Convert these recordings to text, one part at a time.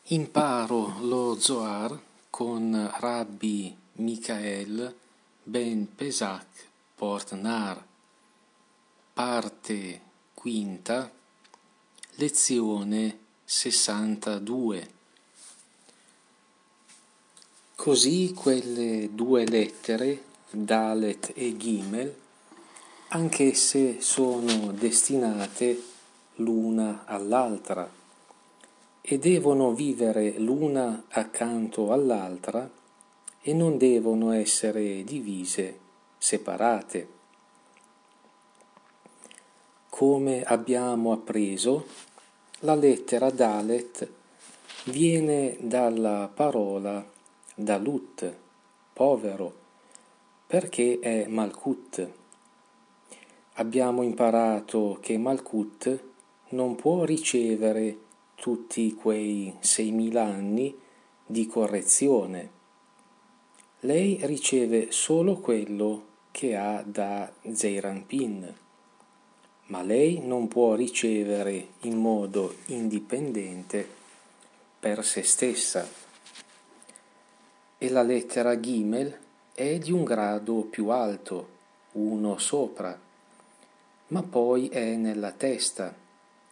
Imparo lo Zohar con Rabbi Michael ben Pesach Portnar, parte quinta, lezione 62. Così quelle due lettere, Dalet e Gimel, anch'esse sono destinate l'una all'altra e devono vivere l'una accanto all'altra e non devono essere divise, separate. Come abbiamo appreso, la lettera Dalet viene dalla parola Dalut, povero, perché è Malkut. Abbiamo imparato che Malkut non può ricevere tutti quei 6.000 anni di correzione. Lei riceve solo quello che ha da Zeir Anpin, ma lei non può ricevere in modo indipendente per se stessa. E la lettera Gimel è di un grado più alto, uno sopra, ma poi è nella testa.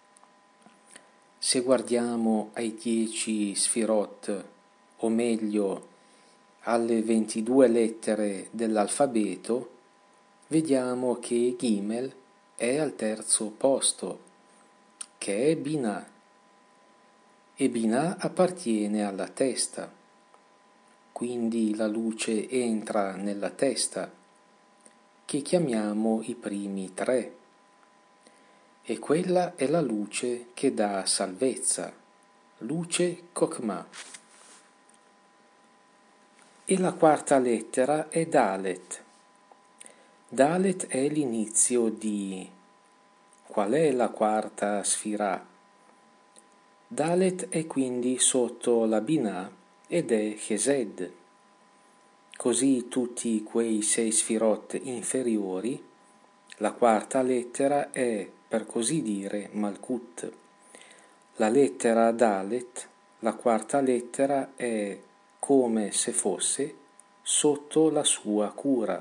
Se guardiamo ai 10 Sfirot, o meglio alle 22 lettere dell'alfabeto, vediamo che Gimel è al terzo posto, che è Binah, e Binah appartiene alla testa, quindi la luce entra nella testa, che chiamiamo i primi tre. E quella è la luce che dà salvezza, luce Chokmah. E la quarta lettera è Dalet. Dalet è l'inizio di... Qual è la quarta sfirah? Dalet è quindi sotto la Binah ed è Chesed. Così tutti quei 6 sfirot inferiori, la quarta lettera è, per così dire, Malkut. La lettera Dalet, la quarta lettera, è come se fosse sotto la sua cura,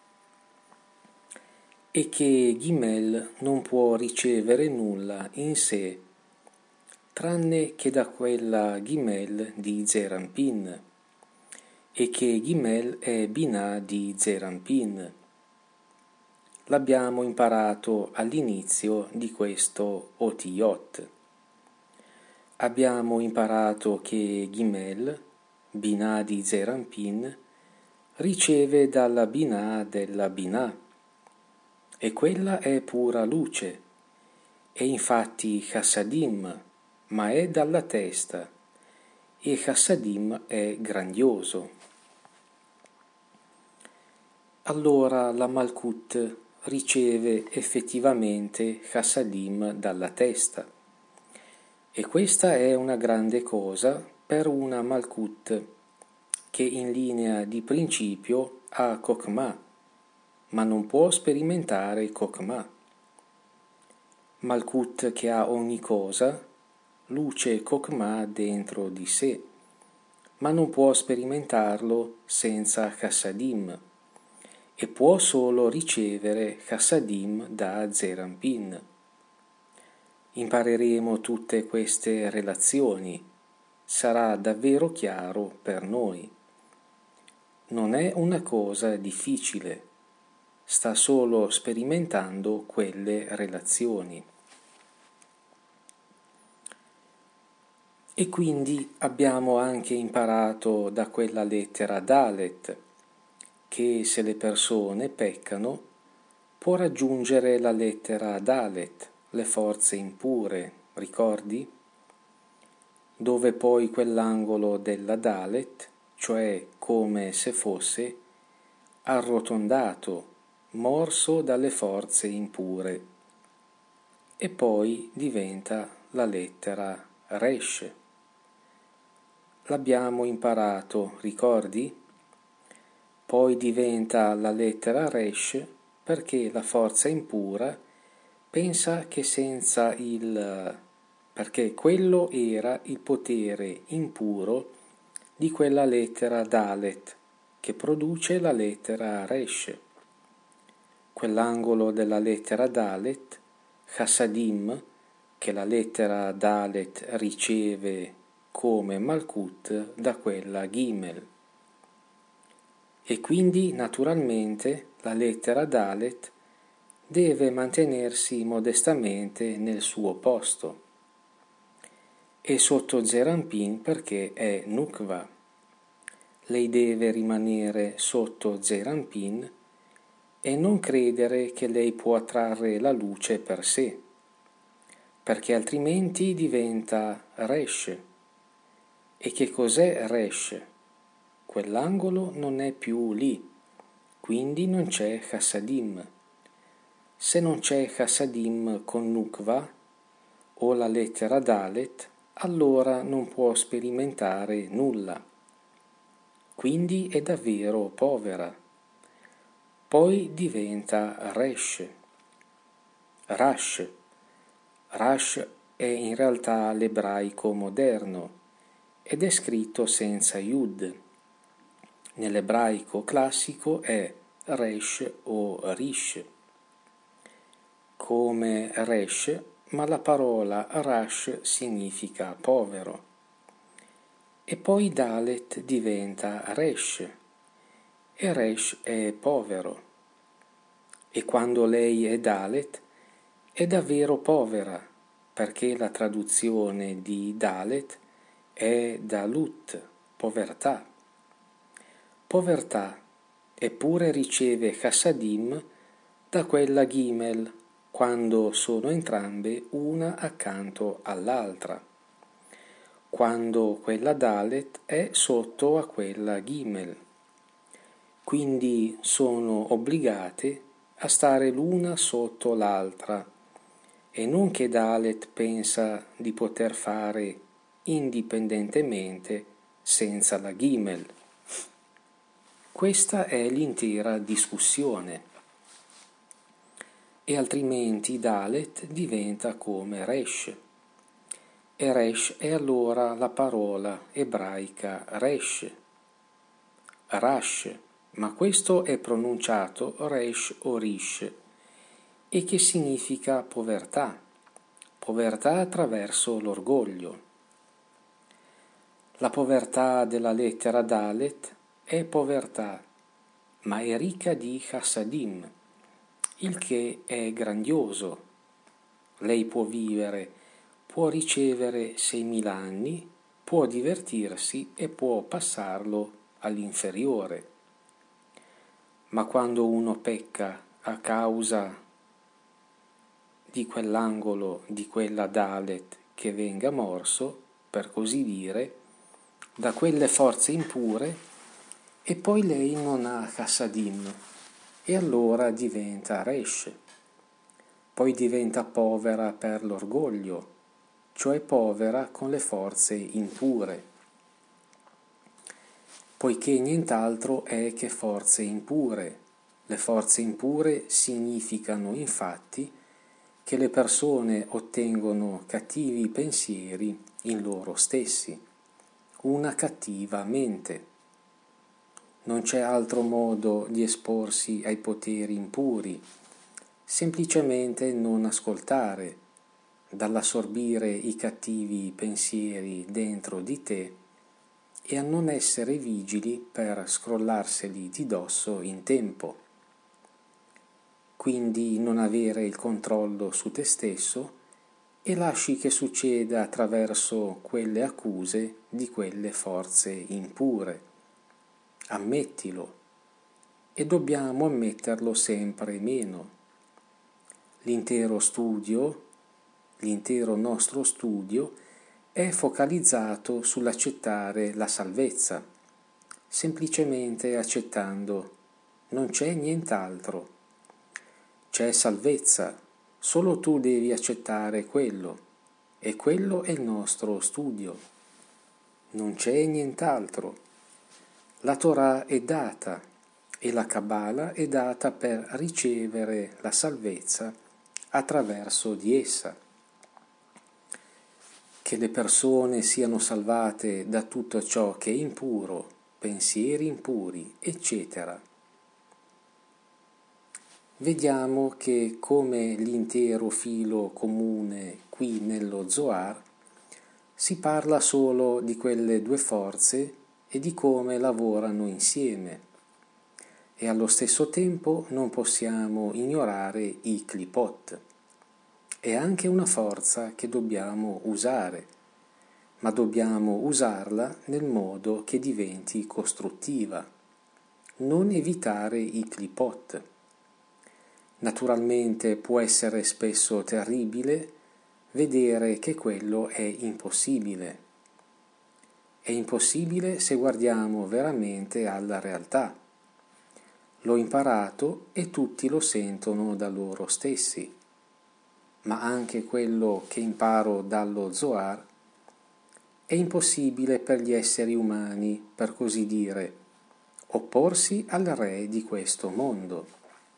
e che Gimel non può ricevere nulla in sé, tranne che da quella Gimel di Zeir Anpin, e che Gimel è Binah di Zeir Anpin. L'abbiamo imparato all'inizio di questo Otiyot. Abbiamo imparato che Gimel, Binah di Zeir Anpin, riceve dalla Binah della Binah, e quella è pura luce, e infatti Chassadim, ma è dalla testa, e Chassadim è grandioso. Allora la Malkut riceve effettivamente Chassadim dalla testa, e questa è una grande cosa per una Malkut che in linea di principio ha Chokmah, ma non può sperimentare Chokmah. Malkut che ha ogni cosa, luce Chokmah dentro di sé, ma non può sperimentarlo senza Chassadim, e può solo ricevere Chassadim da Zeir Anpin. Impareremo tutte queste relazioni, sarà davvero chiaro per noi. Non è una cosa difficile, sta solo sperimentando quelle relazioni. E quindi abbiamo anche imparato da quella lettera Dalet che se le persone peccano può raggiungere la lettera Dalet, le forze impure, ricordi? Dove poi quell'angolo della Dalet, cioè come se fosse arrotondato, morso dalle forze impure, e poi diventa la lettera Resh. L'abbiamo imparato, ricordi? Poi diventa la lettera Resh perché la forza impura pensa che senza il perché quello era il potere impuro di quella lettera Dalet che produce la lettera Resh. Quell'angolo della lettera Dalet, Chassadim, che la lettera Dalet riceve come Malkut da quella Gimel. E quindi naturalmente la lettera Dalet deve mantenersi modestamente nel suo posto e sotto Zerampin perché è Nukva. Lei deve rimanere sotto Zerampin e non credere che lei può attrarre la luce per sé, perché altrimenti diventa Resh. E che cos'è Resh? Quell'angolo non è più lì, quindi non c'è Chassadim. Se non c'è Chassadim con Nukva o la lettera Dalet, allora non può sperimentare nulla. Quindi è davvero povera. Poi diventa Resh. Rash. Rash è in realtà l'ebraico moderno ed è scritto senza Yud. Nell'ebraico classico è Resh o Rish. Come Resh, ma la parola Rash significa povero. E poi Dalet diventa Resh, e Resh è povero. E quando lei è Dalet, è davvero povera, perché la traduzione di Dalet è Dalut, povertà. Povertà, eppure riceve Chassadim da quella Gimel, quando sono entrambe una accanto all'altra, quando quella Dalet è sotto a quella Gimel. Quindi sono obbligate a stare l'una sotto l'altra, e non che Dalet pensa di poter fare indipendentemente senza la Gimel. Questa è l'intera discussione. E altrimenti Dalet diventa come Resh. E Resh è allora la parola ebraica Resh, Rash, ma questo è pronunciato Resh o Rish, e che significa povertà, povertà attraverso l'orgoglio. La povertà della lettera Dalet è povertà, ma è ricca di chassadim, il che è grandioso. Lei può vivere, può ricevere 6.000 anni, può divertirsi e può passarlo all'inferiore. Ma quando uno pecca a causa di quell'angolo, di quella Dalet che venga morso, per così dire, da quelle forze impure, e poi lei non ha Chassadim, e allora diventa Resh. Poi diventa povera per l'orgoglio, cioè povera con le forze impure, poiché nient'altro è che forze impure. Le forze impure significano infatti che le persone ottengono cattivi pensieri in loro stessi, una cattiva mente. Non c'è altro modo di esporsi ai poteri impuri, semplicemente non ascoltare, dall'assorbire i cattivi pensieri dentro di te e a non essere vigili per scrollarseli di dosso in tempo. Quindi non avere il controllo su te stesso e lasci che succeda attraverso quelle accuse di quelle forze impure. Ammettilo, e dobbiamo ammetterlo sempre meno. L'intero nostro studio è focalizzato sull'accettare la salvezza, semplicemente accettando, non c'è nient'altro. C'è salvezza, solo tu devi accettare quello, e quello è il nostro studio. Non c'è nient'altro. La Torah è data e la Kabbalah è data per ricevere la salvezza attraverso di essa. che le persone siano salvate da tutto ciò che è impuro, pensieri impuri, eccetera. Vediamo che come l'intero filo comune qui nello Zohar si parla solo di quelle due forze e di come lavorano insieme, e allo stesso tempo non possiamo ignorare i klipot. È anche una forza che dobbiamo usare, ma dobbiamo usarla nel modo che diventi costruttiva, non evitare i klipot. Naturalmente può essere spesso terribile vedere che quello è impossibile. È impossibile se guardiamo veramente alla realtà. L'ho imparato e tutti lo sentono da loro stessi, ma anche quello che imparo dallo Zohar è impossibile per gli esseri umani, per così dire, opporsi al re di questo mondo.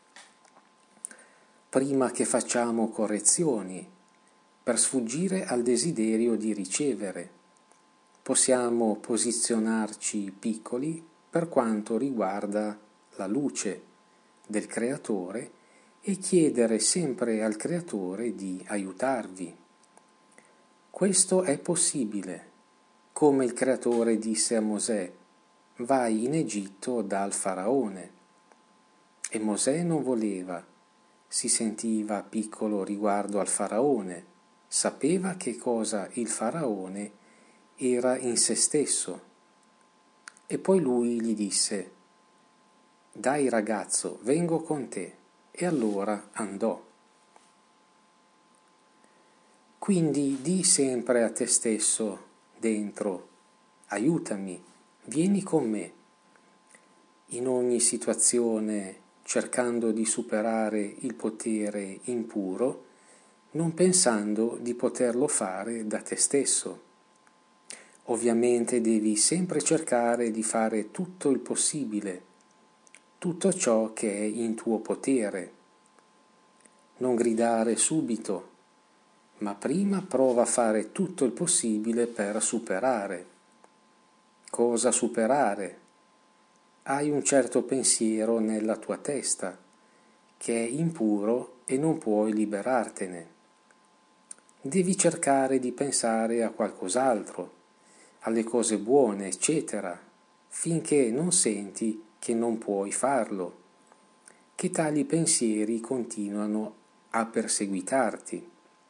Prima che facciamo correzioni, per sfuggire al desiderio di ricevere, possiamo posizionarci piccoli per quanto riguarda la luce del Creatore e chiedere sempre al Creatore di aiutarvi. Questo è possibile, come il Creatore disse a Mosè: vai in Egitto dal Faraone. E Mosè non voleva. Si sentiva piccolo riguardo al Faraone, sapeva che cosa il Faraone era in se stesso. E poi lui gli disse: dai ragazzo, vengo con te. E allora andò. Quindi di sempre a te stesso, dentro: aiutami, vieni con me. In ogni situazione, cercando di superare il potere impuro, non pensando di poterlo fare da te stesso. Ovviamente devi sempre cercare di fare tutto il possibile, tutto ciò che è in tuo potere. Non gridare subito, ma prima prova a fare tutto il possibile per superare. Cosa superare? Hai un certo pensiero nella tua testa, che è impuro e non puoi liberartene. Devi cercare di pensare a qualcos'altro, alle cose buone, eccetera, finché non senti che non puoi farlo, che tali pensieri continuano a perseguitarti.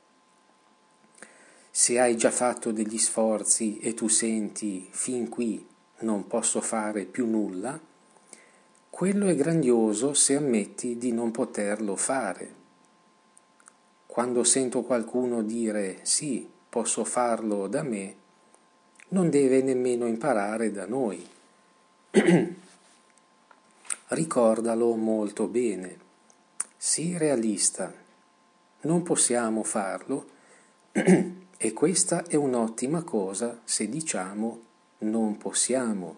Se hai già fatto degli sforzi e tu senti fin qui non posso fare più nulla, quello è grandioso se ammetti di non poterlo fare. Quando sento qualcuno dire sì, posso farlo da me, non deve nemmeno imparare da noi. Ricordalo molto bene. Sii realista. Non possiamo farlo e questa è un'ottima cosa se diciamo non possiamo.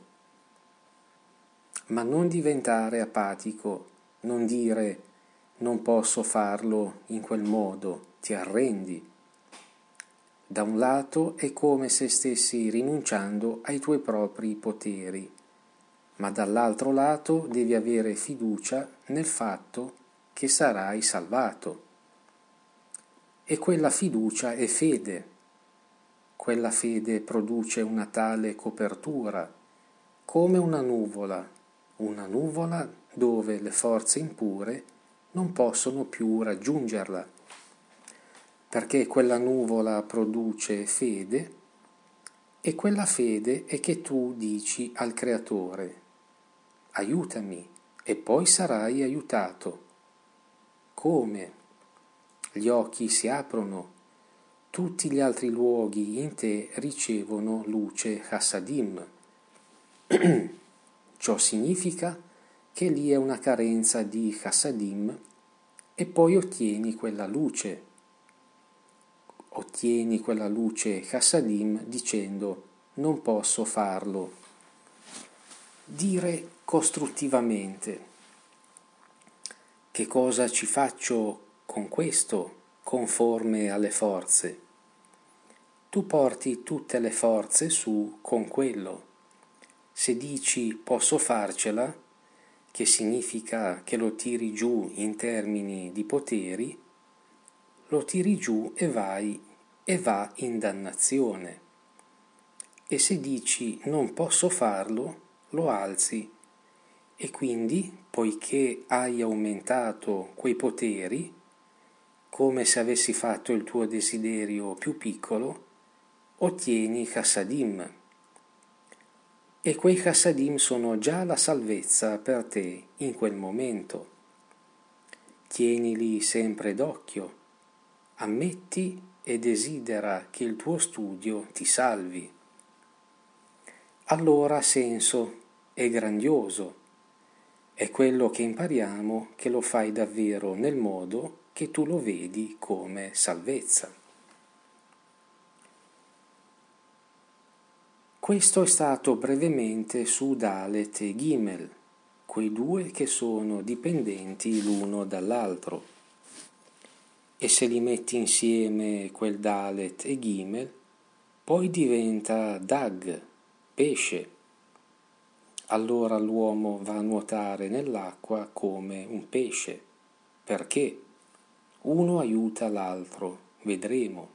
Ma non diventare apatico, non dire non posso farlo in quel modo, ti arrendi. Da un lato è come se stessi rinunciando ai tuoi propri poteri, ma dall'altro lato devi avere fiducia nel fatto che sarai salvato. E quella fiducia è fede. Quella fede produce una tale copertura, come una nuvola dove le forze impure non possono più raggiungerla, perché quella nuvola produce fede e quella fede è che tu dici al Creatore: aiutami, e poi sarai aiutato. Come? Gli occhi si aprono, tutti gli altri luoghi in te ricevono luce Hasadim. Ciò significa che lì è una carenza di Hasadim e poi ottieni quella luce Hasadim dicendo non posso farlo. Dire costruttivamente: che cosa ci faccio con questo conforme alle forze? tu porti tutte le forze su con quello. Se dici posso farcela, che significa che lo tiri giù in termini di poteri, lo tiri giù e va in dannazione. E se dici non posso farlo, lo alzi e quindi, poiché hai aumentato quei poteri, come se avessi fatto il tuo desiderio più piccolo, ottieni chassadim. E quei chassadim sono già la salvezza per te in quel momento. Tienili sempre d'occhio, ammetti e desidera che il tuo studio ti salvi. Allora ha senso, è grandioso, è quello che impariamo che lo fai davvero nel modo che tu lo vedi come salvezza. Questo è stato brevemente su Dalet e Gimel, quei due che sono dipendenti l'uno dall'altro. E se li metti insieme quel Dalet e Gimel, poi diventa Dag, pesce. Allora l'uomo va a nuotare nell'acqua come un pesce. Perché? Uno aiuta l'altro, vedremo.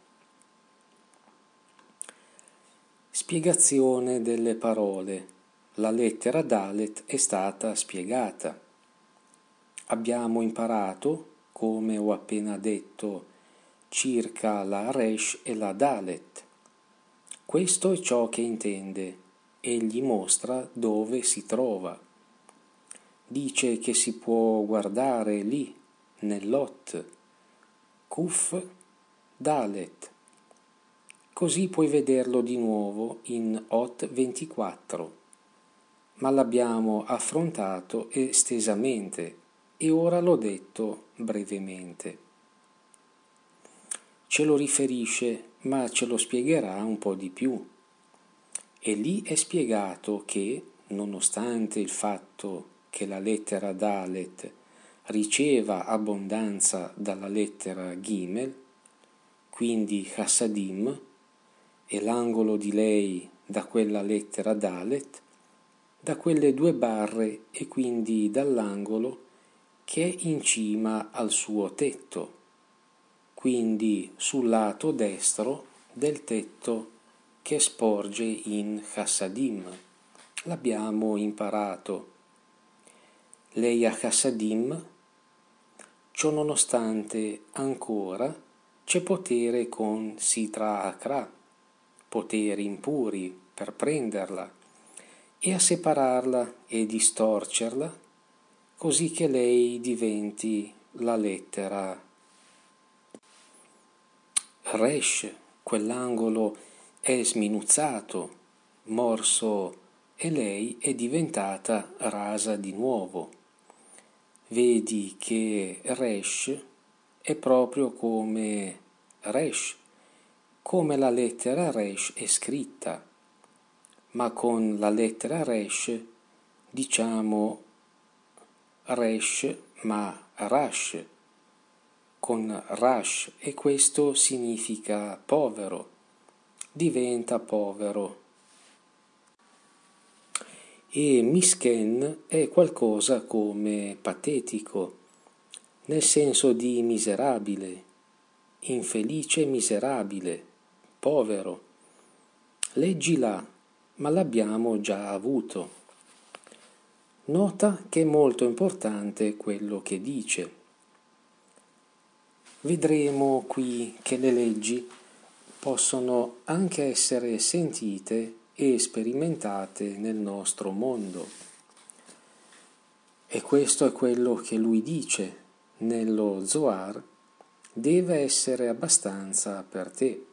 Spiegazione delle parole. La lettera Dalet è stata spiegata. Abbiamo imparato, come ho appena detto, circa la Resh e la Dalet. Questo è ciò che intende. Egli mostra dove si trova. Dice che si può guardare lì, nell'Ot, Kuf, Dalet. Così puoi vederlo di nuovo in Ot 24, ma l'abbiamo affrontato estesamente e ora l'ho detto brevemente. Ce lo riferisce, ma ce lo spiegherà un po' di più. E lì è spiegato che, nonostante il fatto che la lettera Dalet riceva abbondanza dalla lettera Gimel, quindi Chassadim, e l'angolo di lei da quella lettera Dalet, da quelle due barre e quindi dall'angolo che è in cima al suo tetto, quindi sul lato destro del tetto che sporge in Chassadim. L'abbiamo imparato. Lei a Chassadim, ciò nonostante ancora c'è potere con Sitra Akra, poteri impuri per prenderla e a separarla e distorcerla, così che lei diventi la lettera Resh, quell'angolo è sminuzzato, morso e lei è diventata rasa di nuovo. Vedi che Resh è proprio come Resh, come la lettera Resh è scritta, ma con la lettera Resh diciamo Resh ma Rash, con Rash, e questo significa povero, diventa povero. E misken è qualcosa come patetico, nel senso di miserabile, infelice miserabile, povero. Leggi là, ma l'abbiamo già avuto. Nota che è molto importante quello che dice. Vedremo qui che le leggi possono anche essere sentite e sperimentate nel nostro mondo. E questo è quello che lui dice nello Zohar, deve essere abbastanza per te.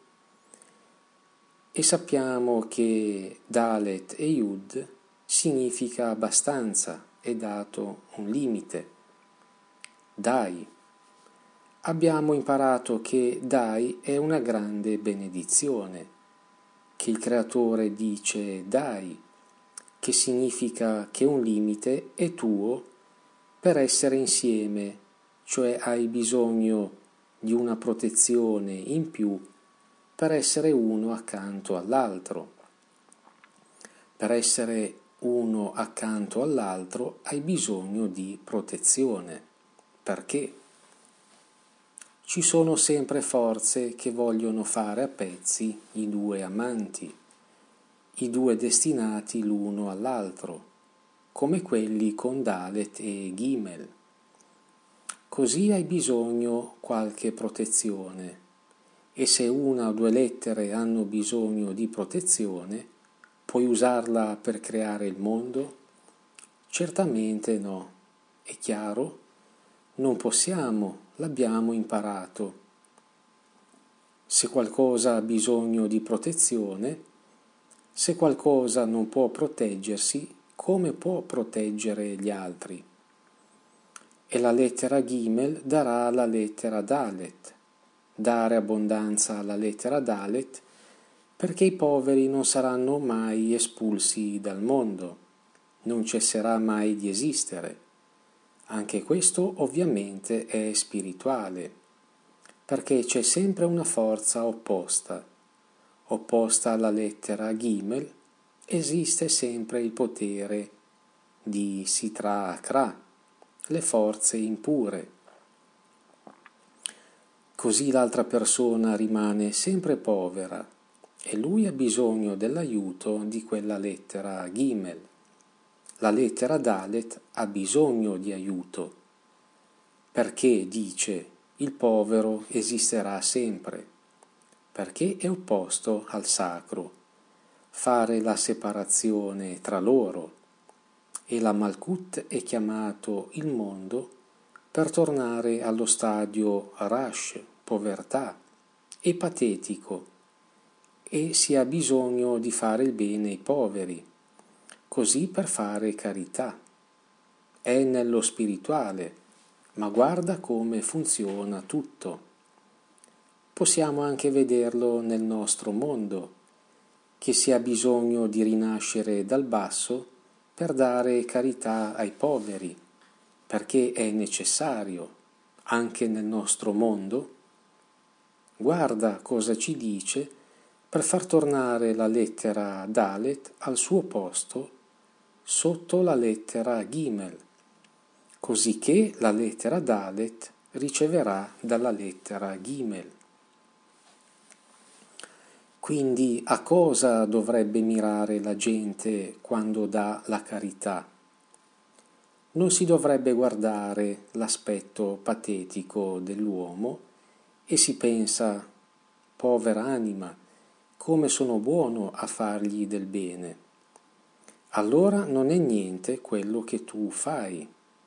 E sappiamo che Dalet e Yud significa abbastanza, è dato un limite. Dai. Abbiamo imparato che dai è una grande benedizione, che il Creatore dice dai, che significa che un limite è tuo per essere insieme, cioè hai bisogno di una protezione in più per essere uno accanto all'altro. Per essere uno accanto all'altro hai bisogno di protezione. Perché? Ci sono sempre forze che vogliono fare a pezzi i due amanti, i due destinati l'uno all'altro, come quelli con Dalet e Gimel. Così hai bisogno qualche protezione, e se una o due lettere hanno bisogno di protezione, puoi usarla per creare il mondo? Certamente no, è chiaro? Non possiamo, l'abbiamo imparato. Se qualcosa ha bisogno di protezione, se qualcosa non può proteggersi, come può proteggere gli altri? E la lettera Gimel darà alla lettera Dalet. Dare abbondanza alla lettera Dalet perché i poveri non saranno mai espulsi dal mondo, non cesserà mai di esistere. Anche questo ovviamente è spirituale, perché c'è sempre una forza opposta alla lettera Gimel, esiste sempre il potere di Sitra Akra, le forze impure. Così l'altra persona rimane sempre povera e lui ha bisogno dell'aiuto di quella lettera Gimel. La lettera Dalet ha bisogno di aiuto, perché dice il povero esisterà sempre, perché è opposto al sacro, fare la separazione tra loro, e la Malkut è chiamato il mondo per tornare allo stadio Rash, povertà, e patetico, e si ha bisogno di fare il bene ai poveri, così per fare carità. È nello spirituale, ma guarda come funziona tutto. Possiamo anche vederlo nel nostro mondo, che si ha bisogno di rinascere dal basso per dare carità ai poveri, perché è necessario anche nel nostro mondo. Guarda cosa ci dice per far tornare la lettera Dalet al suo posto sotto la lettera Gimel, cosicché la lettera Dalet riceverà dalla lettera Gimel. Quindi a cosa dovrebbe mirare la gente quando dà la carità? Non si dovrebbe guardare l'aspetto patetico dell'uomo e si pensa, povera anima, come sono buono a fargli del bene. Allora non è niente quello che tu fai.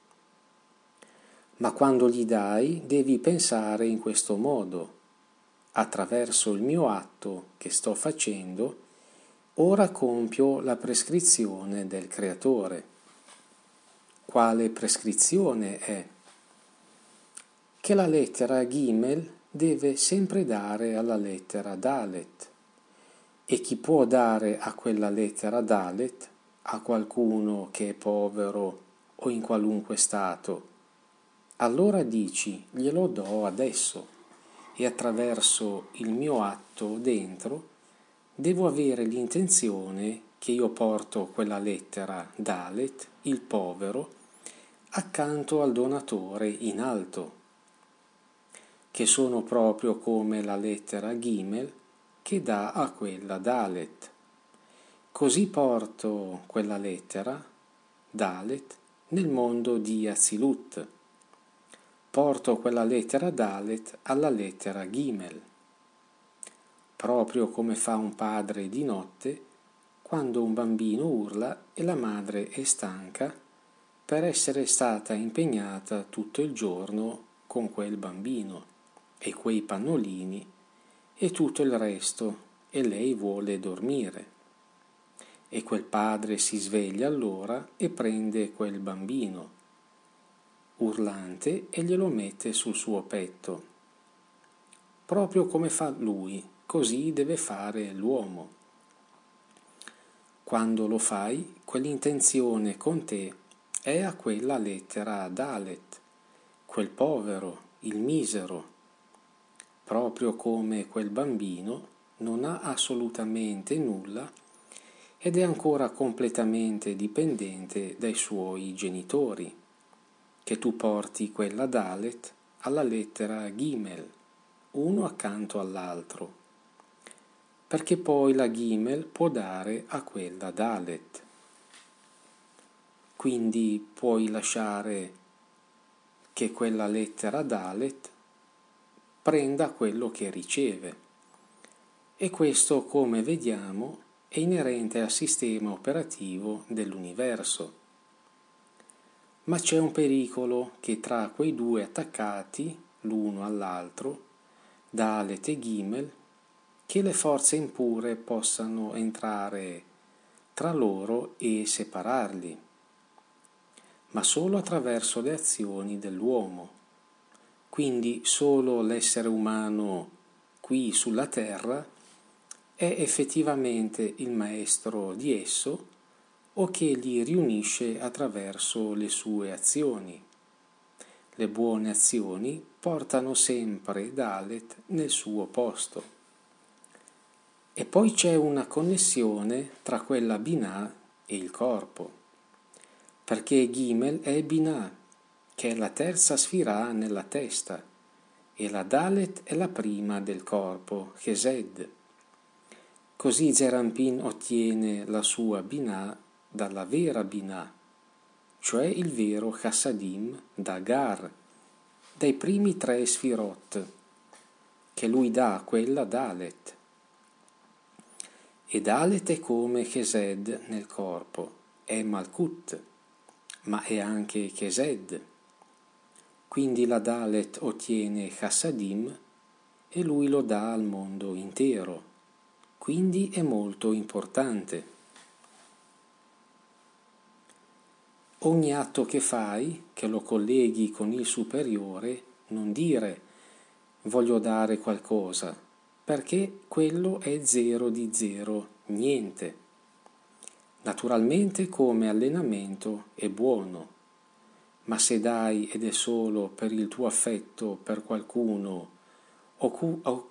Ma quando gli dai devi pensare in questo modo. Attraverso il mio atto che sto facendo, ora compio la prescrizione del Creatore. Quale prescrizione è? Che la lettera Gimel deve sempre dare alla lettera Dalet. E chi può dare a quella lettera Dalet a qualcuno che è povero o in qualunque stato? Allora dici, glielo do adesso. E attraverso il mio atto dentro devo avere l'intenzione che io porto quella lettera Dalet, il povero, accanto al donatore in alto, che sono proprio come la lettera Gimel che dà a quella Dalet. Così porto quella lettera Dalet nel mondo di Azilut. Porto quella lettera Dalet alla lettera Gimel, proprio come fa un padre di notte quando un bambino urla e la madre è stanca per essere stata impegnata tutto il giorno con quel bambino e quei pannolini e tutto il resto e lei vuole dormire. E quel padre si sveglia allora e prende quel bambino urlante e glielo mette sul suo petto. Proprio come fa lui, così deve fare l'uomo. Quando lo fai, quell'intenzione con te è a quella lettera Dalet, quel povero, il misero, proprio come quel bambino non ha assolutamente nulla ed è ancora completamente dipendente dai suoi genitori, che tu porti quella Dalet alla lettera Gimel, uno accanto all'altro, perché poi la Gimel può dare a quella Dalet. Quindi puoi lasciare che quella lettera Dalet prenda quello che riceve. E questo, come vediamo, è inerente al sistema operativo dell'universo. Ma c'è un pericolo che tra quei due attaccati, l'uno all'altro, Dalet e Gimel, che le forze impure possano entrare tra loro e separarli, ma solo attraverso le azioni dell'uomo. Quindi solo l'essere umano qui sulla terra è effettivamente il maestro di esso o che li riunisce attraverso le sue azioni. Le buone azioni portano sempre Dalet nel suo posto. E poi c'è una connessione tra quella Binah e il corpo, perché Gimel è Binah, che è la terza sfirah nella testa, e la Dalet è la prima del corpo, Chesed. Così Zerampin ottiene la sua Binah dalla vera Binah, cioè il vero Chassadim da Gar, dai primi 3 sfirot, che lui dà a quella Dalet. E Dalet è come Chesed nel corpo, è Malkut, ma è anche Chesed. Quindi la Dalet ottiene Chassadim e lui lo dà al mondo intero. Quindi è molto importante. Ogni atto che fai, che lo colleghi con il superiore, non dire voglio dare qualcosa, perché quello è zero di zero, niente. Naturalmente come allenamento è buono, ma se dai ed è solo per il tuo affetto per qualcuno o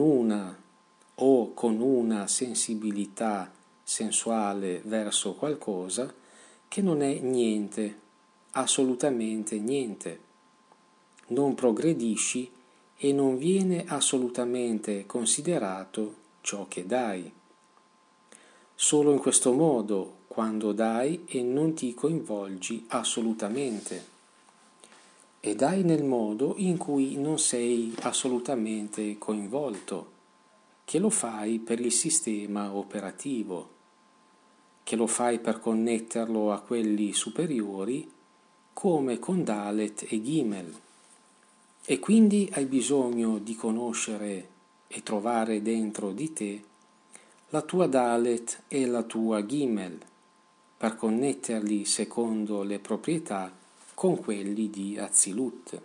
con una sensibilità sensuale verso qualcosa che non è niente, assolutamente niente. Non progredisci e non viene assolutamente considerato ciò che dai. Solo in questo modo, quando dai e non ti coinvolgi assolutamente. E dai nel modo in cui non sei assolutamente coinvolto, che lo fai per il sistema operativo, che lo fai per connetterlo a quelli superiori, come con Dalet e Gimel. E quindi hai bisogno di conoscere e trovare dentro di te la tua Dalet e la tua Gimel, per connetterli secondo le proprietà con quelli di Azilut.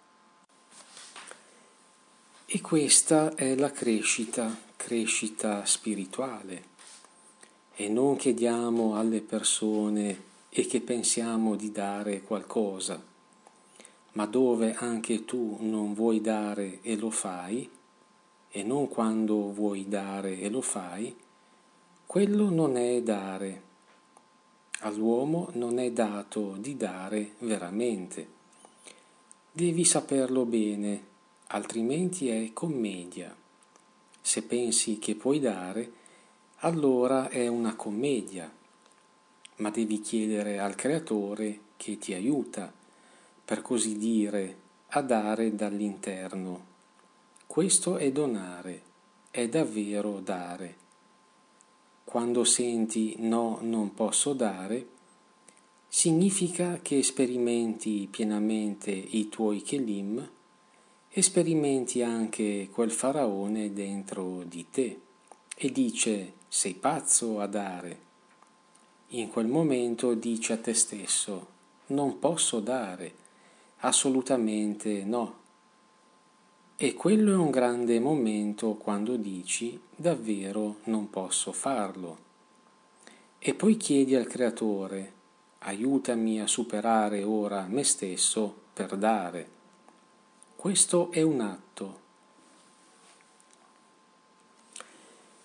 E questa è la crescita spirituale. E non che diamo alle persone e che pensiamo di dare qualcosa, ma dove anche tu non vuoi dare e lo fai, e non quando vuoi dare e lo fai, quello non è dare. All'uomo non è dato di dare veramente. Devi saperlo bene, altrimenti è commedia. Se pensi che puoi dare, allora è una commedia, ma devi chiedere al Creatore che ti aiuta, per così dire, a dare dall'interno. Questo è donare, è davvero dare. Quando senti no, non posso dare, significa che sperimenti pienamente i tuoi kelim e sperimenti anche quel faraone dentro di te e dice sei pazzo a dare. In quel momento dici a te stesso non posso dare, assolutamente no. E quello è un grande momento quando dici davvero non posso farlo. E poi chiedi al Creatore aiutami a superare ora me stesso per dare. Questo è un atto.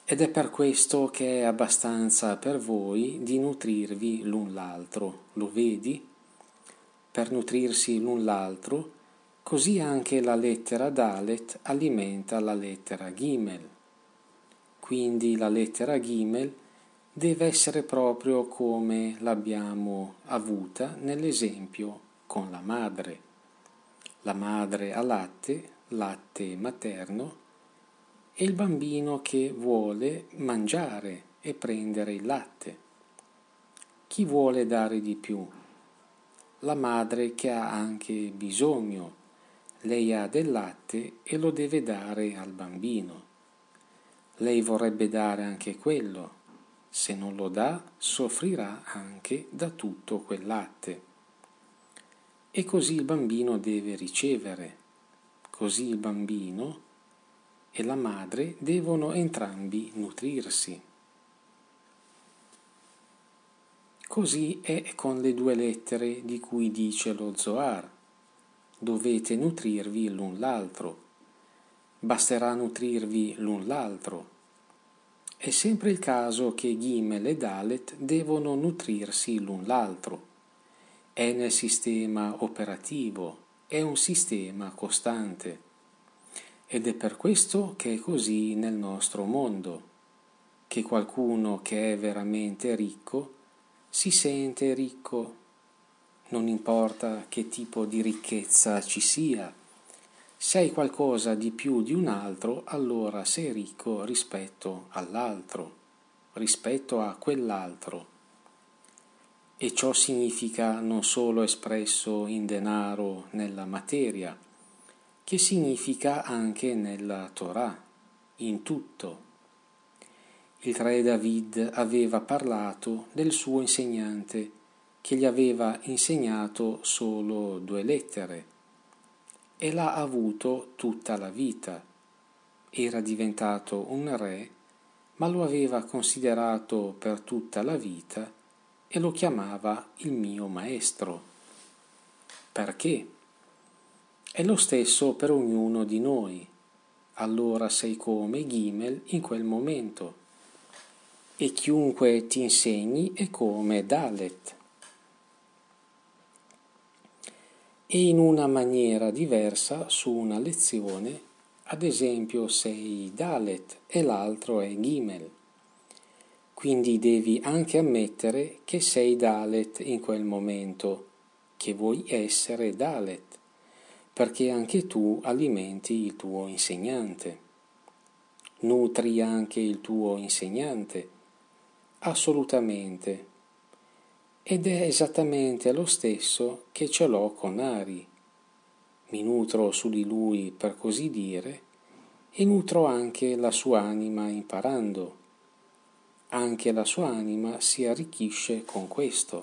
Ed è per questo che è abbastanza per voi di nutrirvi l'un l'altro, lo vedi? Per nutrirsi l'un l'altro, così anche la lettera Dalet alimenta la lettera Gimel. Quindi la lettera Gimel deve essere proprio come l'abbiamo avuta nell'esempio con la madre. La madre ha latte, latte materno, e il bambino che vuole mangiare e prendere il latte. Chi vuole dare di più? La madre che ha anche bisogno. Lei ha del latte e lo deve dare al bambino. Lei vorrebbe dare anche quello. Se non lo dà, soffrirà anche da tutto quel latte. E così il bambino deve ricevere. Così il bambino e la madre devono entrambi nutrirsi. Così è con le 2 lettere di cui dice lo Zohar. Dovete nutrirvi l'un l'altro. Basterà nutrirvi l'un l'altro. È sempre il caso che Gimel e Dalet devono nutrirsi l'un l'altro. È nel sistema operativo, è un sistema costante. Ed è per questo che è così nel nostro mondo, che qualcuno che è veramente ricco si sente ricco, non importa che tipo di ricchezza ci sia. Se hai qualcosa di più di un altro, allora sei ricco rispetto all'altro, rispetto a quell'altro. E ciò significa non solo espresso in denaro nella materia, che significa anche nella Torah, in tutto. Il re David aveva parlato del suo insegnante che gli aveva insegnato solo 2 lettere e l'ha avuto tutta la vita. Era diventato un re, ma lo aveva considerato per tutta la vita e lo chiamava il mio maestro. Perché? È lo stesso per ognuno di noi. Allora sei come Gimel in quel momento. E chiunque ti insegni è come Dalet. E in una maniera diversa su una lezione, ad esempio sei Dalet e l'altro è Gimel. Quindi devi anche ammettere che sei Dalet in quel momento, che vuoi essere Dalet, perché anche tu alimenti il tuo insegnante. Nutri anche il tuo insegnante. Assolutamente. Ed è esattamente lo stesso che ce l'ho con Ari. Mi nutro su di lui, per così dire, e nutro anche la sua anima imparando. Anche la sua anima si arricchisce con questo.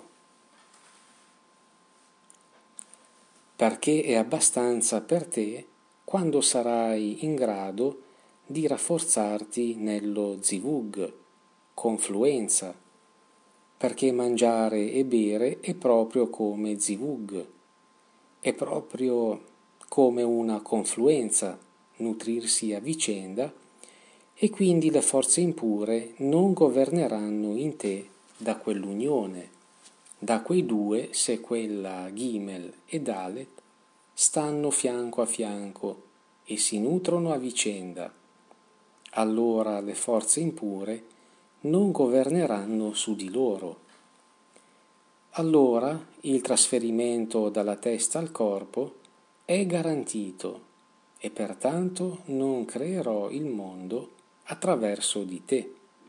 Perché è abbastanza per te quando sarai in grado di rafforzarti nello zivug, confluenza, perché mangiare e bere è proprio come zivug, è proprio come una confluenza, nutrirsi a vicenda, e quindi le forze impure non governeranno in te da quell'unione, da quei 2, se quella Gimel e Dalet stanno fianco a fianco e si nutrono a vicenda. Allora le forze impure non governeranno su di loro. Allora il trasferimento dalla testa al corpo è garantito e pertanto non creerò il mondo attraverso di te.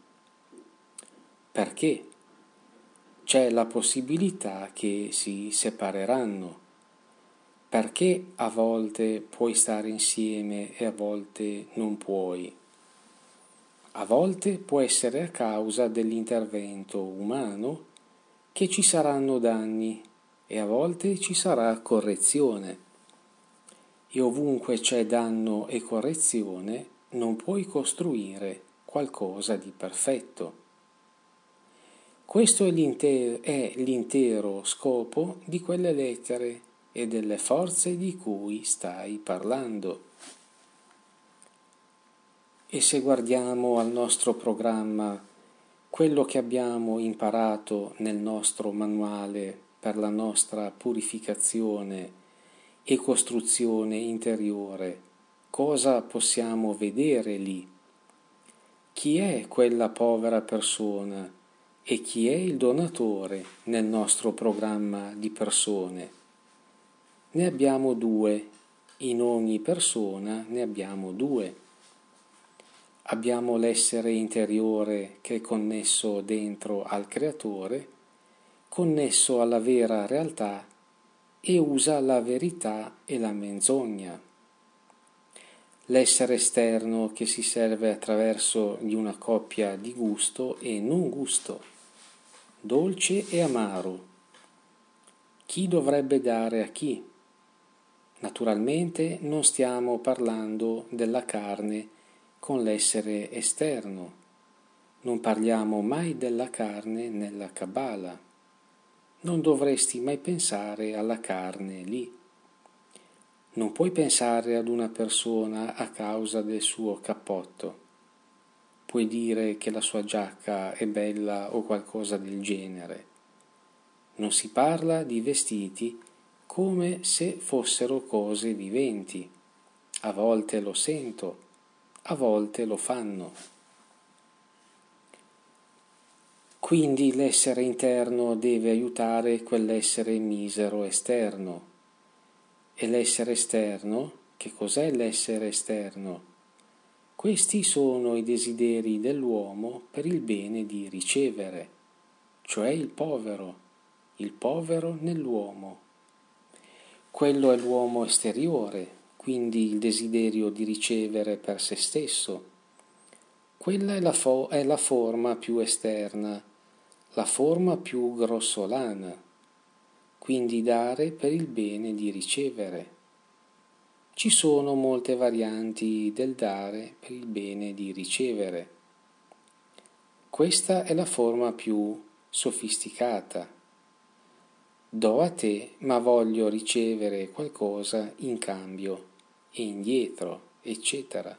Perché? C'è la possibilità che si separeranno. Perché a volte puoi stare insieme e a volte non puoi? A volte può essere a causa dell'intervento umano che ci saranno danni e a volte ci sarà correzione. E ovunque c'è danno e correzione non puoi costruire qualcosa di perfetto. Questo è l'intero scopo di quelle lettere e delle forze di cui stai parlando. E se guardiamo al nostro programma quello che abbiamo imparato nel nostro manuale per la nostra purificazione e costruzione interiore, cosa possiamo vedere lì? Chi è quella povera persona e chi è il donatore nel nostro programma di persone? Ne abbiamo due, in ogni persona ne abbiamo due. Abbiamo l'essere interiore che è connesso dentro al Creatore, connesso alla vera realtà e usa la verità e la menzogna. L'essere esterno che si serve attraverso di una coppia di gusto e non gusto, dolce e amaro. Chi dovrebbe dare a chi? Naturalmente non stiamo parlando della carne con l'essere esterno. Non parliamo mai della carne nella Kabbalah. Non dovresti mai pensare alla carne lì. Non puoi pensare ad una persona a causa del suo cappotto. Puoi dire che la sua giacca è bella o qualcosa del genere. Non si parla di vestiti come se fossero cose viventi. A volte lo sento, a volte lo fanno. Quindi l'essere interno deve aiutare quell'essere misero esterno. E l'essere esterno? Che cos'è l'essere esterno? Questi sono i desideri dell'uomo per il bene di ricevere, cioè il povero nell'uomo. Quello è l'uomo esteriore, quindi il desiderio di ricevere per se stesso. Quella è la forma più esterna, la forma più grossolana, quindi dare per il bene di ricevere. Ci sono molte varianti del dare per il bene di ricevere. Questa è la forma più sofisticata. Do a te, ma voglio ricevere qualcosa in cambio e indietro, eccetera.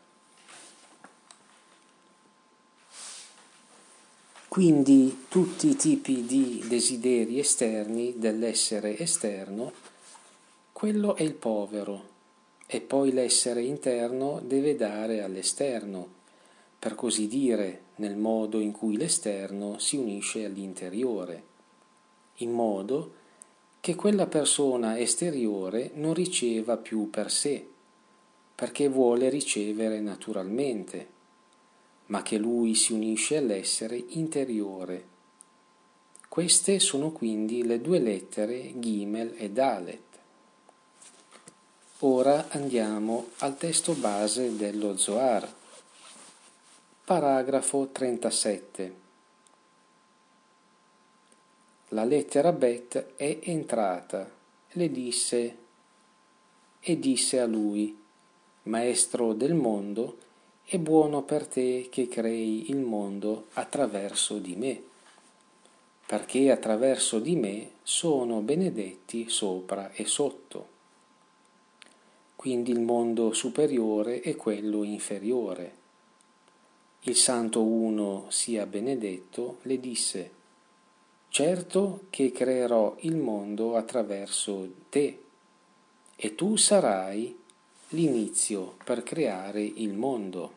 Quindi tutti i tipi di desideri esterni dell'essere esterno, quello è il povero, e poi l'essere interno deve dare all'esterno, per così dire, nel modo in cui l'esterno si unisce all'interiore, in modo che quella persona esteriore non riceva più per sé, perché vuole ricevere naturalmente, ma che lui si unisce all'essere interiore. Queste sono quindi le due lettere Gimel e Dalet. Ora andiamo al testo base dello Zohar. Paragrafo 37. La lettera Bet è entrata e disse a lui: Maestro del mondo, è buono per te che crei il mondo attraverso di me, perché attraverso di me sono benedetti sopra e sotto. Quindi il mondo superiore è quello inferiore. Il Santo Uno sia benedetto le disse: certo che creerò il mondo attraverso te, e tu sarai l'inizio per creare il mondo.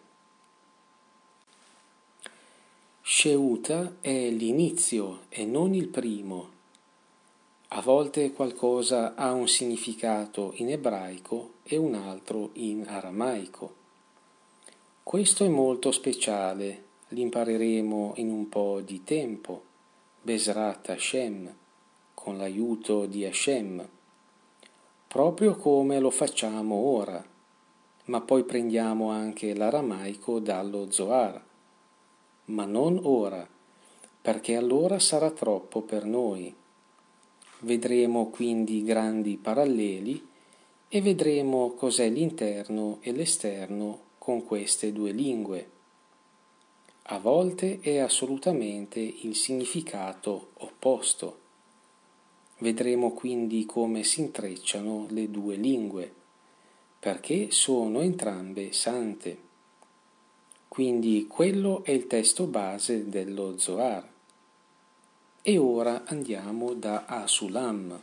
Sheuta è l'inizio e non il primo. A volte qualcosa ha un significato in ebraico e un altro in aramaico. Questo è molto speciale, l'impareremo in un po' di tempo, Besrat Hashem, con l'aiuto di Hashem, proprio come lo facciamo ora, ma poi prendiamo anche l'aramaico dallo Zohar, ma non ora, perché allora sarà troppo per noi. Vedremo quindi grandi paralleli e vedremo cos'è l'interno e l'esterno con queste due lingue. A volte è assolutamente il significato opposto. Vedremo quindi come si intrecciano le due lingue, perché sono entrambe sante. Quindi quello è il testo base dello Zohar. E ora andiamo da Asulam.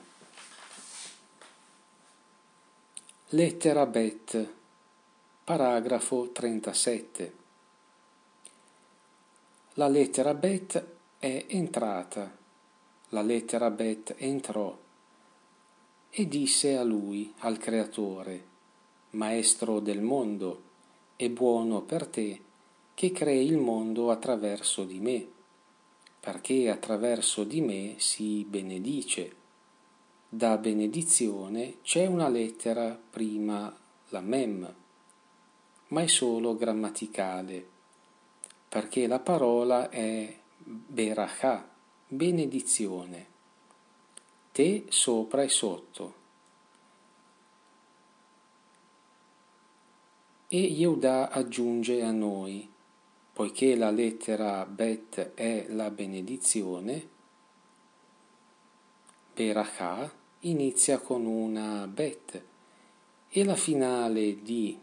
Lettera Bet, paragrafo 37. La lettera Bet è entrata, la lettera Bet entrò e disse a lui, al Creatore: Maestro del mondo, è buono per te che crei il mondo attraverso di me, perché attraverso di me si benedice. Da benedizione c'è una lettera prima, la Mem, ma è solo grammaticale, perché la parola è Berachà, benedizione, te sopra e sotto, e Yehuda aggiunge a noi, poiché la lettera Bet è la benedizione, Berachà inizia con una Bet e la finale di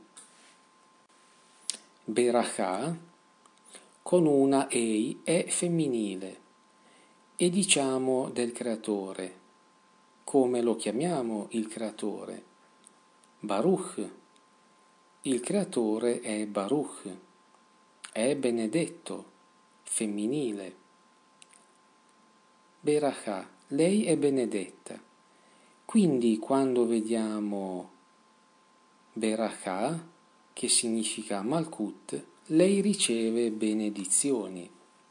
Berachà con una Ei è femminile. E diciamo del creatore. Come lo chiamiamo il creatore? Baruch. Il creatore è Baruch, è benedetto, femminile. Berachà, lei è benedetta. Quindi quando vediamo Berachà, che significa Malkut, lei riceve benedizioni.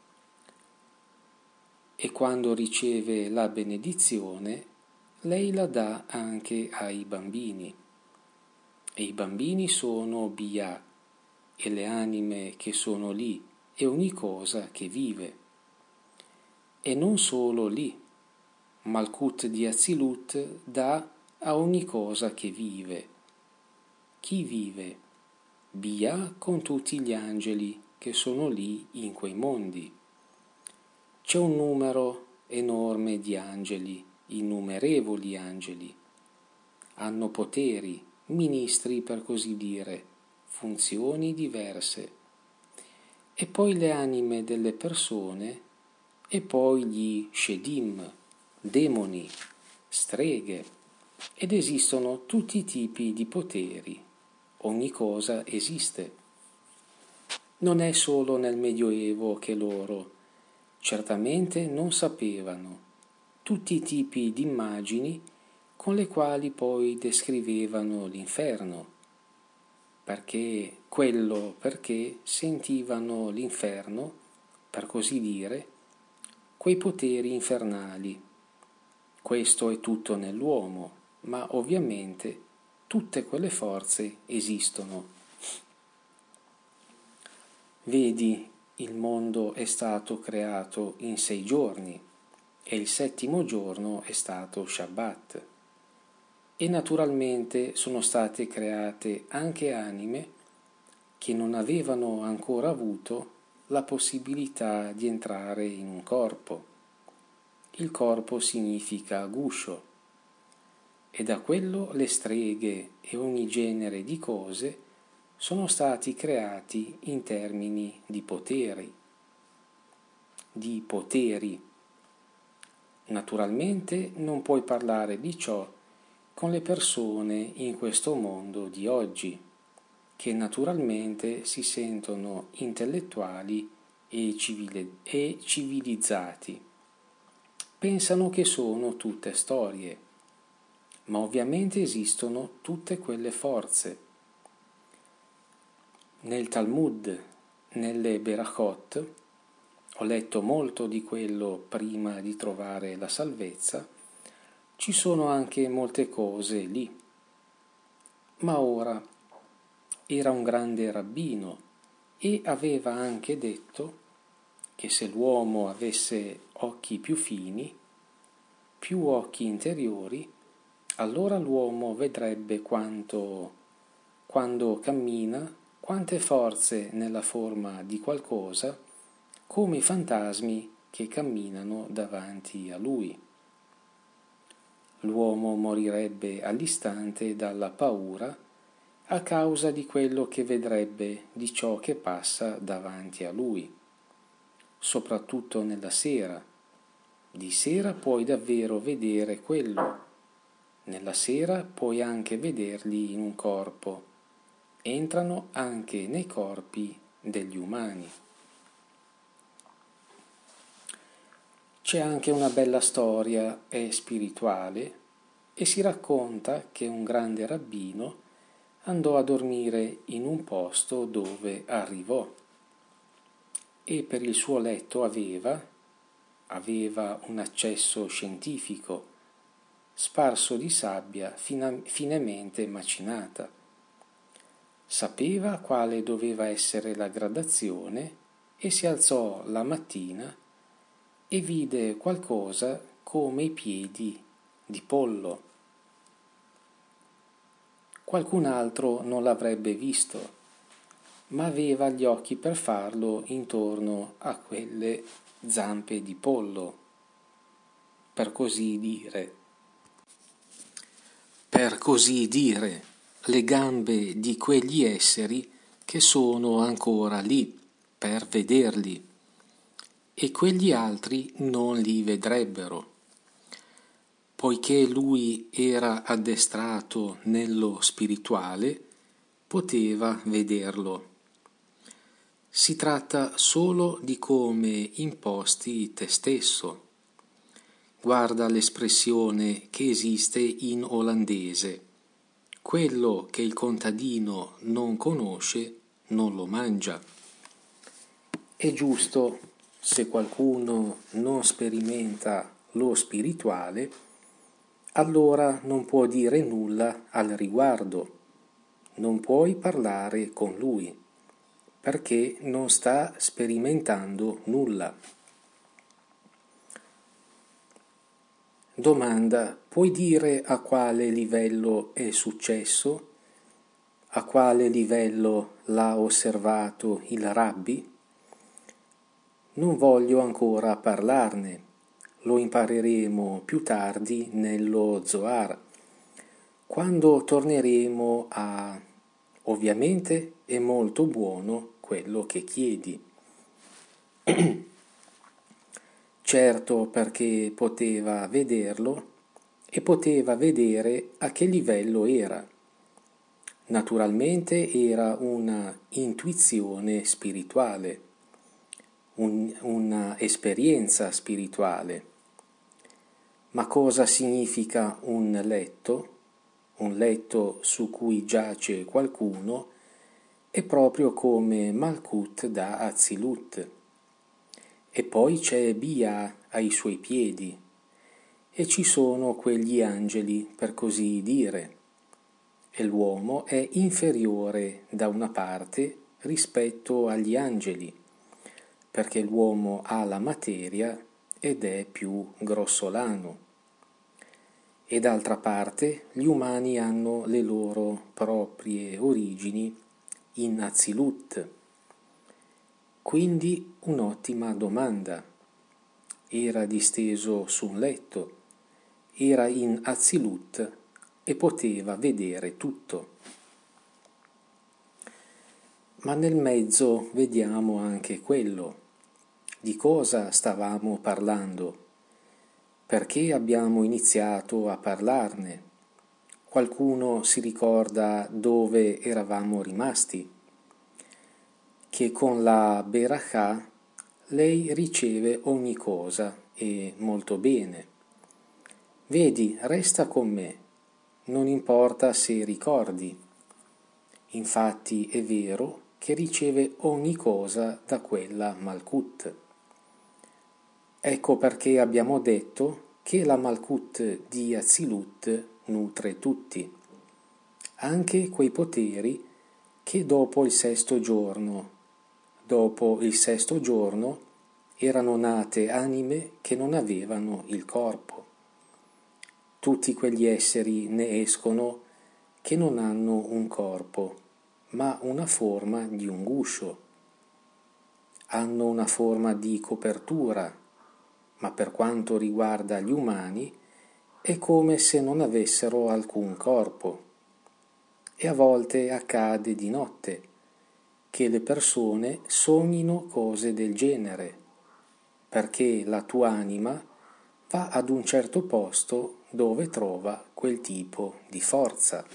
E quando riceve la benedizione, lei la dà anche ai bambini. E i bambini sono Bia, e le anime che sono lì, e ogni cosa che vive. E non solo lì, Malkut di Azilut dà a ogni cosa che vive. Chi vive? Bia con tutti gli angeli che sono lì in quei mondi. C'è un numero enorme di angeli, innumerevoli angeli. Hanno poteri, ministri per così dire, funzioni diverse. E poi le anime delle persone, e poi gli Shedim, demoni, streghe, ed esistono tutti i tipi di poteri. Ogni cosa esiste. Non è solo nel Medioevo che loro certamente non sapevano tutti i tipi di immagini con le quali poi descrivevano l'inferno, perché sentivano l'inferno, per così dire, quei poteri infernali. Questo è tutto nell'uomo, ma ovviamente tutte quelle forze esistono. Vedi, il mondo è stato creato in 6 giorni e il 7° giorno è stato Shabbat. E naturalmente sono state create anche anime che non avevano ancora avuto la possibilità di entrare in un corpo. Il corpo significa guscio, e da quello le streghe e ogni genere di cose sono stati creati in termini di poteri. Naturalmente non puoi parlare di ciò con le persone in questo mondo di oggi, che naturalmente si sentono intellettuali e civilizzati. Pensano che sono tutte storie, ma ovviamente esistono tutte quelle forze. Nel Talmud, nelle Berachot, ho letto molto di quello prima di trovare la salvezza, ci sono anche molte cose lì. Ma ora era un grande rabbino e aveva anche detto che se l'uomo avesse occhi più fini, più occhi interiori, allora l'uomo vedrebbe quando cammina, quante forze nella forma di qualcosa, come i fantasmi che camminano davanti a lui. L'uomo morirebbe all'istante dalla paura a causa di quello che vedrebbe di ciò che passa davanti a lui, soprattutto nella sera. Di sera puoi davvero vedere quello, nella sera puoi anche vederli in un corpo, entrano anche nei corpi degli umani. C'è anche una bella storia, è spirituale, e si racconta che un grande rabbino andò a dormire in un posto dove arrivò e per il suo letto aveva un accesso scientifico sparso di sabbia finemente macinata. Sapeva quale doveva essere la gradazione e si alzò la mattina e vide qualcosa come i piedi di pollo. Qualcun altro non l'avrebbe visto, ma aveva gli occhi per farlo intorno a quelle zampe di pollo, per così dire. Per così dire, le gambe di quegli esseri che sono ancora lì per vederli, e quegli altri non li vedrebbero. Poiché lui era addestrato nello spirituale, poteva vederlo. Si tratta solo di come imposti te stesso. Guarda l'espressione che esiste in olandese. Quello che il contadino non conosce non lo mangia. È giusto, se qualcuno non sperimenta lo spirituale, allora non può dire nulla al riguardo, non puoi parlare con lui, perché non sta sperimentando nulla. Domanda: puoi dire a quale livello è successo? A quale livello l'ha osservato il Rabbi? Non voglio ancora parlarne. Lo impareremo più tardi nello Zohar, quando torneremo a... Ovviamente è molto buono quello che chiedi. Certo, perché poteva vederlo e poteva vedere a che livello era. Naturalmente era una intuizione spirituale, una esperienza spirituale. Ma cosa significa un letto? Un letto su cui giace qualcuno è proprio come Malkut da Azilut. E poi c'è Bia ai suoi piedi, e ci sono quegli angeli, per così dire, e l'uomo è inferiore da una parte rispetto agli angeli, perché l'uomo ha la materia ed è più grossolano. E d'altra parte gli umani hanno le loro proprie origini in Azilut. Quindi un'ottima domanda. Era disteso su un letto, era in Azilut e poteva vedere tutto. Ma nel mezzo vediamo anche quello. Di cosa stavamo parlando? Perché abbiamo iniziato a parlarne? Qualcuno si ricorda dove eravamo rimasti? Che con la Berachà lei riceve ogni cosa e molto bene. Vedi, resta con me, non importa se ricordi. Infatti è vero che riceve ogni cosa da quella Malkut. Ecco perché abbiamo detto che la Malkut di Azilut nutre tutti, anche quei poteri che dopo il sesto giorno erano nate anime che non avevano il corpo. Tutti quegli esseri ne escono che non hanno un corpo, ma una forma di un guscio. Hanno una forma di copertura, ma per quanto riguarda gli umani è come se non avessero alcun corpo. e a volte accade di notte che le persone sognino cose del genere, perché la tua anima va ad un certo posto dove trova quel tipo di forza.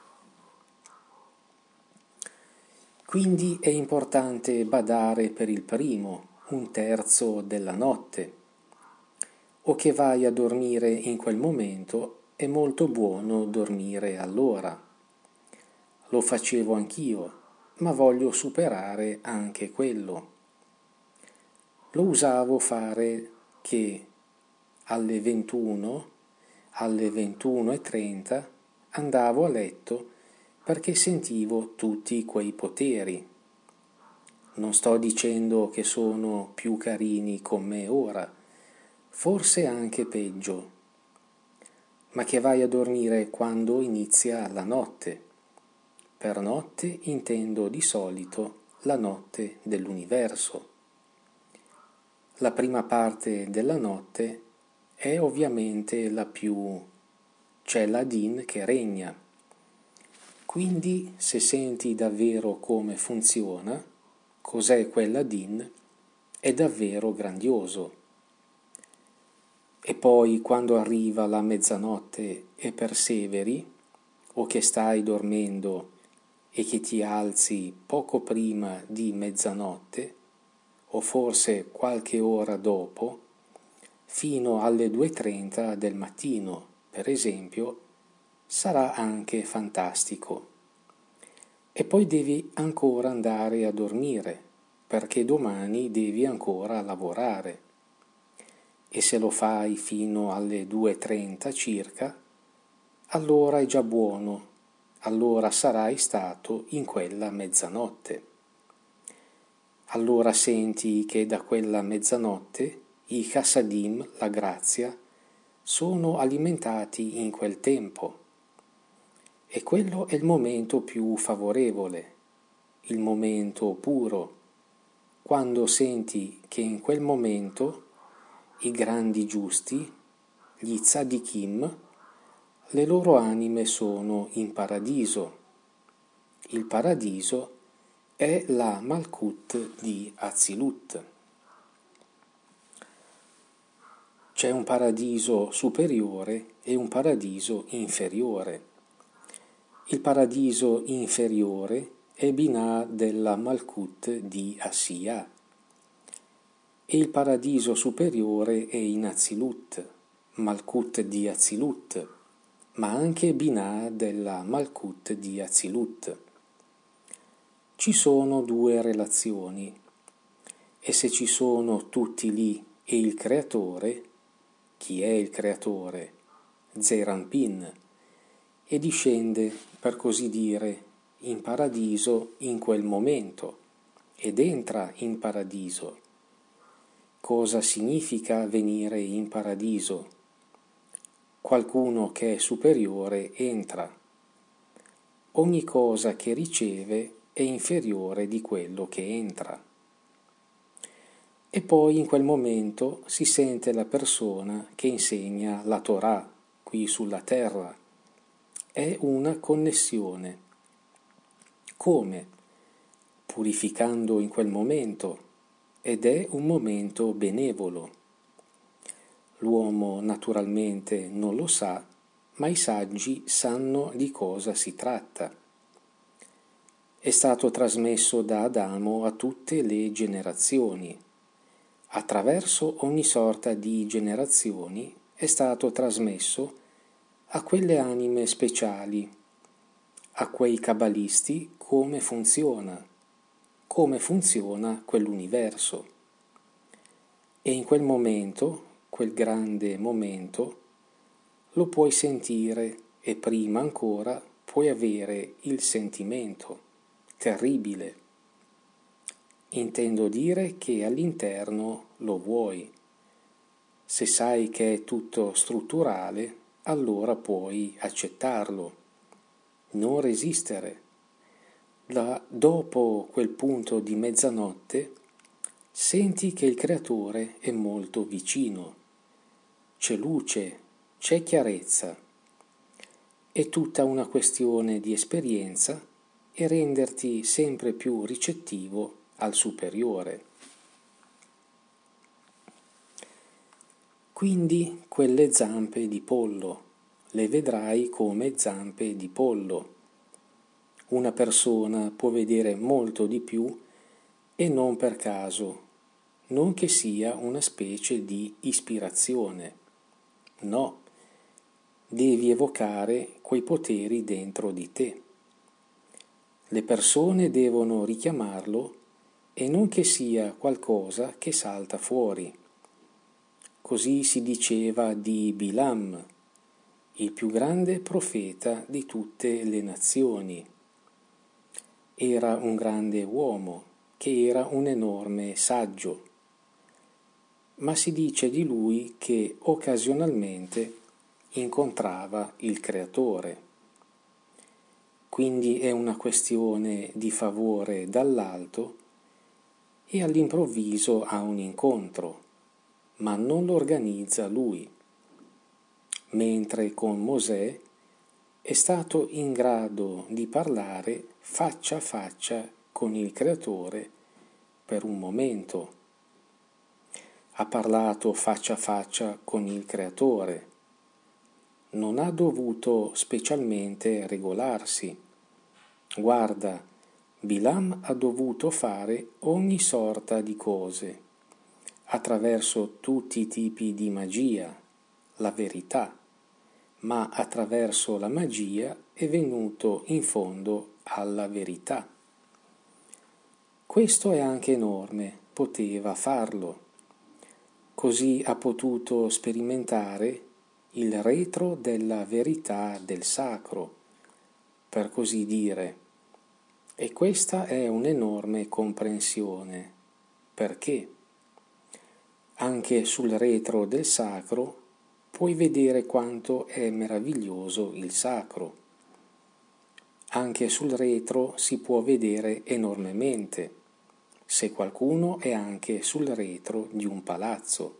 Quindi è importante badare per il primo, un terzo della notte, o che vai a dormire in quel momento, è molto buono dormire allora. Lo facevo anch'io, ma voglio superare anche quello. Lo usavo fare che alle 21, alle 21:30 andavo a letto perché sentivo tutti quei poteri. Non sto dicendo che sono più carini con me ora, forse anche peggio, ma che vai a dormire quando inizia la notte. Per notte intendo di solito la notte dell'universo. La prima parte della notte è ovviamente la più, c'è la Din che regna. Quindi se senti davvero come funziona, cos'è quella Din, è davvero grandioso. E poi quando arriva la mezzanotte e perseveri, o che stai dormendo e che ti alzi poco prima di mezzanotte, o forse qualche ora dopo, fino alle 2:30 del mattino, per esempio, sarà anche fantastico. E poi devi ancora andare a dormire, perché domani devi ancora lavorare. E se lo fai fino alle 2:30 circa, allora è già buono, allora sarai stato in quella mezzanotte. Allora senti che da quella mezzanotte i chassadim, la grazia, sono alimentati in quel tempo. E quello è il momento più favorevole, il momento puro, quando senti che in quel momento i grandi giusti, gli tzadikim, le loro anime sono in paradiso. Il paradiso è la Malkut di Atzilut. C'è un paradiso superiore e un paradiso inferiore. Il paradiso inferiore è Binah della Malkut di Asiya e il paradiso superiore è in Atzilut, Malkut di Atzilut, ma anche Binah della Malkut di Atzilut. Ci sono due relazioni e se ci sono tutti lì e il creatore, chi è il creatore? Zeir Anpin, e discende, per così dire, in paradiso in quel momento ed entra in paradiso. Cosa significa venire in paradiso? Qualcuno che è superiore entra. Ogni cosa che riceve è inferiore di quello che entra. E poi in quel momento si sente la persona che insegna la Torah qui sulla terra. È una connessione. Come? Purificando in quel momento, ed è un momento benevolo. L'uomo naturalmente non lo sa, ma i saggi sanno di cosa si tratta. È stato trasmesso da Adamo a tutte le generazioni. Attraverso ogni sorta di generazioni è stato trasmesso a quelle anime speciali, a quei cabalisti come funziona quell'universo. E in quel momento, quel grande momento, lo puoi sentire e prima ancora puoi avere il sentimento terribile. Intendo dire che all'interno lo vuoi. Se sai che è tutto strutturale, allora puoi accettarlo, non resistere. Dopo quel punto di mezzanotte, senti che il creatore è molto vicino. C'è luce, c'è chiarezza. è tutta una questione di esperienza e renderti sempre più ricettivo al superiore. Quindi quelle zampe di pollo, le vedrai come zampe di pollo. Una persona può vedere molto di più e non per caso, non che sia una specie di ispirazione. No, devi evocare quei poteri dentro di te. Le persone devono richiamarlo e non che sia qualcosa che salta fuori. Così si diceva di Bilam, il più grande profeta di tutte le nazioni. Era un grande uomo, che era un enorme saggio, ma si dice di lui che occasionalmente incontrava il Creatore. Quindi è una questione di favore dall'alto e all'improvviso ha un incontro, ma non lo organizza lui, mentre con Mosè è stato in grado di parlare faccia a faccia con il Creatore per un momento. Ha parlato faccia a faccia con il Creatore. Non ha dovuto specialmente regolarsi. Guarda, Bilam ha dovuto fare ogni sorta di cose, attraverso tutti i tipi di magia, la verità, ma attraverso la magia è venuto in fondo alla verità. Questo è anche enorme, poteva farlo. Così ha potuto sperimentare il retro della verità del sacro, per così dire. E questa è un'enorme comprensione. Perché? Anche sul retro del sacro puoi vedere quanto è meraviglioso il sacro. Anche sul retro si può vedere enormemente, se qualcuno è anche sul retro di un palazzo.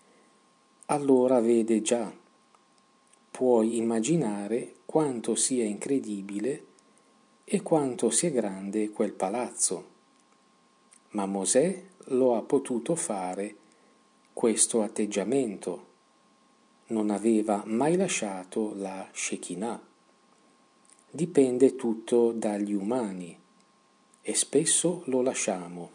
Allora vede già, puoi immaginare quanto sia incredibile e quanto sia grande quel palazzo. Ma Mosè lo ha potuto fare questo atteggiamento. Non aveva mai lasciato la Shekinah. Dipende tutto dagli umani e spesso lo lasciamo.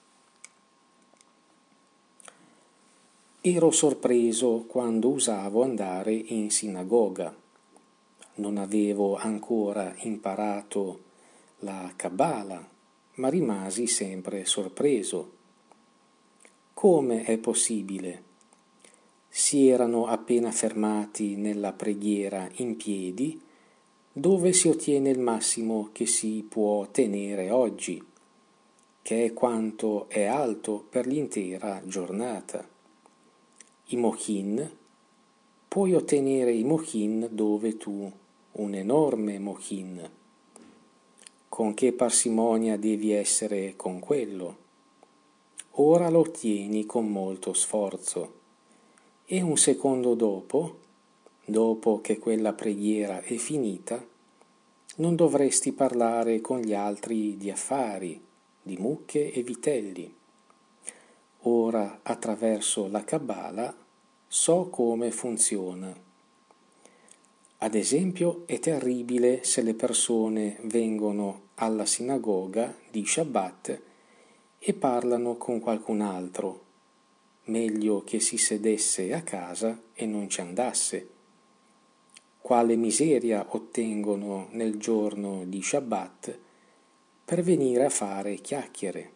Ero sorpreso quando usavo andare in sinagoga. Non avevo ancora imparato la Kabbalah, ma rimasi sempre sorpreso. Come è possibile? Si erano appena fermati nella preghiera in piedi, dove si ottiene il massimo che si può ottenere oggi, che è quanto è alto per l'intera giornata. I mochin, puoi ottenere i mochin dove tu, un enorme mochin. Con che parsimonia devi essere con quello? Ora lo ottieni con molto sforzo. E un secondo dopo che quella preghiera è finita, non dovresti parlare con gli altri di affari, di mucche e vitelli. Ora, attraverso la Kabbalah, so come funziona. Ad esempio, è terribile se le persone vengono alla sinagoga di Shabbat e parlano con qualcun altro. Meglio che si sedesse a casa e non ci andasse. Quale miseria ottengono nel giorno di Shabbat per venire a fare chiacchiere.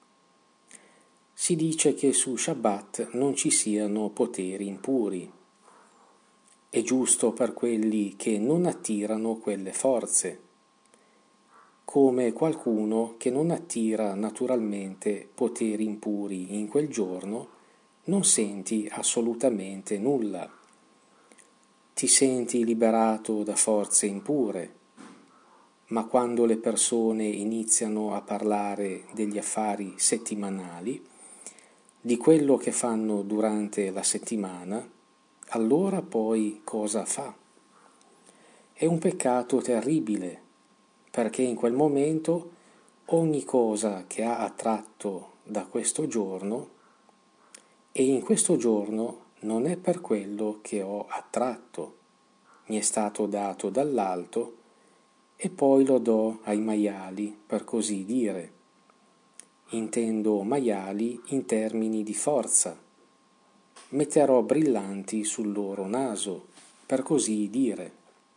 Si dice che su Shabbat non ci siano poteri impuri. È giusto per quelli che non attirano quelle forze, come qualcuno che non attira naturalmente poteri impuri in quel giorno, non senti assolutamente nulla. Ti senti liberato da forze impure, ma quando le persone iniziano a parlare degli affari settimanali, di quello che fanno durante la settimana, allora poi cosa fa? è un peccato terribile, perché in quel momento ogni cosa che ha attratto da questo giorno, e in questo giorno non è per quello che ho attratto, mi è stato dato dall'alto e poi lo do ai maiali, per così dire. Intendo maiali in termini di forza. Metterò brillanti sul loro naso, per così dire.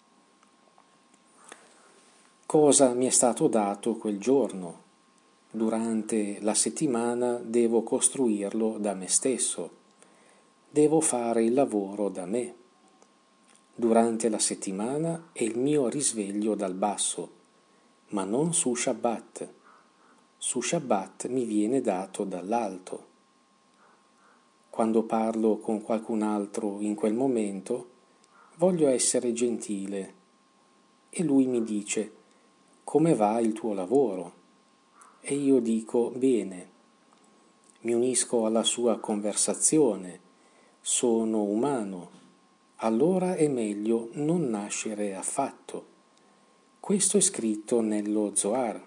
Cosa mi è stato dato quel giorno? Durante la settimana devo costruirlo da me stesso, devo fare il lavoro da me. Durante la settimana è il mio risveglio dal basso, ma non su Shabbat. Su Shabbat mi viene dato dall'alto. Quando parlo con qualcun altro in quel momento, voglio essere gentile e lui mi dice: come va il tuo lavoro? E io dico: bene. Mi unisco alla sua conversazione, sono umano, allora è meglio non nascere affatto. Questo è scritto nello Zohar.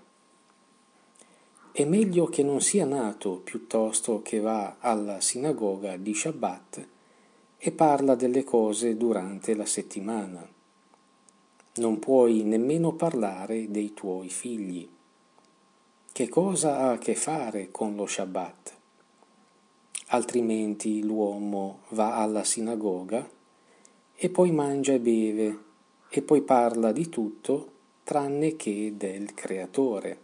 È meglio che non sia nato piuttosto che va alla sinagoga di Shabbat e parla delle cose durante la settimana. Non puoi nemmeno parlare dei tuoi figli. Che cosa ha a che fare con lo Shabbat? Altrimenti l'uomo va alla sinagoga e poi mangia e beve e poi parla di tutto tranne che del Creatore.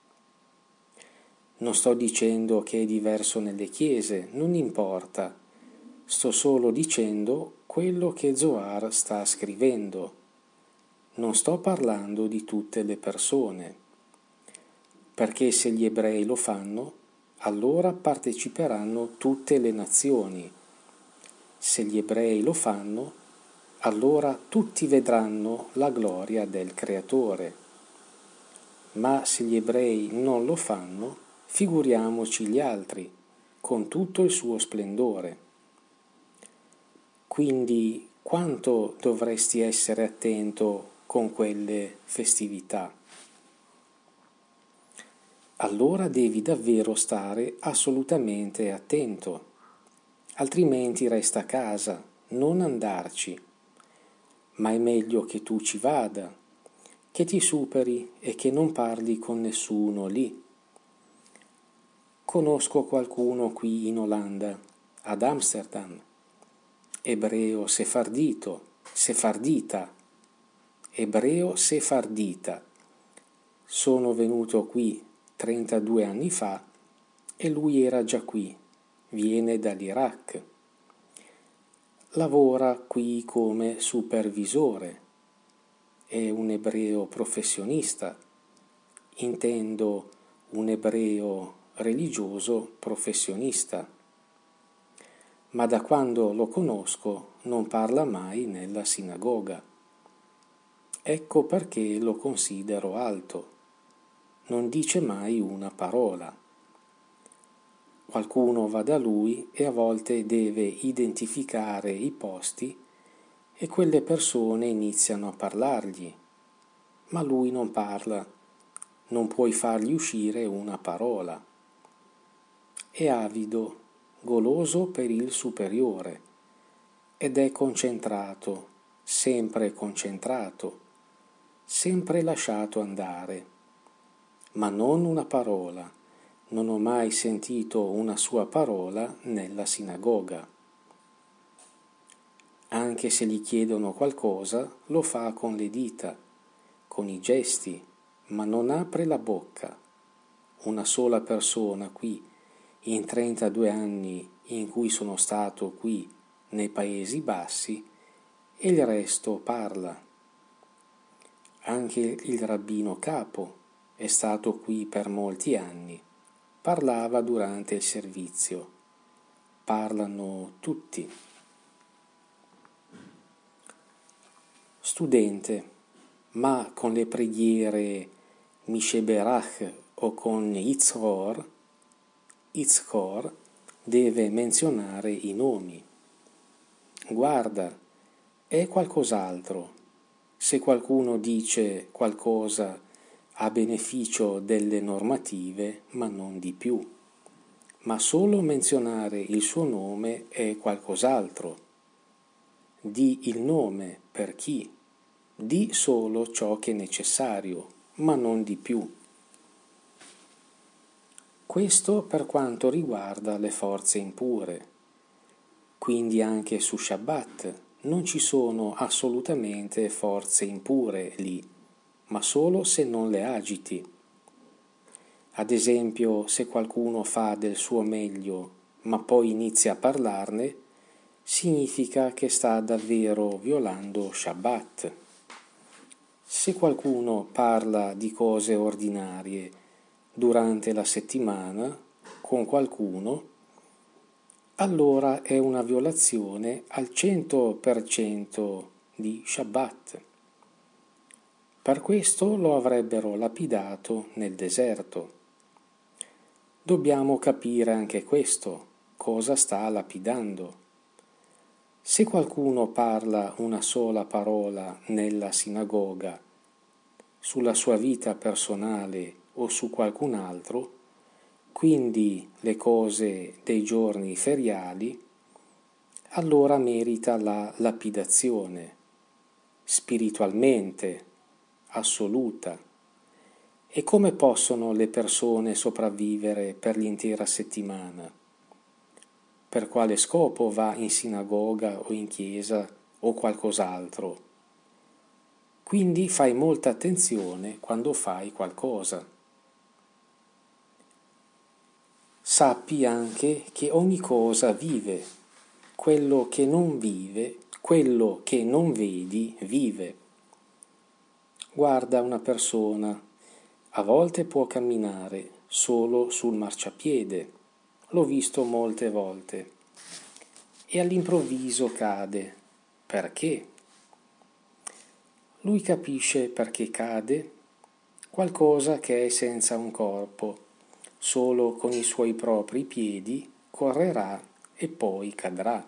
Non sto dicendo che è diverso nelle chiese, non importa. Sto solo dicendo quello che Zohar sta scrivendo. Non sto parlando di tutte le persone, perché se gli ebrei lo fanno, allora parteciperanno tutte le nazioni. Se gli ebrei lo fanno, allora tutti vedranno la gloria del Creatore. Ma se gli ebrei non lo fanno, figuriamoci gli altri, con tutto il suo splendore. Quindi quanto dovresti essere attento con quelle festività? Allora devi davvero stare assolutamente attento, altrimenti resta a casa, non andarci. Ma è meglio che tu ci vada, che ti superi e che non parli con nessuno lì. Conosco qualcuno qui in Olanda, ad Amsterdam, ebreo sefardita, ebreo sefardita. Sono venuto qui 32 anni fa e lui era già qui, viene dall'Iraq. Lavora qui come supervisore, è un ebreo professionista, intendo un ebreo religioso professionista, ma da quando lo conosco non parla mai nella sinagoga. Ecco perché lo considero alto, non dice mai una parola. Qualcuno va da lui e a volte deve identificare i posti e quelle persone iniziano a parlargli, ma lui non parla, non puoi fargli uscire una parola. È avido, goloso per il superiore ed è concentrato, sempre lasciato andare, ma non una parola. Non ho mai sentito una sua parola nella sinagoga. Anche se gli chiedono qualcosa, lo fa con le dita, con i gesti, ma non apre la bocca. Una sola persona qui, in 32 anni in cui sono stato qui nei Paesi Bassi, e il resto parla. Anche il rabbino capo è stato qui per molti anni. Parlava durante il servizio. Parlano tutti. Studente, ma con le preghiere Misheberach o con Itzhor deve menzionare i nomi. Guarda, è qualcos'altro. se qualcuno dice qualcosa a beneficio delle normative, ma non di più. Ma solo menzionare il suo nome è qualcos'altro. Di il nome per chi? Di solo ciò che è necessario, ma non di più. Questo per quanto riguarda le forze impure. Quindi anche su Shabbat non ci sono assolutamente forze impure lì, ma solo se non le agiti. Ad esempio, se qualcuno fa del suo meglio, ma poi inizia a parlarne, significa che sta davvero violando Shabbat. Se qualcuno parla di cose ordinarie durante la settimana con qualcuno, allora è una violazione al 100% di Shabbat. Per questo lo avrebbero lapidato nel deserto. Dobbiamo capire anche questo, cosa sta lapidando. Se qualcuno parla una sola parola nella sinagoga sulla sua vita personale o su qualcun altro, quindi le cose dei giorni feriali, allora merita la lapidazione, spiritualmente, assoluta. E come possono le persone sopravvivere per l'intera settimana? Per quale scopo va in sinagoga o in chiesa o qualcos'altro? Quindi fai molta attenzione quando fai qualcosa. Sappi anche che ogni cosa vive, quello che non vive, quello che non vedi vive. Guarda una persona, a volte può camminare solo sul marciapiede, l'ho visto molte volte, e all'improvviso cade. Perché? Lui capisce perché cade, qualcosa che è senza un corpo. Solo con i suoi propri piedi correrà e poi cadrà.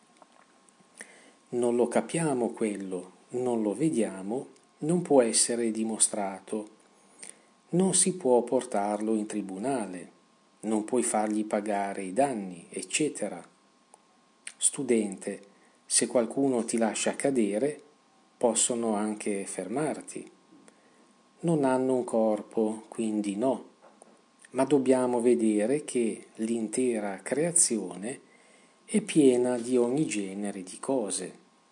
Non lo capiamo quello, non lo vediamo, non può essere dimostrato. Non si può portarlo in tribunale, non puoi fargli pagare i danni, eccetera. Studente, se qualcuno ti lascia cadere, possono anche fermarti. Non hanno un corpo, quindi no. Ma dobbiamo vedere che l'intera creazione è piena di ogni genere di cose.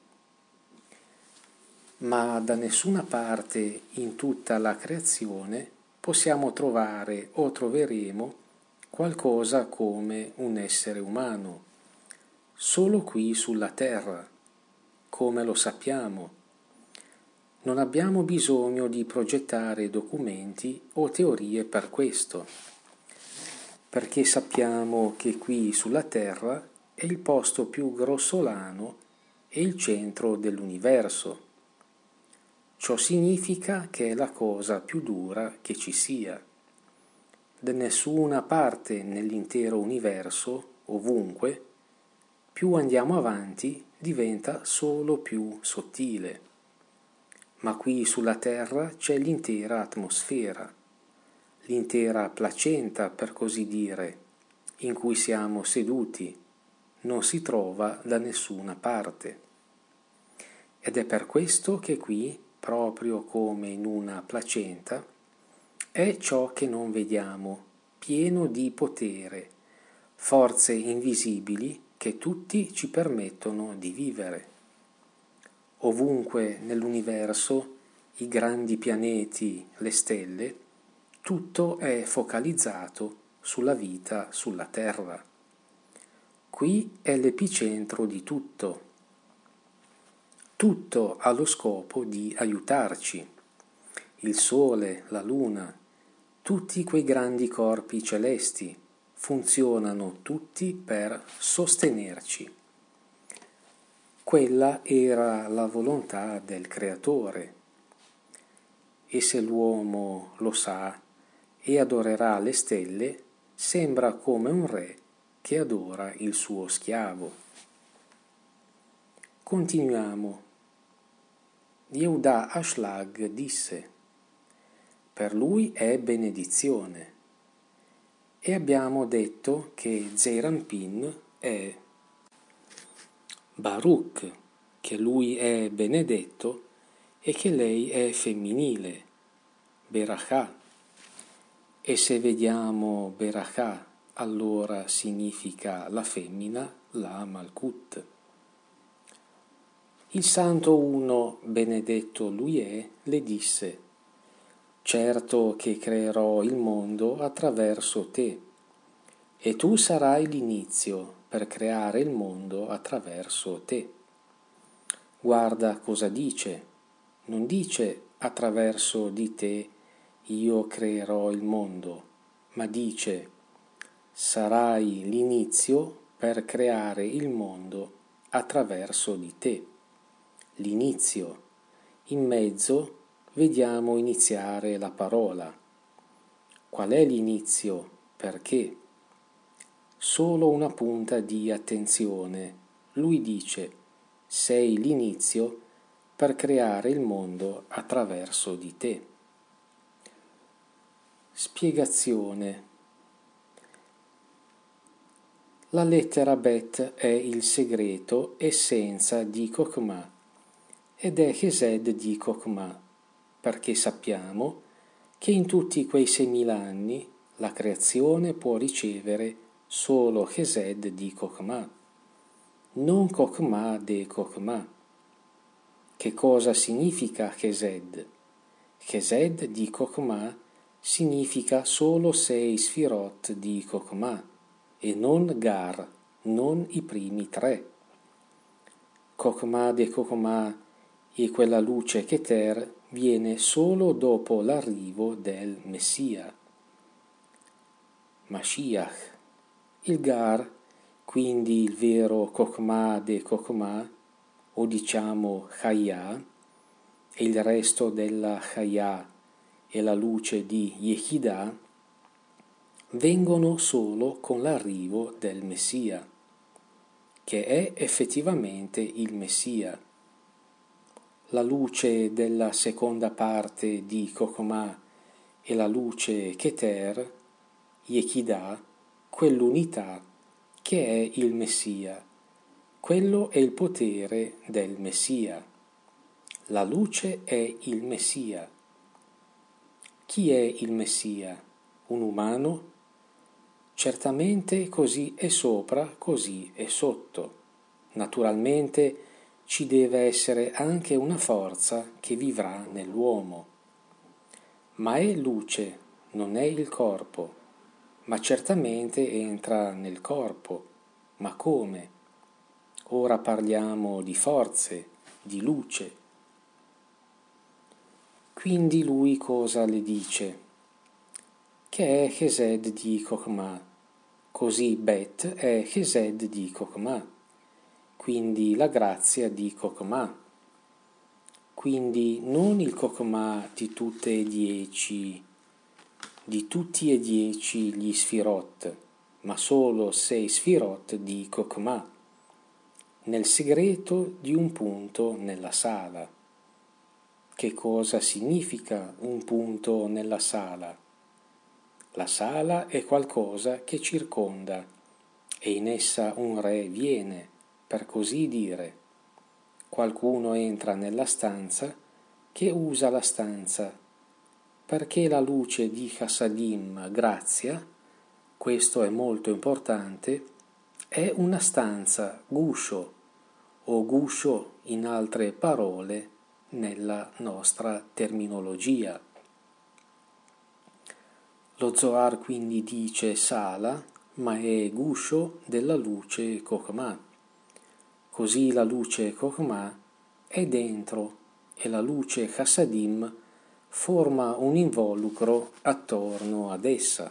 Ma da nessuna parte in tutta la creazione possiamo trovare o troveremo qualcosa come un essere umano, solo qui sulla terra, come lo sappiamo. Non abbiamo bisogno di progettare documenti o teorie per questo, perché sappiamo che qui sulla Terra è il posto più grossolano e il centro dell'universo. Ciò significa che è la cosa più dura che ci sia. Da nessuna parte nell'intero universo, ovunque, più andiamo avanti diventa solo più sottile. Ma qui sulla Terra c'è l'intera atmosfera, l'intera placenta, per così dire, in cui siamo seduti, non si trova da nessuna parte. Ed è per questo che qui, proprio come in una placenta, è ciò che non vediamo, pieno di potere, forze invisibili che tutti ci permettono di vivere. Ovunque nell'universo, i grandi pianeti, le stelle, tutto è focalizzato sulla vita sulla Terra. Qui è l'epicentro di tutto. Tutto ha lo scopo di aiutarci. Il Sole, la Luna, tutti quei grandi corpi celesti funzionano tutti per sostenerci. Quella era la volontà del Creatore. E se l'uomo lo sa e adorerà le stelle, sembra come un re che adora il suo schiavo. Continuiamo. Yehuda Ashlag disse: per lui è benedizione. E abbiamo detto che Zeirampin è Baruch, che lui è benedetto e che lei è femminile, Berachà. E se vediamo Berachà, allora significa la femmina, la Malkut. Il Santo Uno, benedetto lui è, le disse: certo che creerò il mondo attraverso te, e tu sarai l'inizio per creare il mondo attraverso te. Guarda cosa dice, non dice attraverso di te io creerò il mondo, ma dice sarai l'inizio per creare il mondo attraverso di te. L'inizio, in mezzo vediamo iniziare la parola. Qual è l'inizio? Perché? Solo una punta di attenzione. Lui dice: sei l'inizio per creare il mondo attraverso di te. Spiegazione. La lettera Bet è il segreto essenza di Chokhmah ed è Chesed di Chokhmah, perché sappiamo che in tutti quei 6.000 anni la creazione può ricevere solo Chesed di Chokhmah, non Chokhmah de Chokhmah. Che cosa significa Chesed? Chesed di Chokhmah significa solo 6 sfirot di Chokhmah e non Gar, non i primi 3. Chokhmah de Chokhmah e quella luce Keter viene solo dopo l'arrivo del Messia, Mashiach. Il Gar, quindi il vero Chokhmah de Chokhmah, o diciamo Chayah, e il resto della Chayah e la luce di Yehidah, vengono solo con l'arrivo del Messia, che è effettivamente il Messia. La luce della seconda parte di Chokhmah e la luce Keter, Yehidah, quell'unità che è il Messia. Quello è il potere del Messia. La luce è il Messia. Chi è il Messia? Un umano? Certamente così è sopra, così è sotto. Naturalmente ci deve essere anche una forza che vivrà nell'uomo. Ma è luce, non è il corpo, ma certamente entra nel corpo. Ma come? Ora parliamo di forze, di luce. Quindi lui cosa le dice? Che è Chesed di Chokhmah. Così Bet è Chesed di Chokhmah, quindi la grazia di Chokhmah. Quindi non il Chokhmah di tutti e 10 gli sfirot, ma solo 6 sfirot di Chokhmah, nel segreto di un punto nella sala. Che cosa significa un punto nella sala? La sala è qualcosa che circonda e in essa un re viene, per così dire. Qualcuno entra nella stanza che usa la stanza, perché la luce di Chassadim, grazia, questo è molto importante, è una stanza guscio o guscio in altre parole nella nostra terminologia. Lo Zohar quindi dice sala, ma è guscio della luce Chokhmah. Così la luce Chokhmah è dentro e la luce Chassadim forma un involucro attorno ad essa.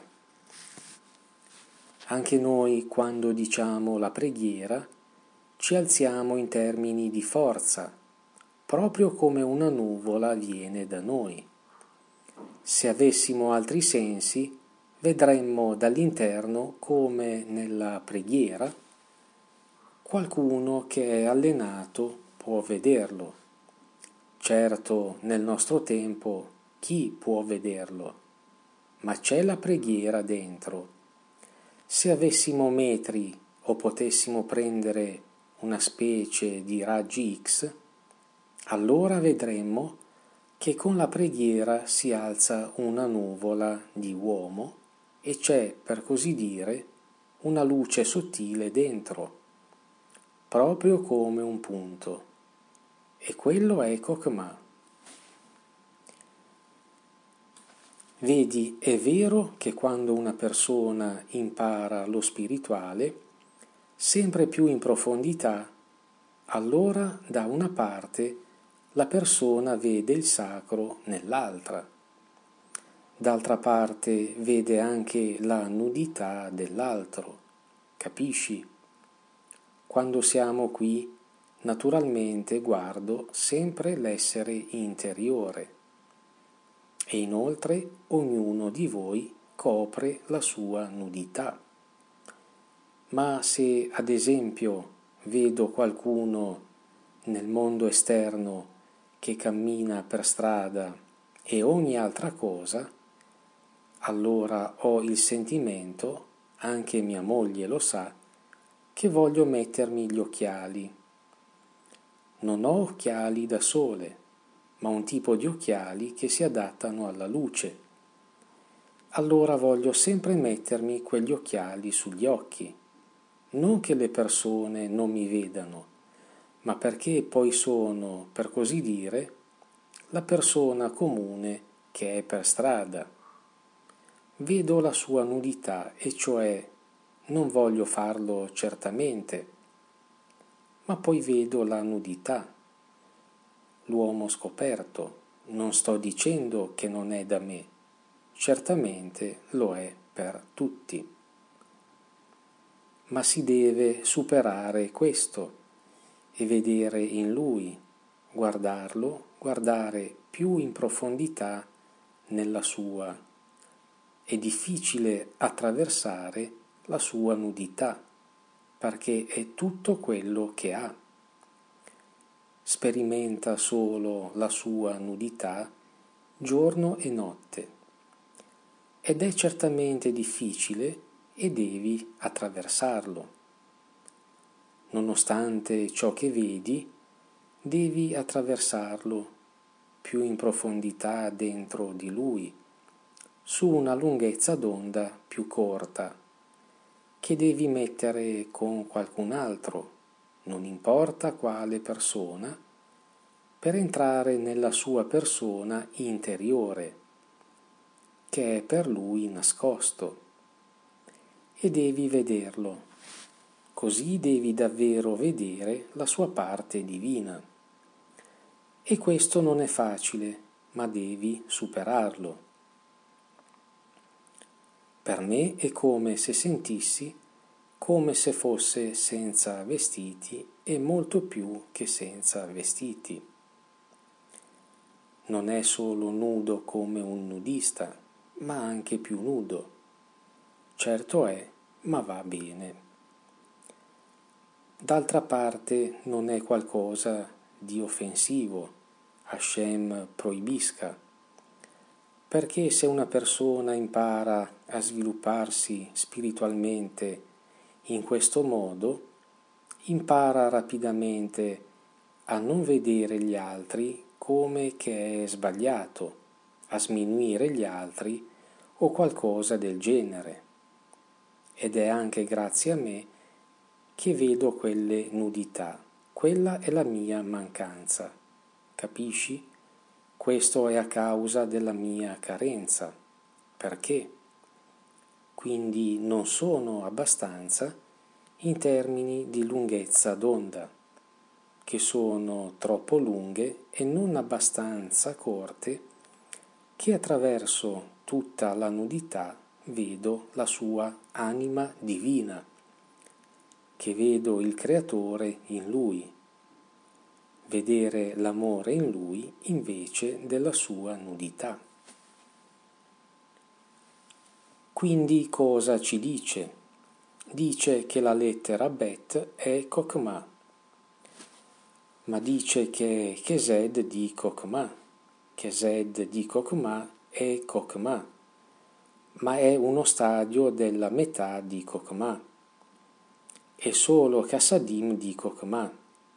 Anche noi, quando diciamo la preghiera, ci alziamo in termini di forza, proprio come una nuvola viene da noi. Se avessimo altri sensi, vedremmo dall'interno come nella preghiera qualcuno che è allenato può vederlo. Certo, nel nostro tempo chi può vederlo? Ma c'è la preghiera dentro. Se avessimo metri o potessimo prendere una specie di raggi X, allora vedremmo che con la preghiera si alza una nuvola di uomo e c'è, per così dire, una luce sottile dentro, proprio come un punto. E quello è Kokma. Vedi, è vero che quando una persona impara lo spirituale, sempre più in profondità, allora da una parte la persona vede il sacro nell'altra, d'altra parte vede anche la nudità dell'altro, capisci? Quando siamo qui, naturalmente guardo sempre l'essere interiore e inoltre ognuno di voi copre la sua nudità. Ma se ad esempio vedo qualcuno nel mondo esterno che cammina per strada e ogni altra cosa, allora ho il sentimento, anche mia moglie lo sa, che voglio mettermi gli occhiali. Non ho occhiali da sole, ma un tipo di occhiali che si adattano alla luce. Allora voglio sempre mettermi quegli occhiali sugli occhi, non che le persone non mi vedano, ma perché poi sono, per così dire, la persona comune che è per strada. Vedo la sua nudità, e cioè non voglio farlo certamente, ma poi vedo la nudità, l'uomo scoperto. Non sto dicendo che non è da me, certamente lo è per tutti. Ma si deve superare questo e vedere in lui, guardarlo, guardare più in profondità nella sua. È difficile attraversare la sua nudità, perché è tutto quello che ha. Sperimenta solo la sua nudità giorno e notte. Ed è certamente difficile e devi attraversarlo. Nonostante ciò che vedi, devi attraversarlo più in profondità dentro di lui, su una lunghezza d'onda più corta, che devi mettere con qualcun altro, non importa quale persona, per entrare nella sua persona interiore, che è per lui nascosto, e devi vederlo. Così devi davvero vedere la sua parte divina. E questo non è facile, ma devi superarlo. Per me è come se sentissi come se fosse senza vestiti e molto più che senza vestiti. Non è solo nudo come un nudista, ma anche più nudo. Certo è, ma va bene. D'altra parte non è qualcosa di offensivo, Hashem proibisca, perché se una persona impara a svilupparsi spiritualmente in questo modo, impara rapidamente a non vedere gli altri come che è sbagliato, a sminuire gli altri o qualcosa del genere. Ed è anche grazie a me che vedo quelle nudità. Quella è la mia mancanza. Capisci? Questo è a causa della mia carenza. Perché? Quindi non sono abbastanza in termini di lunghezza d'onda, che sono troppo lunghe e non abbastanza corte, che attraverso tutta la nudità vedo la sua anima divina, che vedo il Creatore in lui, vedere l'amore in lui invece della sua nudità. Quindi cosa ci dice? Dice che la lettera Bet è Kokma. ma dice che Chesed di Chokmah. Chesed di Chokmah è Chokmah, ma è uno stadio della metà di Chokmah. È solo Chassadim di Chokmah.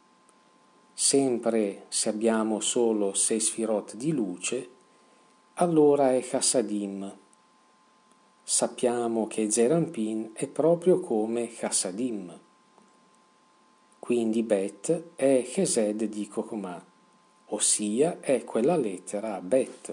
Sempre se abbiamo solo 6 sfirot di luce, allora è Chassadim. Sappiamo che Zerampin è proprio come Chassadim. Quindi Bet è Chesed di Chokmah, ossia è quella lettera Bet.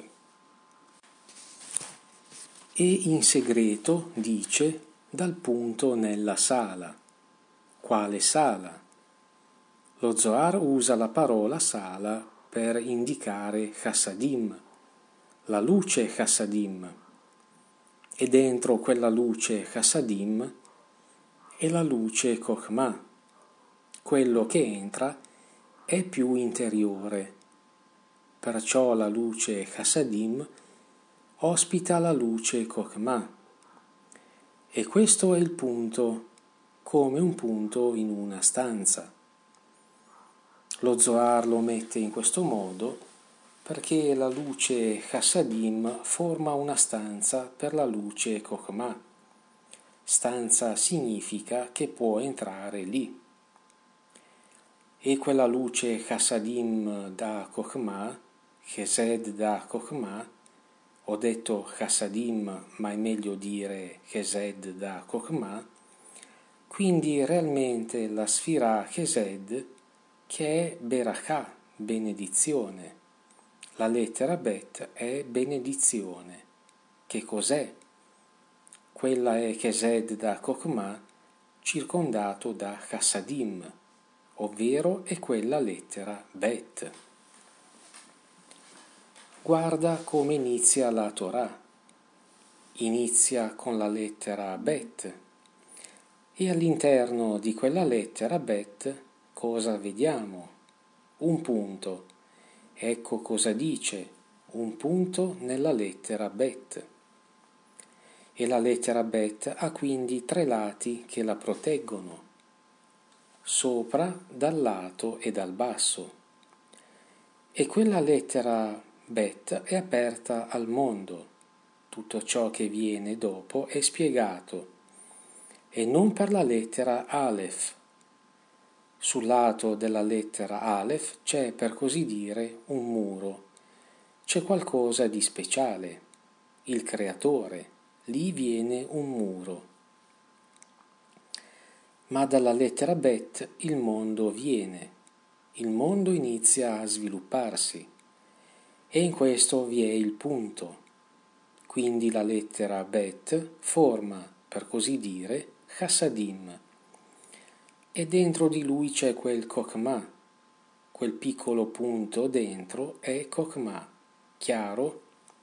E in segreto dice dal punto nella sala. Quale sala? Lo Zohar usa la parola sala per indicare Chassadim, la luce Chassadim. E dentro quella luce Chassadim è la luce Chokmah. Quello che entra è più interiore. Perciò la luce Chassadim ospita la luce Chokmah. E questo è il punto, come un punto in una stanza. Lo Zohar lo mette in questo modo perché la luce Chassadim forma una stanza per la luce Chokmah. Stanza significa che può entrare lì. E quella luce Chassadim da Chokmah, Chesed da Chokmah, ho detto Chassadim, ma è meglio dire Chesed da Chokmah, quindi realmente la sfira Chesed, che è Berakah, benedizione. La lettera Bet è benedizione. Che cos'è? Quella è Chesed da Chokmah, circondato da Chassadim, ovvero è quella lettera Bet. Guarda come inizia la Torah. Inizia con la lettera Bet e all'interno di quella lettera Bet cosa vediamo? Un punto. Ecco cosa dice, un punto nella lettera Bet. E la lettera Bet ha quindi 3 lati che la proteggono, sopra, dal lato e dal basso. E quella lettera Bet è aperta al mondo. Tutto ciò che viene dopo è spiegato, e non per la lettera Aleph. Sul lato della lettera Aleph c'è, per così dire, un muro. C'è qualcosa di speciale. Il creatore. Lì viene un muro. Ma dalla lettera Bet il mondo viene. Il mondo inizia a svilupparsi. E in questo vi è il punto. Quindi la lettera Bet forma, per così dire, Chassadim. E dentro di lui c'è quel Chokmah. Quel piccolo punto dentro è Chokmah. Chiaro?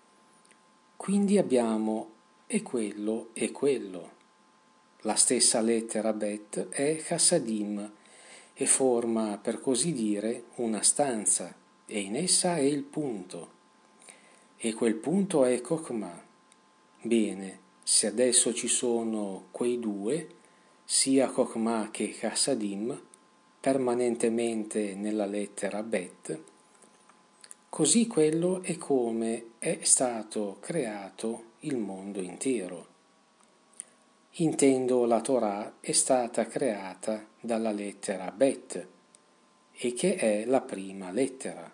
Quindi abbiamo e quello e quello. La stessa lettera Bet è Chassadim e forma, per così dire, una stanza, e in essa è il punto. E quel punto è Chokmah. Bene, se adesso ci sono quei due, sia Chokmah che Chassadim, permanentemente nella lettera Bet, così quello è come è stato creato il mondo intero. Intendo la Torah è stata creata dalla lettera Bet, e che è la prima lettera.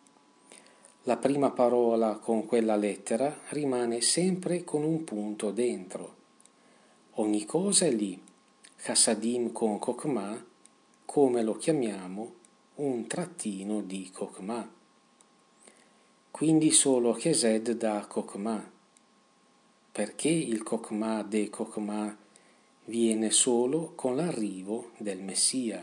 La prima parola con quella lettera rimane sempre con un punto dentro. Ogni cosa è lì. Chassadim con Chokmah, come lo chiamiamo, un trattino di Chokmah. Quindi solo Chesed da Chokmah. Perché il Chokmah de Chokmah viene solo con l'arrivo del Messia.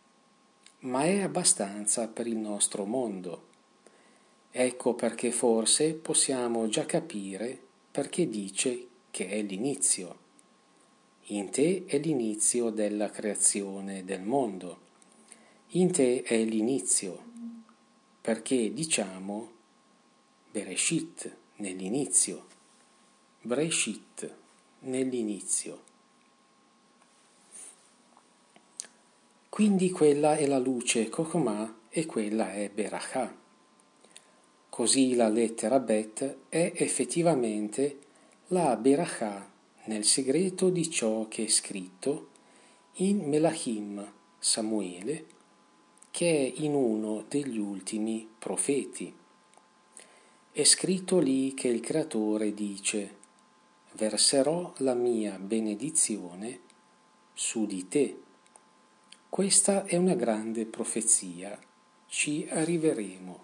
Ma è abbastanza per il nostro mondo. Ecco perché forse possiamo già capire perché dice che è l'inizio. In te è l'inizio della creazione del mondo. In te è l'inizio, perché diciamo Bereshit, nell'inizio. Bereshit, nell'inizio. Quindi quella è la luce Chokmah e quella è Berachà. Così la lettera Bet è effettivamente la Berachà nel segreto di ciò che è scritto in Melachim, Samuele, che è in uno degli ultimi profeti. È scritto lì che il Creatore dice: verserò la mia benedizione su di te. Questa è una grande profezia, ci arriveremo.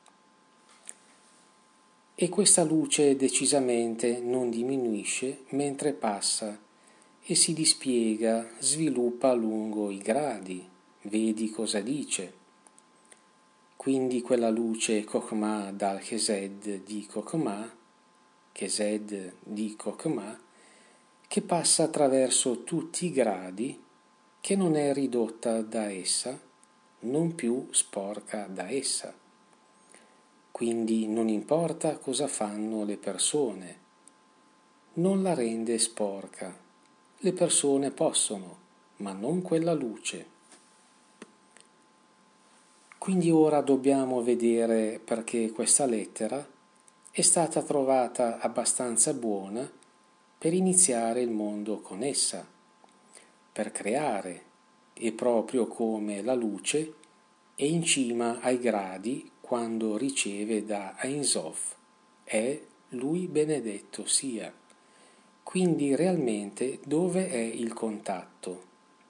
E questa luce decisamente non diminuisce mentre passa e si dispiega, sviluppa lungo i gradi. Vedi cosa dice. Quindi quella luce Chokhmah dal Chesed di Chokhmah, che passa attraverso tutti i gradi, che non è ridotta da essa, non più sporca da essa. Quindi non importa cosa fanno le persone, non la rende sporca. Le persone possono, ma non quella luce. Quindi ora dobbiamo vedere perché questa lettera è stata trovata abbastanza buona per iniziare il mondo con essa, per creare, e proprio come la luce è in cima ai gradi quando riceve da Ein Sof, è lui benedetto sia. Quindi realmente dove è il contatto?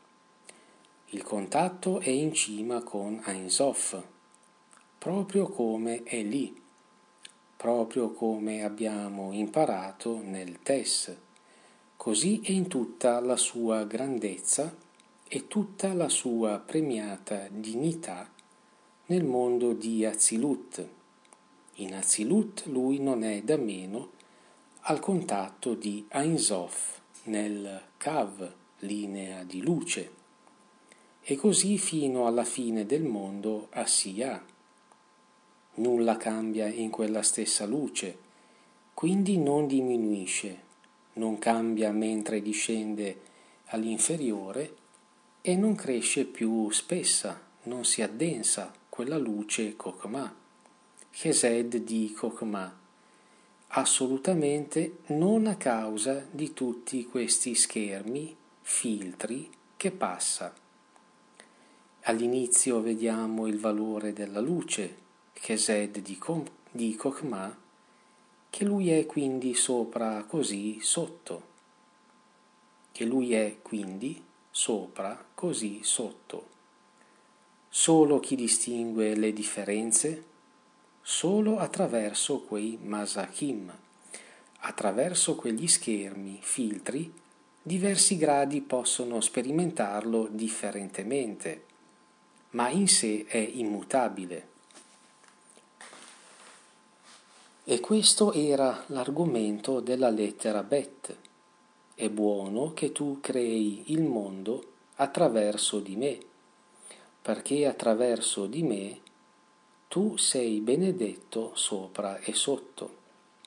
Il contatto è in cima con Ein Sof, proprio come è lì, proprio come abbiamo imparato nel Tes. Così è in tutta la sua grandezza e tutta la sua premiata dignità nel mondo di Atzilut. In Atzilut lui non è da meno al contatto di Ein Sof nel Kav, linea di luce. E così fino alla fine del mondo a Sia. Nulla cambia in quella stessa luce, quindi non diminuisce, non cambia mentre discende all'inferiore e non cresce più spessa, non si addensa quella luce Chokhmah, Chesed di Chokhmah, assolutamente non a causa di tutti questi schermi, filtri che passa. All'inizio vediamo il valore della luce, Chesed di Chokhmah, che lui è quindi sopra così sotto, che lui è quindi sopra così sotto. Solo chi distingue le differenze, solo attraverso quei masachim, attraverso quegli schermi, filtri, diversi gradi possono sperimentarlo differentemente, ma in sé è immutabile. E questo era l'argomento della lettera Bet. È buono che tu crei il mondo attraverso di me, perché attraverso di me tu sei benedetto sopra e sotto.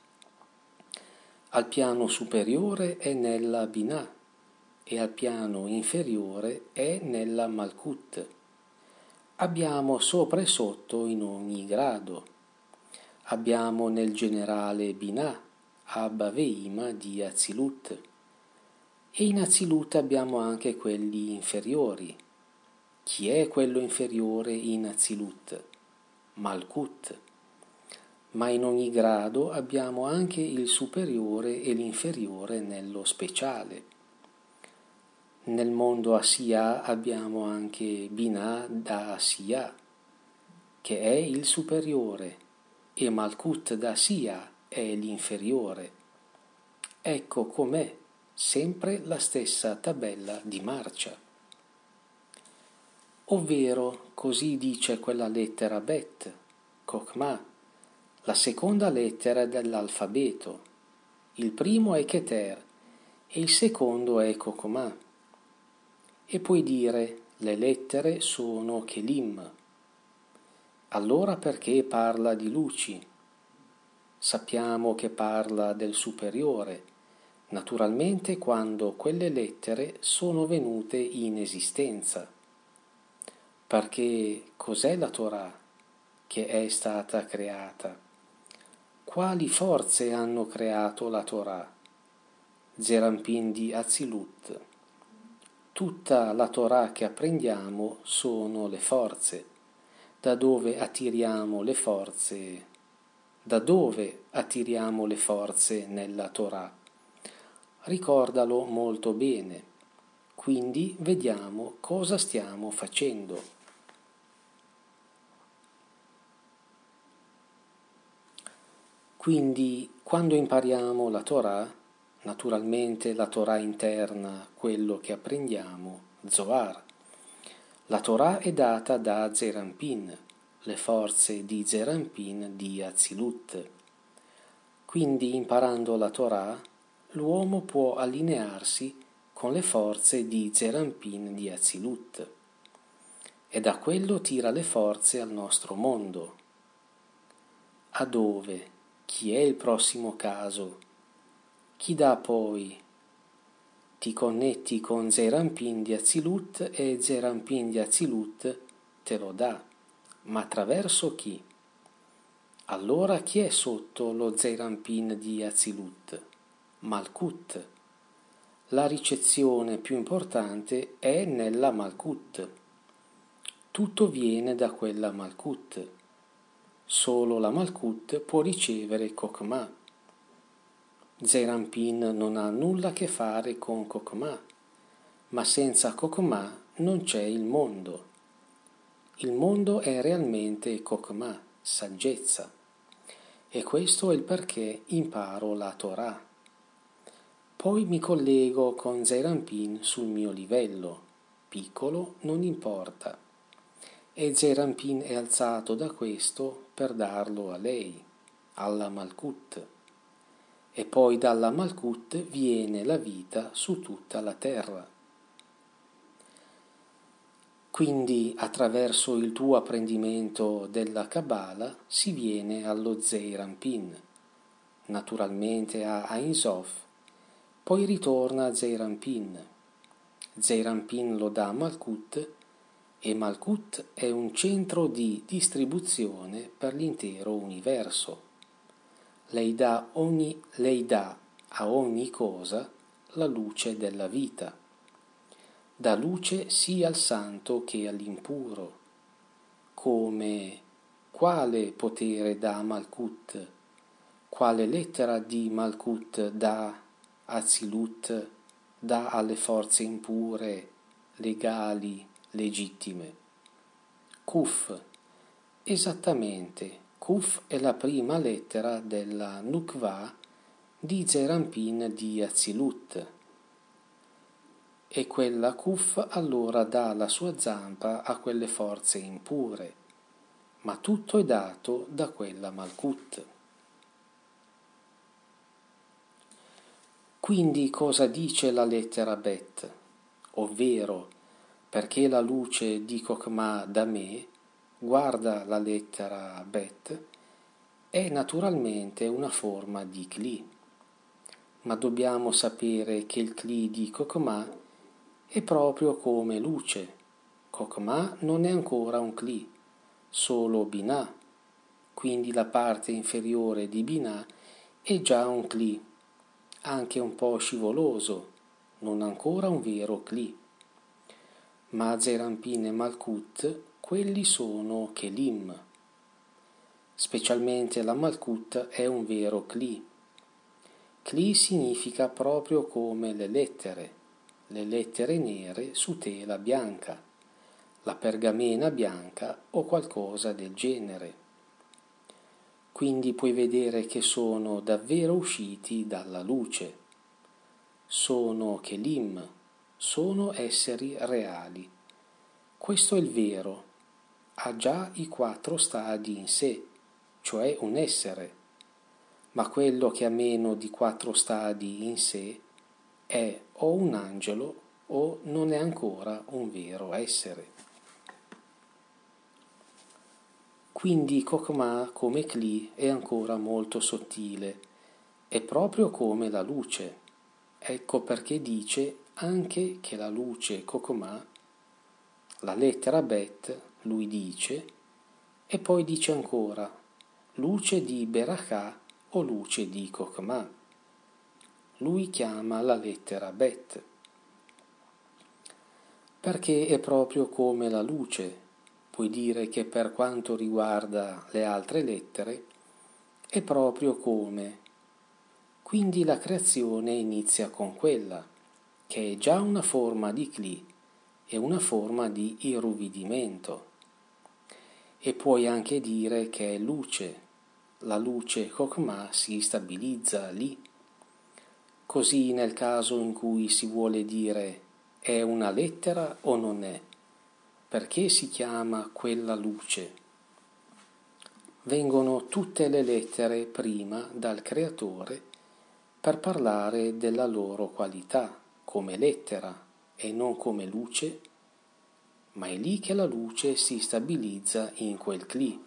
Al piano superiore è nella Binah e al piano inferiore è nella Malkut. Abbiamo sopra e sotto in ogni grado. Abbiamo nel generale Binah, Abba Veima di Atzilut, e in Atzilut abbiamo anche quelli inferiori. Chi è quello inferiore in Atzilut? Malkut. Ma in ogni grado abbiamo anche il superiore e l'inferiore nello speciale. Nel mondo Asiya abbiamo anche Binah da Asiya, che è il superiore, e Malkut da Asiya è l'inferiore. Ecco com'è, sempre la stessa tabella di marcia. Ovvero, così dice quella lettera Bet, Chokhmah, la seconda lettera dell'alfabeto. Il primo è Keter e il secondo è Chokhmah. E puoi dire, le lettere sono Kelim. Allora perché parla di luci? Sappiamo che parla del superiore, naturalmente quando quelle lettere sono venute in esistenza. perché cos'è la Torah che è stata creata? Quali forze hanno creato la Torah? Zerampin di Atzilut. Tutta la Torah che apprendiamo sono le forze. Da dove attiriamo le forze? Da dove attiriamo le forze nella Torah? Ricordalo molto bene. Quindi vediamo cosa stiamo facendo. Quindi quando impariamo la Torah, naturalmente la Torah interna, quello che apprendiamo, Zohar. La Torah è data da Zerampin, le forze di Zerampin di Atzilut. Quindi imparando la Torah, l'uomo può allinearsi con le forze di Zerampin di Atzilut e da quello tira le forze al nostro mondo. A dove? Chi è il prossimo caso? Chi dà poi? Ti connetti con Zerampin di Atzilut e Zerampin di Atzilut te lo dà, ma attraverso chi? Allora chi è sotto lo Zerampin di Atzilut? Malkut. La ricezione più importante è nella Malkut. Tutto viene da quella Malkut. Solo la Malkut può ricevere Kokmah. Zerampin non ha nulla a che fare con Kokmah, ma senza Kokmah non c'è il mondo. Il mondo è realmente Kokmah, saggezza, e questo è il perché imparo la Torah. Poi mi collego con Zerampin sul mio livello, piccolo non importa, e Zerampin è alzato da questo per darlo a lei, alla Malkut. E poi dalla Malkut viene la vita su tutta la terra. Quindi attraverso il tuo apprendimento della Kabbalah si viene allo Zeirampin, naturalmente a Ein Sof, poi ritorna a Zeirampin. Zeirampin lo dà a Malkut e Malkut è un centro di distribuzione per l'intero universo. Lei dà a ogni cosa la luce della vita. Dà luce sia al santo che all'impuro. Come quale potere dà Malkut? Quale lettera di Malkut dà Atzilut, dà alle forze impure, legali, legittime? Kuf. Esattamente. Kuf è la prima lettera della Nukva di Zerampin di Atzilut e quella Kuf allora dà la sua zampa a quelle forze impure, ma tutto è dato da quella Malkut. Quindi cosa dice la lettera Bet? Ovvero, perché la luce di Kokmah da me, guarda la lettera Bet, è naturalmente una forma di Kli, ma dobbiamo sapere che il Kli di Kokmah è proprio come luce. Kokmah non è ancora un Kli, solo Binah, quindi la parte inferiore di Binah è già un Kli, anche un po' scivoloso, non ancora un vero Kli. Ma Zerampin e Malkut, quelli sono Kelim. Specialmente la Malkut è un vero Kli. Kli significa proprio come le lettere nere su tela bianca, la pergamena bianca o qualcosa del genere. Quindi puoi vedere che sono davvero usciti dalla luce. Sono Kelim, sono esseri reali. Questo è il vero, ha già i 4 stadi in sé, cioè un essere, ma quello che ha meno di 4 stadi in sé è o un angelo o non è ancora un vero essere. Quindi Kokmah come Kli è ancora molto sottile, è proprio come la luce. Ecco perché dice anche che la luce Kokmah la lettera Bet, lui dice, e poi dice ancora luce di Berakah o luce di Kokmah. Lui chiama la lettera Bet, perché è proprio come la luce. Puoi dire che per quanto riguarda le altre lettere, è proprio come. Quindi la creazione inizia con quella, che è già una forma di Kli e una forma di irruvidimento. E puoi anche dire che è luce. La luce Kokmah si stabilizza lì. Così nel caso in cui si vuole dire è una lettera o non è, perché si chiama quella luce? Vengono tutte le lettere prima dal creatore per parlare della loro qualità come lettera e non come luce, ma è lì che la luce si stabilizza in quel Kli.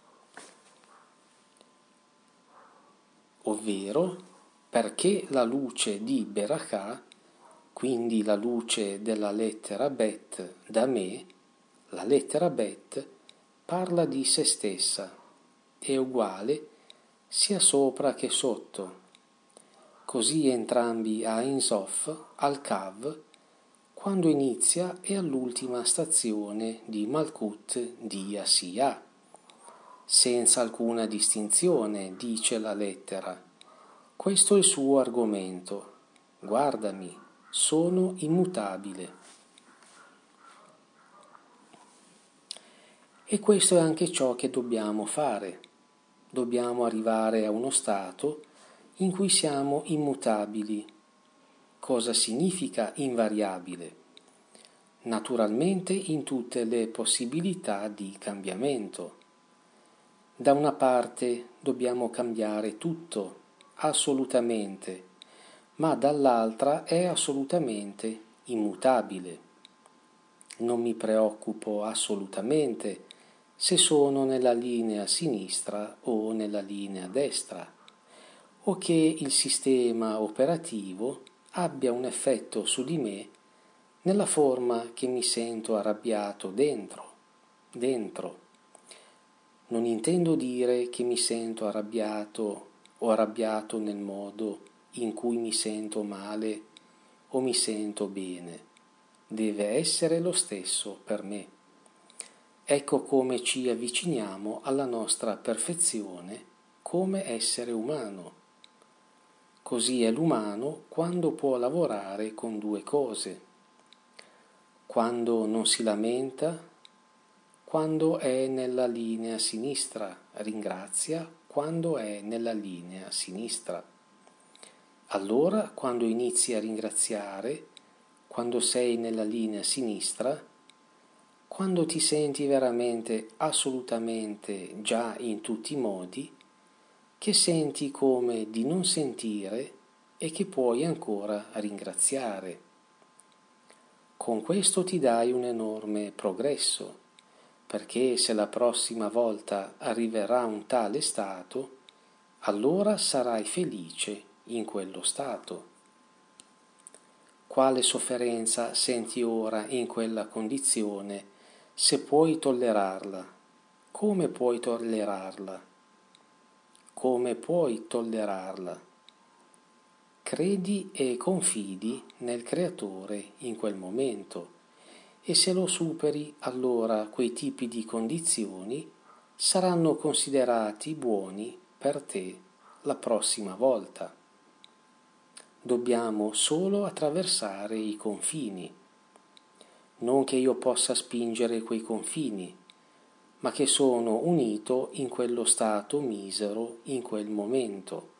Ovvero perché la luce di Berakah, quindi la luce della lettera Bet da me, la lettera Bet parla di se stessa, è uguale sia sopra che sotto, così entrambi a Ein Sof, al Kav, quando inizia e all'ultima stazione di Malkut di Asiya. Senza alcuna distinzione, dice la lettera. Questo è il suo argomento. Guardami, sono immutabile. E questo è anche ciò che dobbiamo fare. Dobbiamo arrivare a uno stato in cui siamo immutabili. Cosa significa invariabile? Naturalmente in tutte le possibilità di cambiamento. Da una parte dobbiamo cambiare tutto, assolutamente, ma dall'altra è assolutamente immutabile. Non mi preoccupo assolutamente se sono nella linea sinistra o nella linea destra, o che il sistema operativo abbia un effetto su di me nella forma che mi sento arrabbiato dentro. Non intendo dire che mi sento arrabbiato o arrabbiato nel modo in cui mi sento male o mi sento bene. Deve essere lo stesso per me. Ecco come ci avviciniamo alla nostra perfezione come essere umano. Così è l'umano quando può lavorare con due cose. Quando non si lamenta, quando è nella linea sinistra, ringrazia quando è nella linea sinistra. Allora, quando inizi a ringraziare, quando sei nella linea sinistra, quando ti senti veramente assolutamente già in tutti i modi, che senti come di non sentire e che puoi ancora ringraziare. Con questo ti dai un enorme progresso, perché se la prossima volta arriverà un tale stato, allora sarai felice in quello stato. Quale sofferenza senti ora in quella condizione, se puoi tollerarla? Come puoi tollerarla? Come puoi tollerarla? Credi e confidi nel Creatore in quel momento e se lo superi, allora quei tipi di condizioni saranno considerati buoni per te la prossima volta. Dobbiamo solo attraversare i confini. Non che io possa spingere quei confini, ma che sono unito in quello stato misero in quel momento.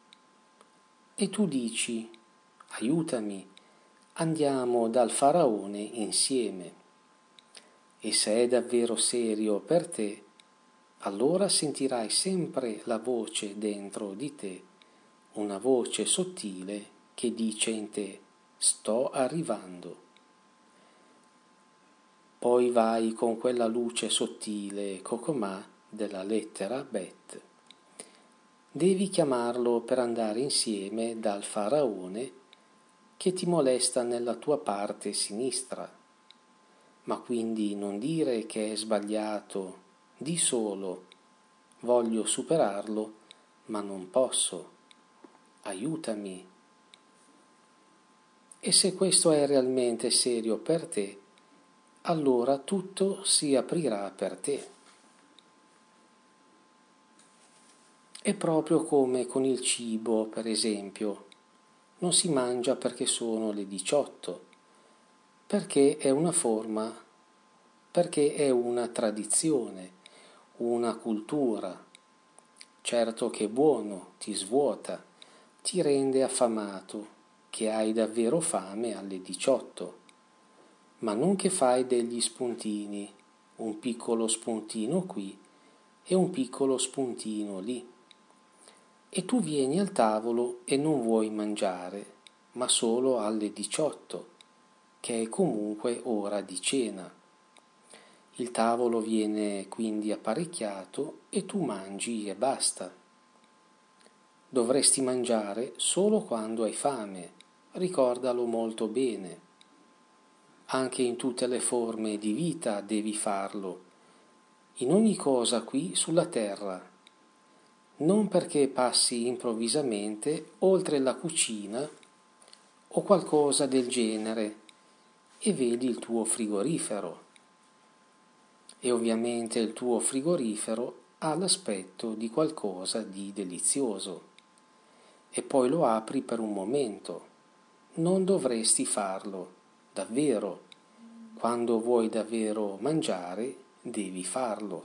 E tu dici, aiutami, andiamo dal faraone insieme. E se è davvero serio per te, allora sentirai sempre la voce dentro di te, una voce sottile che dice in te, sto arrivando. Poi vai con quella luce sottile Kokmah della lettera Bet. Devi chiamarlo per andare insieme dal faraone che ti molesta nella tua parte sinistra. ma quindi non dire che è sbagliato, di solo voglio superarlo, ma non posso, aiutami. E se questo è realmente serio per te, allora tutto si aprirà per te. È proprio come con il cibo, per esempio. Non si mangia perché sono le 18, perché è una forma, perché è una tradizione, una cultura. Certo che è buono, ti svuota, ti rende affamato, che hai davvero fame alle 18, ma non che fai degli spuntini, un piccolo spuntino qui e un piccolo spuntino lì. E tu vieni al tavolo e non vuoi mangiare, ma solo alle 18, che è comunque ora di cena. Il tavolo viene quindi apparecchiato e tu mangi e basta. Dovresti mangiare solo quando hai fame, ricordalo molto bene. Anche in tutte le forme di vita devi farlo, in ogni cosa qui sulla terra. Non perché passi improvvisamente oltre la cucina o qualcosa del genere e vedi il tuo frigorifero. E ovviamente il tuo frigorifero ha l'aspetto di qualcosa di delizioso e poi lo apri per un momento. Non dovresti farlo, davvero. Quando vuoi davvero mangiare, devi farlo.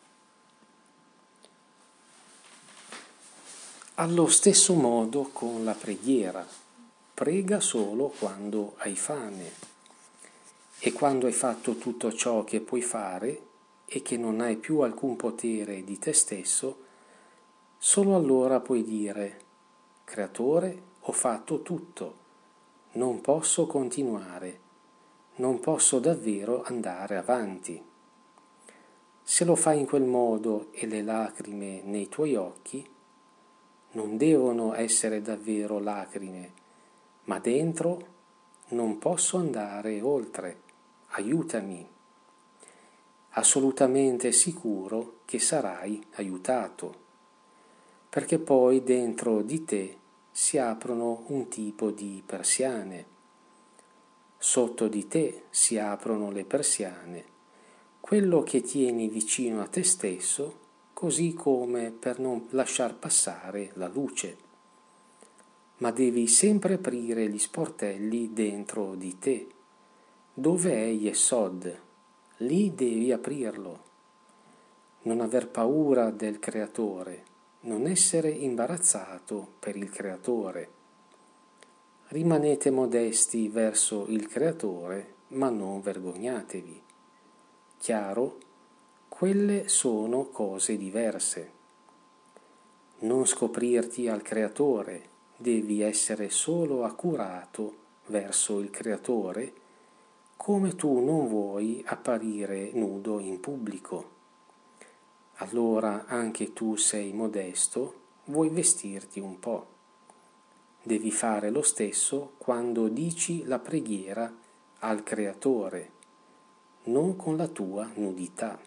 Allo stesso modo con la preghiera. Prega solo quando hai fame. E quando hai fatto tutto ciò che puoi fare e che non hai più alcun potere di te stesso, solo allora puoi dire: Creatore, ho fatto tutto, non posso continuare, non posso davvero andare avanti. Se lo fai in quel modo e le lacrime nei tuoi occhi, non devono essere davvero lacrime, ma dentro non posso andare oltre, aiutami. Assolutamente sicuro che sarai aiutato, perché poi dentro di te si aprono un tipo di persiane, sotto di te si aprono le persiane, quello che tieni vicino a te stesso, così come per non lasciar passare la luce. Ma devi sempre aprire gli sportelli dentro di te. Dove è Yesod? Lì devi aprirlo. Non aver paura del Creatore, non essere imbarazzato per il Creatore. Rimanete modesti verso il Creatore, ma non vergognatevi. Chiaro? Quelle sono cose diverse. Non scoprirti al Creatore, devi essere solo accurato verso il Creatore, come tu non vuoi apparire nudo in pubblico. Allora anche tu sei modesto, vuoi vestirti un po'. Devi fare lo stesso quando dici la preghiera al Creatore, non con la tua nudità.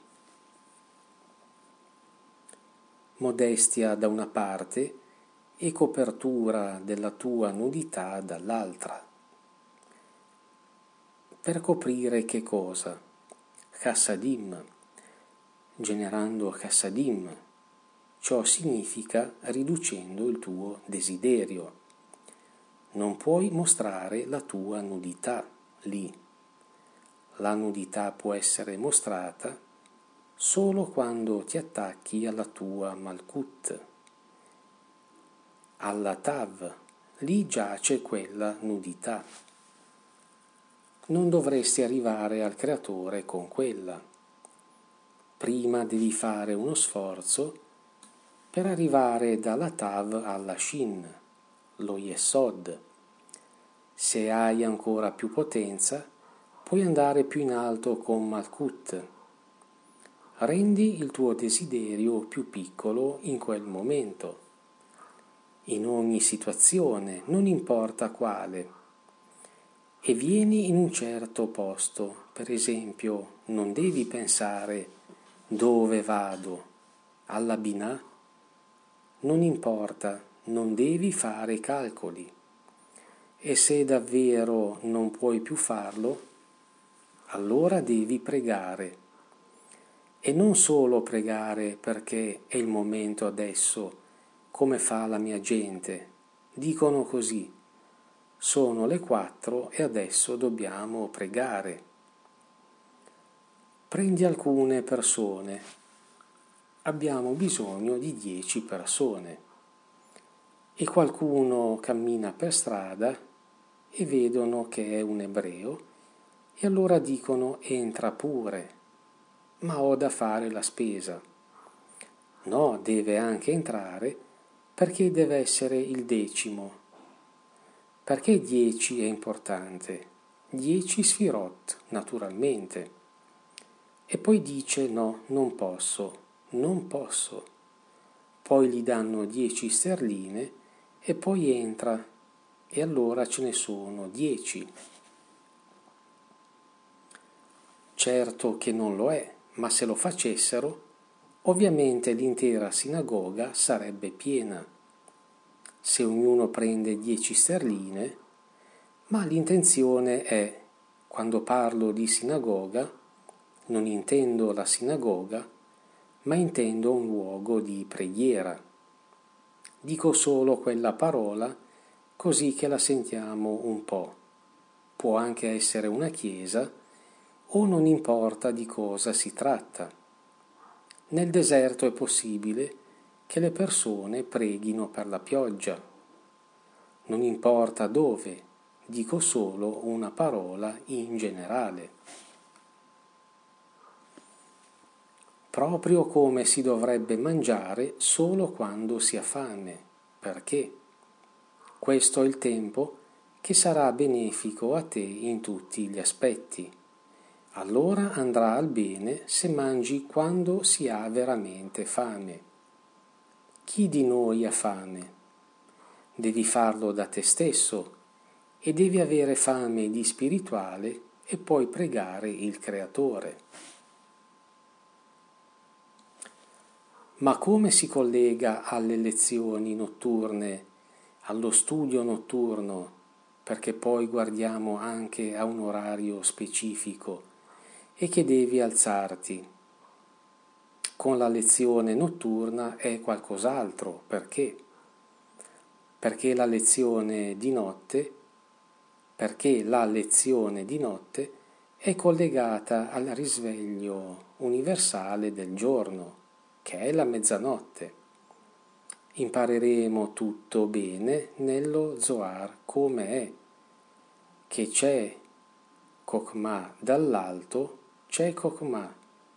Modestia da una parte e copertura della tua nudità dall'altra. Per coprire che cosa? Chassadim, generando chassadim. Ciò significa riducendo il tuo desiderio. Non puoi mostrare la tua nudità lì. La nudità può essere mostrata solo quando ti attacchi alla tua Malkut, alla Tav, lì giace quella nudità. Non dovresti arrivare al Creatore con quella. Prima devi fare uno sforzo per arrivare dalla Tav alla Shin, lo Yesod. Se hai ancora più potenza, puoi andare più in alto con Malkut. Rendi il tuo desiderio più piccolo in quel momento, in ogni situazione, non importa quale. e vieni in un certo posto. Per esempio, non devi pensare dove vado, alla Binah, non importa, non devi fare calcoli. E se davvero non puoi più farlo, allora devi pregare. E non solo pregare perché è il momento adesso, come fa la mia gente. Dicono così: sono le 4 e adesso dobbiamo pregare. Prendi alcune persone. Abbiamo bisogno di 10 persone. E qualcuno cammina per strada e vedono che è un ebreo e allora dicono: entra pure, ma ho da fare la spesa. No, deve anche entrare perché deve essere il 10. Perché 10 è importante? 10 sfirot, naturalmente. E poi dice: no, non posso, non posso. Poi gli danno 10 sterline e poi entra e allora ce ne sono 10. Certo che non lo è, ma se lo facessero, ovviamente l'intera sinagoga sarebbe piena. Se ognuno prende 10 sterline, ma l'intenzione è, quando parlo di sinagoga, non intendo la sinagoga, ma intendo un luogo di preghiera. Dico solo quella parola così che la sentiamo un po'. Può anche essere una chiesa o non importa di cosa si tratta. Nel deserto è possibile che le persone preghino per la pioggia. Non importa dove, dico solo una parola in generale. Proprio come si dovrebbe mangiare solo quando si ha fame. Perché? Questo è il tempo che sarà benefico a te in tutti gli aspetti. Allora andrà al bene se mangi quando si ha veramente fame. Chi di noi ha fame? Devi farlo da te stesso e devi avere fame di spirituale e poi pregare il Creatore. Ma come si collega alle lezioni notturne, allo studio notturno, perché poi guardiamo anche a un orario specifico e che devi alzarti? Con la lezione notturna è qualcos'altro. Perché? Perché la lezione di notte è collegata al risveglio universale del giorno, che è la mezzanotte. Impareremo tutto bene nello Zohar come è, che c'è Chokmah dall'alto, c'è Chokmah.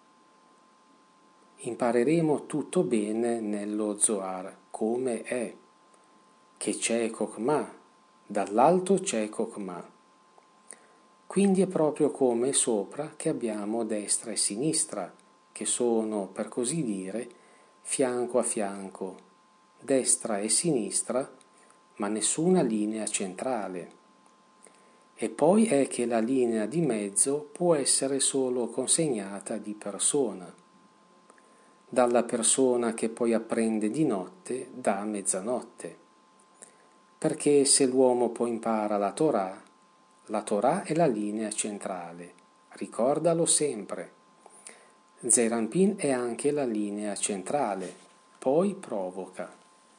Impareremo tutto bene nello Zohar come è, che c'è Chokmah, dall'alto c'è Chokmah. Quindi è proprio come sopra che abbiamo destra e sinistra, che sono, per così dire, fianco a fianco, destra e sinistra, ma nessuna linea centrale. E poi è che la linea di mezzo può essere solo consegnata di persona, dalla persona che poi apprende di notte da mezzanotte. Perché se l'uomo poi impara la Torah è la linea centrale, ricordalo sempre. Zeir Anpin è anche la linea centrale, poi provoca.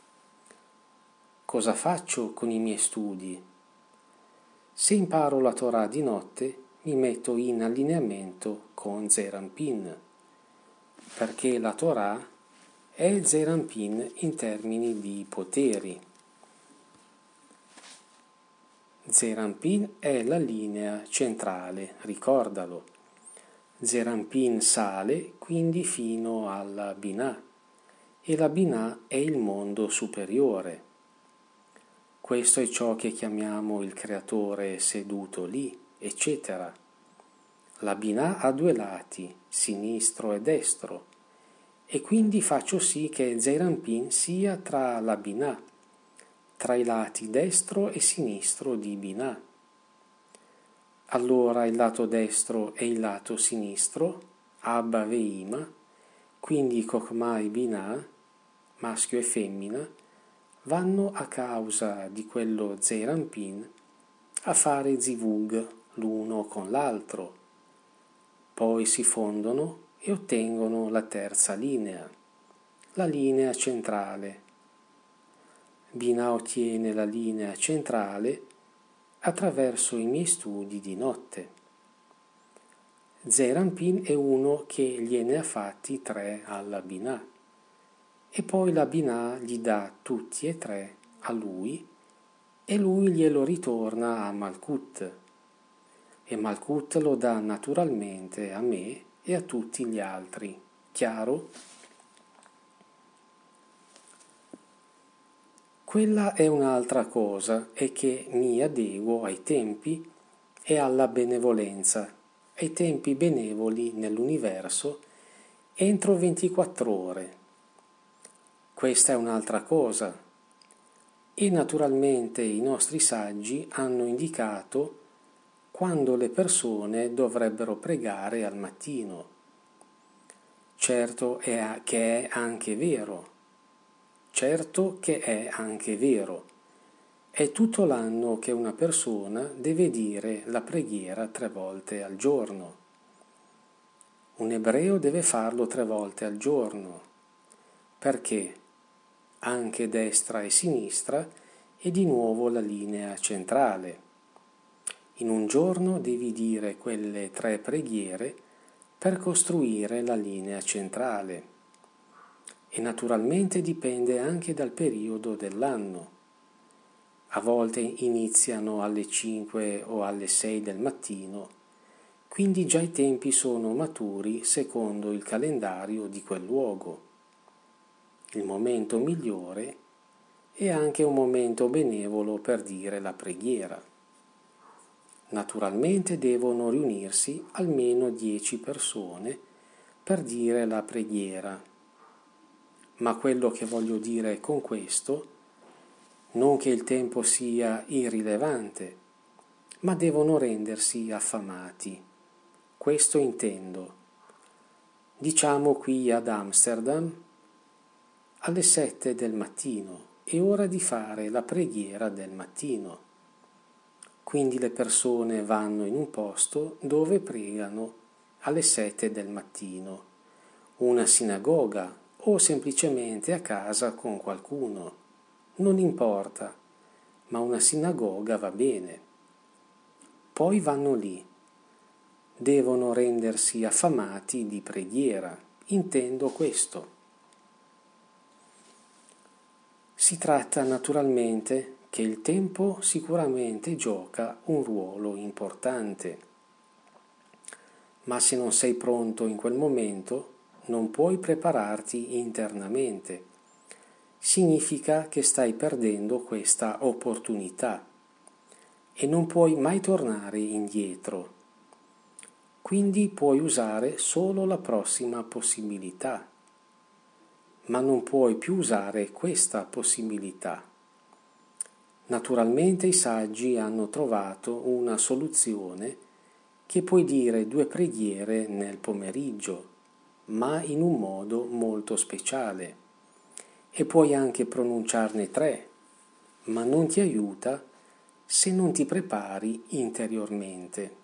Cosa faccio con i miei studi? Se imparo la Torah di notte, mi metto in allineamento con Zeir Anpin, perché la Torah è Zeir Anpin in termini di poteri. Zeir Anpin è la linea centrale, ricordalo. Zeir Anpin sale quindi fino alla Binah, e la Binah è il mondo superiore. Questo è ciò che chiamiamo il Creatore seduto lì, eccetera. La Binah ha due lati, sinistro e destro, e quindi faccio sì che Zeir Anpin sia tra la Binah, tra i lati destro e sinistro di Binah. allora il lato destro e il lato sinistro, Abba Veima, quindi Chokhmah e Binah, maschio e femmina, vanno a causa di quello Zeir Anpin a fare zivug l'uno con l'altro, poi si fondono e ottengono la terza linea, la linea centrale. Binah ottiene la linea centrale attraverso i miei studi di notte. Zeir Anpin è uno che gliene ha fatti 3 alla Binah, e poi la Binah gli dà tutti e 3 a lui, e lui glielo ritorna a Malkut, e Malkut lo dà naturalmente a me e a tutti gli altri. Chiaro? Quella è un'altra cosa, è che mi adeguo ai tempi e alla benevolenza, ai tempi benevoli nell'universo entro 24 ore. Questa è un'altra cosa. E naturalmente i nostri saggi hanno indicato quando le persone dovrebbero pregare al mattino. Certo che è anche vero. Certo che è anche vero. È tutto l'anno che una persona deve dire la preghiera 3 volte al giorno. Un ebreo deve farlo 3 volte al giorno. Perché? Anche destra e sinistra e di nuovo la linea centrale. In un giorno devi dire quelle 3 preghiere per costruire la linea centrale. E naturalmente dipende anche dal periodo dell'anno. A volte iniziano alle 5 o alle 6 del mattino, quindi già i tempi sono maturi secondo il calendario di quel luogo. Il momento migliore è anche un momento benevolo per dire la preghiera. Naturalmente devono riunirsi almeno 10 persone per dire la preghiera. Ma quello che voglio dire con questo, non che il tempo sia irrilevante, ma devono rendersi affamati. Questo intendo. Diciamo qui ad Amsterdam alle 7 del mattino, è ora di fare la preghiera del mattino. Quindi le persone vanno in un posto dove pregano alle 7 del mattino, una sinagoga o semplicemente a casa con qualcuno. Non importa, ma una sinagoga va bene. Poi vanno lì. Devono rendersi affamati di preghiera. Intendo questo. Si tratta naturalmente che il tempo sicuramente gioca un ruolo importante. Ma se non sei pronto in quel momento, non puoi prepararti internamente. Significa che stai perdendo questa opportunità e non puoi mai tornare indietro. Quindi puoi usare solo la prossima possibilità, ma non puoi più usare questa possibilità. Naturalmente i saggi hanno trovato una soluzione che puoi dire 2 preghiere nel pomeriggio, ma in un modo molto speciale. E puoi anche pronunciarne 3, ma non ti aiuta se non ti prepari interiormente.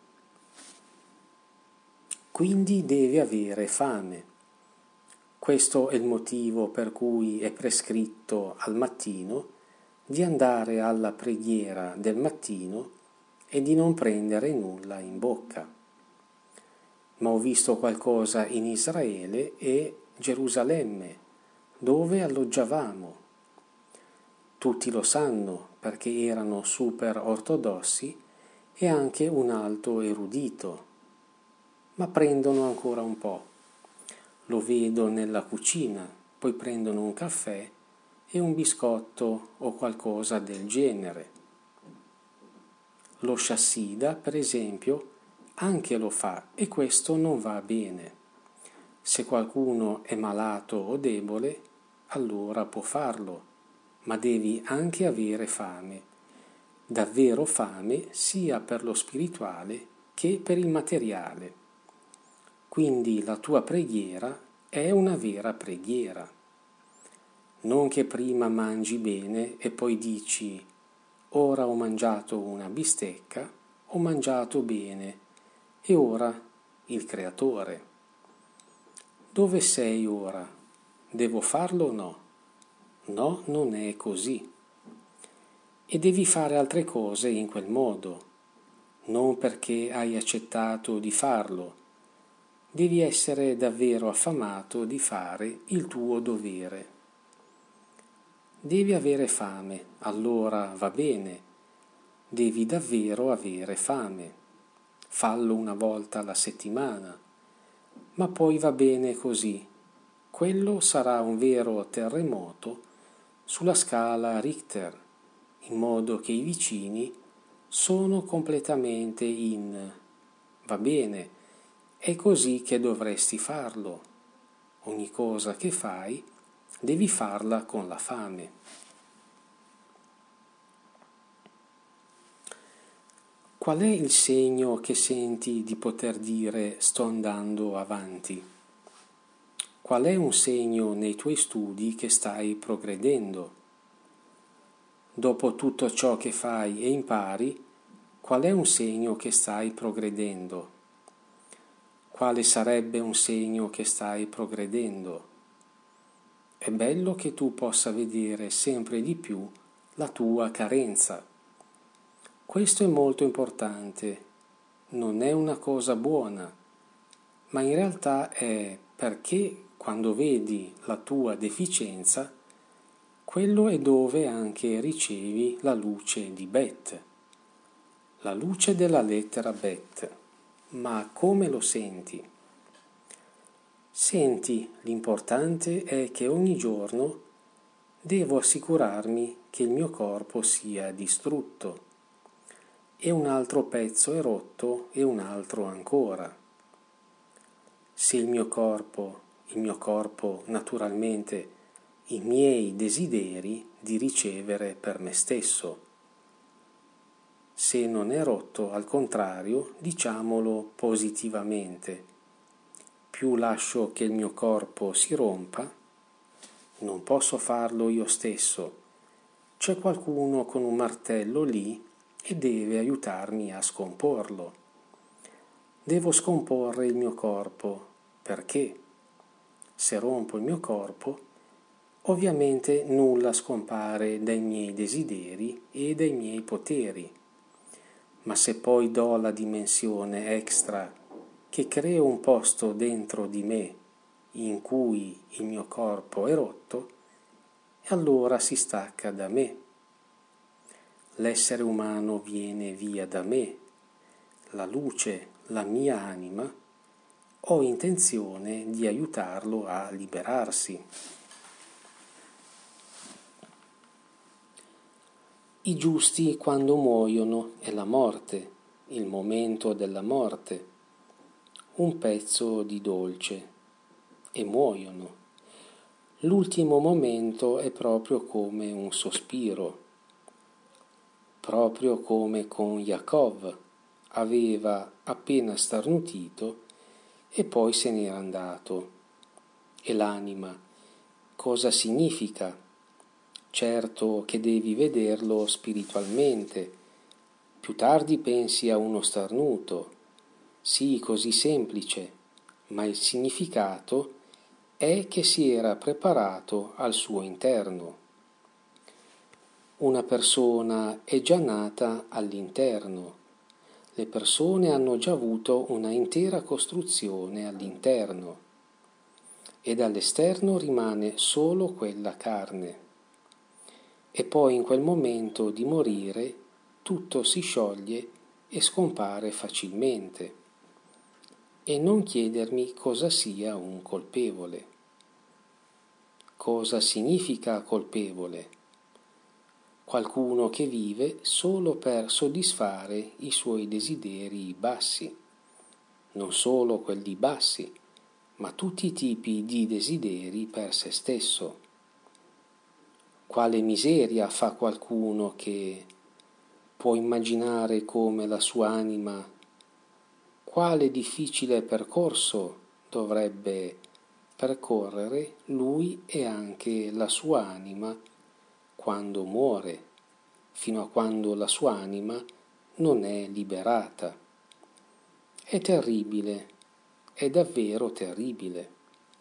Quindi devi avere fame. Questo è il motivo per cui è prescritto al mattino di andare alla preghiera del mattino e di non prendere nulla in bocca. Ma ho visto qualcosa in Israele e Gerusalemme, dove alloggiavamo. Tutti lo sanno perché erano super ortodossi e anche un alto erudito, ma prendono ancora un po'. Lo vedo nella cucina, poi prendono un caffè e un biscotto o qualcosa del genere. Lo chassida, per esempio, anche lo fa e questo non va bene. Se qualcuno è malato o debole, allora può farlo, ma devi anche avere fame, davvero fame sia per lo spirituale che per il materiale. Quindi la tua preghiera è una vera preghiera. Non che prima mangi bene e poi dici: ora ho mangiato una bistecca, ho mangiato bene, e ora il Creatore. Dove sei ora? Devo farlo o no? No, non è così. E devi fare altre cose in quel modo, non perché hai accettato di farlo. Devi essere davvero affamato di fare il tuo dovere. Devi avere fame, allora va bene. Devi davvero avere fame. Fallo una volta alla settimana, ma poi va bene così. Quello sarà un vero terremoto sulla scala Richter, in modo che i vicini sono completamente in va bene, è così che dovresti farlo. Ogni cosa che fai devi farla con la fame. Qual è il segno che senti di poter dire sto andando avanti? Qual è un segno nei tuoi studi che stai progredendo? Dopo tutto ciò che fai e impari, qual è un segno che stai progredendo? Quale sarebbe un segno che stai progredendo? È bello che tu possa vedere sempre di più la tua carenza. Questo è molto importante. Non è una cosa buona, ma in realtà è perché quando vedi la tua deficienza, quello è dove anche ricevi la luce di Bet, la luce della lettera Bet. Ma come lo senti? Senti, l'importante è che ogni giorno devo assicurarmi che il mio corpo sia distrutto e un altro pezzo è rotto e un altro ancora. Se il mio corpo naturalmente i miei desideri di ricevere per me stesso. Se non è rotto, al contrario, diciamolo positivamente. Più lascio che il mio corpo si rompa, non posso farlo io stesso. C'è qualcuno con un martello lì e deve aiutarmi a scomporlo. Devo scomporre il mio corpo, perché se rompo il mio corpo, ovviamente nulla scompare dai miei desideri e dai miei poteri. Ma se poi do la dimensione extra che creo un posto dentro di me in cui il mio corpo è rotto, allora si stacca da me. L'essere umano viene via da me, la luce, la mia anima, ho intenzione di aiutarlo a liberarsi. I giusti quando muoiono è la morte, il momento della morte, un pezzo di dolce, e muoiono. L'ultimo momento è proprio come un sospiro, proprio come con Yaakov, aveva appena starnutito e poi se n'era andato. E l'anima, cosa significa? Certo che devi vederlo spiritualmente. Più tardi pensi a uno starnuto, sì, così semplice, ma il significato è che si era preparato al suo interno. Una persona è già nata all'interno. Le persone hanno già avuto una intera costruzione all'interno e dall'esterno rimane solo quella carne. E poi in quel momento di morire tutto si scioglie e scompare facilmente. E non chiedermi cosa sia un colpevole. Cosa significa colpevole? Qualcuno che vive solo per soddisfare i suoi desideri bassi, non solo quelli bassi, ma tutti i tipi di desideri per se stesso. Quale miseria fa qualcuno che può immaginare come la sua anima quale difficile percorso dovrebbe percorrere lui e anche la sua anima quando muore, fino a quando la sua anima non è liberata. È terribile, è davvero terribile.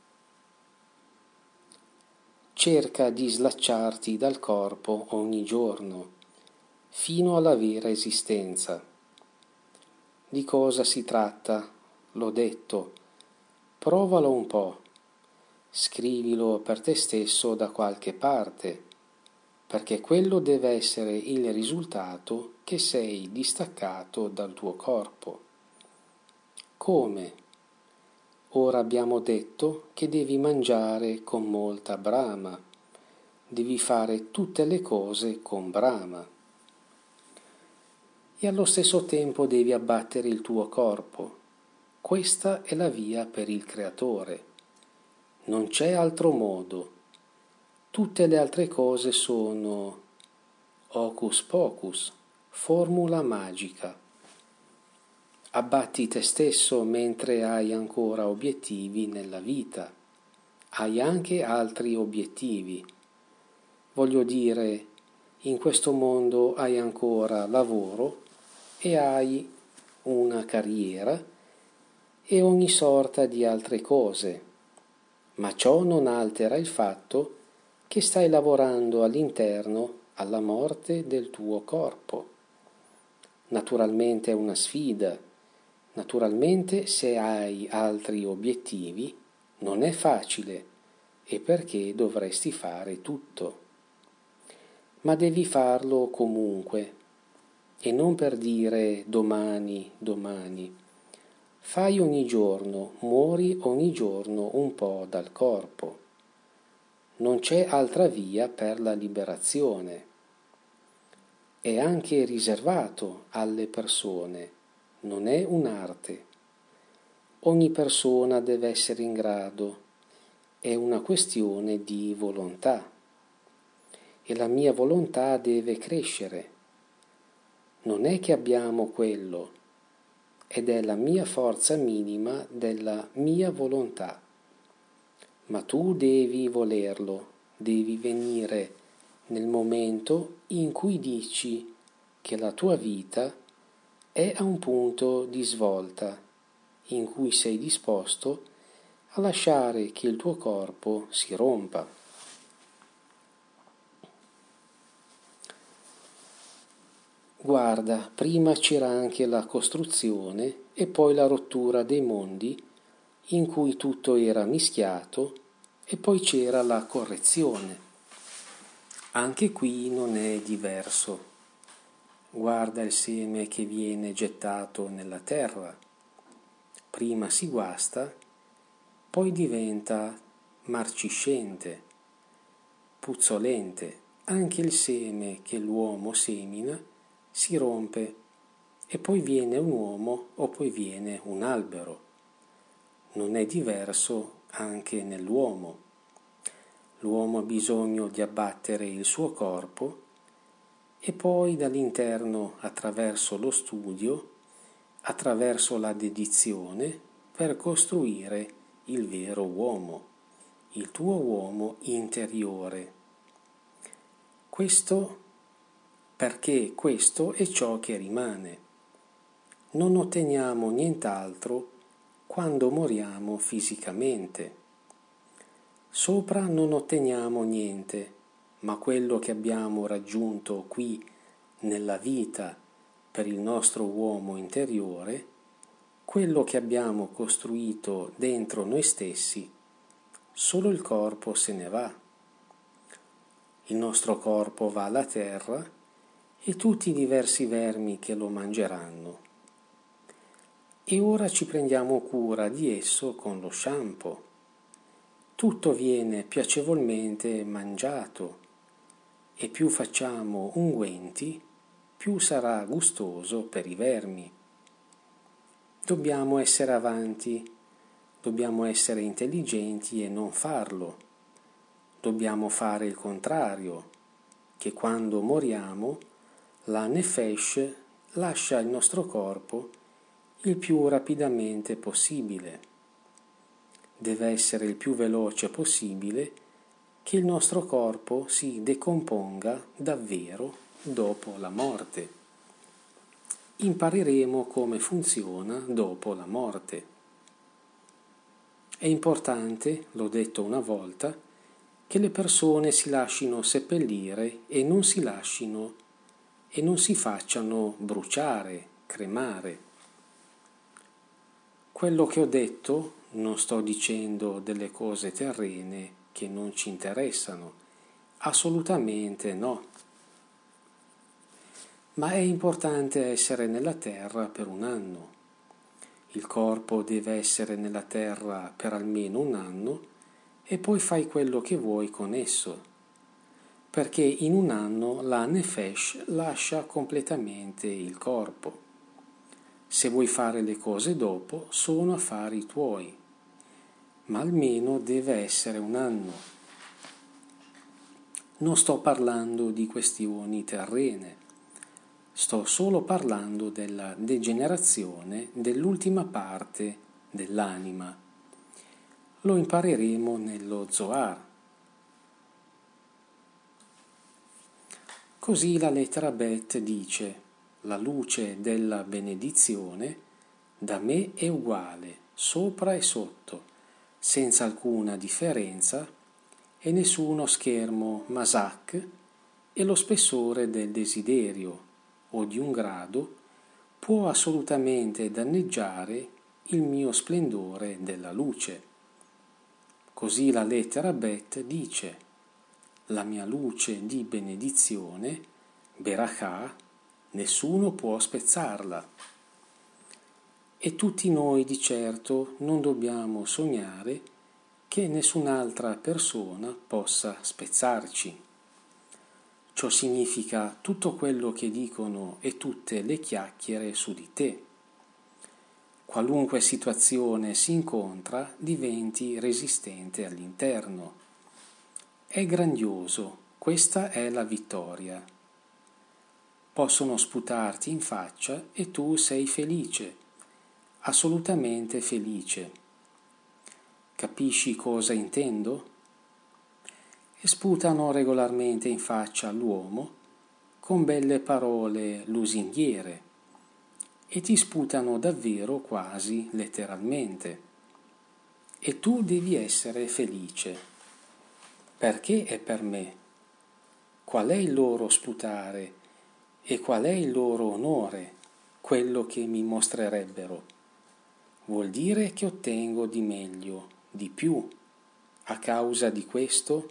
Cerca di slacciarti dal corpo ogni giorno, fino alla vera esistenza. Di cosa si tratta? L'ho detto, provalo un po', scrivilo per te stesso da qualche parte, perché quello deve essere il risultato che sei distaccato dal tuo corpo. Come? Ora abbiamo detto che devi mangiare con molta brama, devi fare tutte le cose con brama. E allo stesso tempo devi abbattere il tuo corpo. Questa è la via per il Creatore. Non c'è altro modo. Tutte le altre cose sono hocus pocus, formula magica. Abbatti te stesso mentre hai ancora obiettivi nella vita. Hai anche altri obiettivi. Voglio dire, in questo mondo hai ancora lavoro e hai una carriera e ogni sorta di altre cose, ma ciò non altera il fatto che stai lavorando all'interno alla morte del tuo corpo. Naturalmente è una sfida. Naturalmente se hai altri obiettivi non è facile e perché dovresti fare tutto. Ma devi farlo comunque e non per dire domani, domani. Fai ogni giorno, muori ogni giorno un po' dal corpo. Non c'è altra via per la liberazione. È anche riservato alle persone. Non è un'arte. Ogni persona deve essere in grado, è una questione di volontà e la mia volontà deve crescere. Non è che abbiamo quello, ed è la mia forza minima della mia volontà, ma tu devi volerlo, devi venire nel momento in cui dici che la tua vita è a un punto di svolta in cui sei disposto a lasciare che il tuo corpo si rompa. Guarda, prima c'era anche la costruzione e poi la rottura dei mondi in cui tutto era mischiato e poi c'era la correzione. Anche qui non è diverso. Guarda il seme che viene gettato nella terra. Prima si guasta, poi diventa marciscente, puzzolente. Anche il seme che l'uomo semina si rompe e poi viene un uomo o poi viene un albero. Non è diverso anche nell'uomo. L'uomo ha bisogno di abbattere il suo corpo e poi dall'interno, attraverso lo studio, attraverso la dedizione, per costruire il vero uomo, il tuo uomo interiore. Questo perché questo è ciò che rimane. Non otteniamo nient'altro quando moriamo fisicamente. Sopra non otteniamo niente, ma quello che abbiamo raggiunto qui nella vita per il nostro uomo interiore, quello che abbiamo costruito dentro noi stessi, solo il corpo se ne va. Il nostro corpo va alla terra e tutti i diversi vermi che lo mangeranno. E ora ci prendiamo cura di esso con lo shampoo. Tutto viene piacevolmente mangiato e più facciamo unguenti, più sarà gustoso per i vermi. Dobbiamo essere avanti, dobbiamo essere intelligenti e non farlo. Dobbiamo fare il contrario, che quando moriamo la nefesh lascia il nostro corpo il più rapidamente possibile. Deve essere il più veloce possibile che il nostro corpo si decomponga davvero dopo la morte. Impareremo come funziona dopo la morte. È importante, l'ho detto una volta, che le persone si lascino seppellire e non si facciano bruciare, cremare. Quello che ho detto, non sto dicendo delle cose terrene che non ci interessano, assolutamente no. Ma è importante essere nella terra per un anno. Il corpo deve essere nella terra per almeno un anno e poi fai quello che vuoi con esso, perché in un anno la nefesh lascia completamente il corpo. Se vuoi fare le cose dopo, sono affari tuoi, ma almeno deve essere un anno. Non sto parlando di questioni terrene, sto solo parlando della degenerazione dell'ultima parte dell'anima. Lo impareremo nello Zohar. Così la lettera Bet dice: la luce della benedizione da me è uguale, sopra e sotto, senza alcuna differenza, e nessuno schermo masak, e lo spessore del desiderio o di un grado può assolutamente danneggiare il mio splendore della luce. Così la lettera Bet dice: la mia luce di benedizione, Berachà, nessuno può spezzarla. E tutti noi di certo non dobbiamo sognare che nessun'altra persona possa spezzarci. Ciò significa tutto quello che dicono e tutte le chiacchiere su di te. Qualunque situazione si incontra diventi resistente all'interno. È grandioso, questa è la vittoria. Possono sputarti in faccia e tu sei felice, assolutamente felice. Capisci cosa intendo? E sputano regolarmente in faccia all'uomo con belle parole lusinghiere e ti sputano davvero quasi letteralmente. E tu devi essere felice. Perché è per me? Qual è il loro sputare e qual è il loro onore, quello che mi mostrerebbero? Vuol dire che ottengo di meglio, di più, a causa di questo?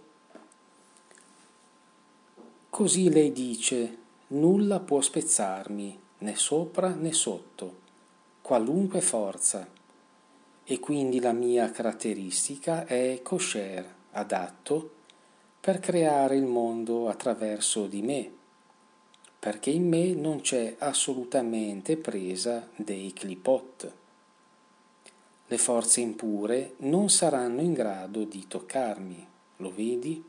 Così lei dice: nulla può spezzarmi, né sopra né sotto, qualunque forza, e quindi la mia caratteristica è kosher, adatto, per creare il mondo attraverso di me, perché in me non c'è assolutamente presa dei clipot. Le forze impure non saranno in grado di toccarmi, lo vedi?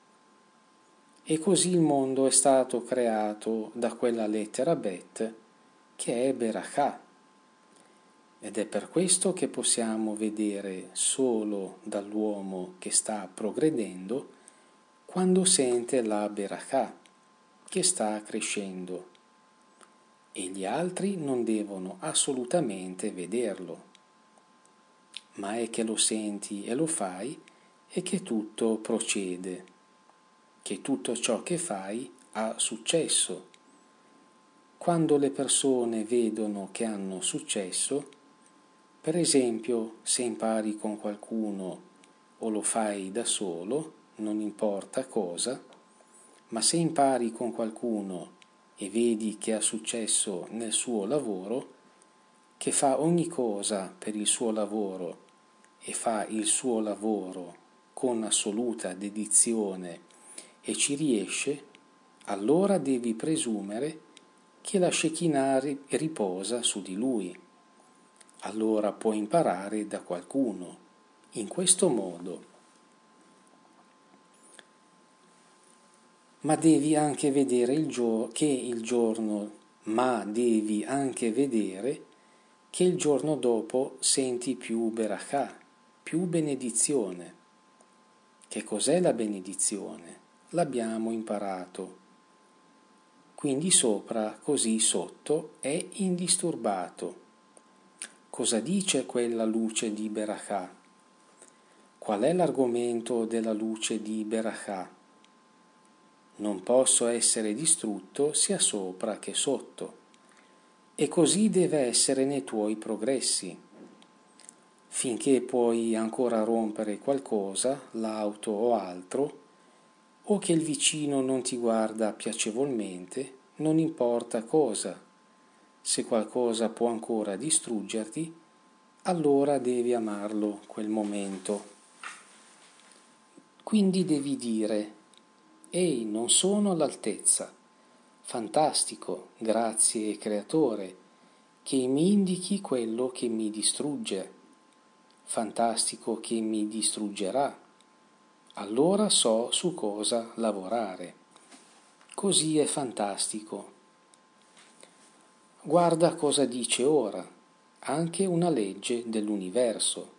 E così il mondo è stato creato da quella lettera Bet che è Berachà. Ed è per questo che possiamo vedere solo dall'uomo che sta progredendo quando sente la Berachà, che sta crescendo, e gli altri non devono assolutamente vederlo, ma è che lo senti e lo fai e che tutto procede, che tutto ciò che fai ha successo. Quando le persone vedono che hanno successo, per esempio se impari con qualcuno o lo fai da solo, non importa cosa, ma se impari con qualcuno e vedi che ha successo nel suo lavoro, che fa ogni cosa per il suo lavoro e fa il suo lavoro con assoluta dedizione e ci riesce, allora devi presumere che la Shekinah riposa su di lui. Allora puoi imparare da qualcuno, in questo modo. Ma devi anche vedere che che il giorno dopo senti più berakah, più benedizione. Che cos'è la benedizione? L'abbiamo imparato. Quindi sopra, così sotto, è indisturbato. Cosa dice quella luce di berakah? Qual è l'argomento della luce di berakah? Non posso essere distrutto sia sopra che sotto. E così deve essere nei tuoi progressi. Finché puoi ancora rompere qualcosa, l'auto o altro, o che il vicino non ti guarda piacevolmente, non importa cosa. Se qualcosa può ancora distruggerti, allora devi amarlo quel momento. Quindi devi dire: ehi, non sono all'altezza. Fantastico, grazie creatore, che mi indichi quello che mi distrugge. Fantastico che mi distruggerà. Allora so su cosa lavorare. Così è fantastico. Guarda cosa dice ora, anche una legge dell'universo.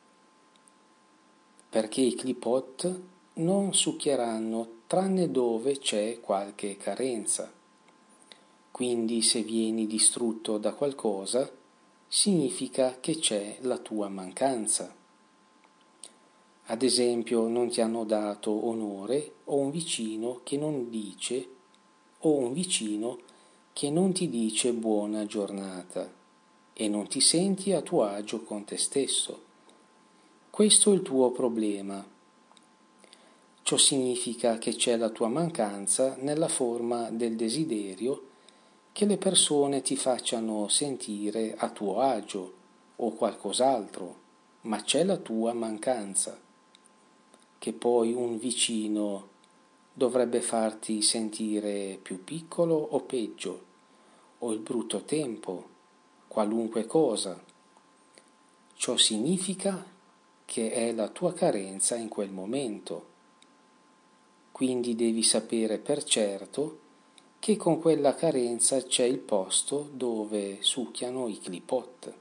Perché i clipot non succhieranno tranne dove c'è qualche carenza. Quindi se vieni distrutto da qualcosa, significa che c'è la tua mancanza. Ad esempio, non ti hanno dato onore o un vicino che non dice o un vicino che non ti dice buona giornata e non ti senti a tuo agio con te stesso. Questo è il tuo problema. Ciò significa che c'è la tua mancanza nella forma del desiderio che le persone ti facciano sentire a tuo agio o qualcos'altro, ma c'è la tua mancanza, che poi un vicino dovrebbe farti sentire più piccolo o peggio, o il brutto tempo, qualunque cosa. Ciò significa che è la tua carenza in quel momento. Quindi devi sapere per certo che con quella carenza c'è il posto dove succhiano i clipot.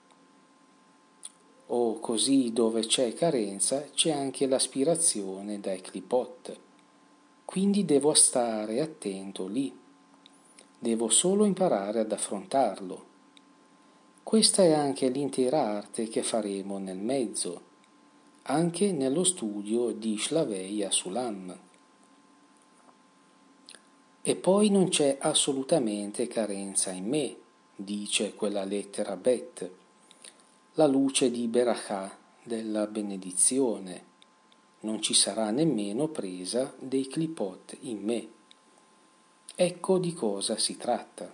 O così dove c'è carenza c'è anche l'aspirazione dai clipot. Quindi devo stare attento lì. Devo solo imparare ad affrontarlo. Questa è anche l'intera arte che faremo nel mezzo, anche nello studio di Shlavei Sulam. E poi non c'è assolutamente carenza in me, dice quella lettera Bet, la luce di Berakah, della benedizione. Non ci sarà nemmeno presa dei clipot in me. Ecco di cosa si tratta.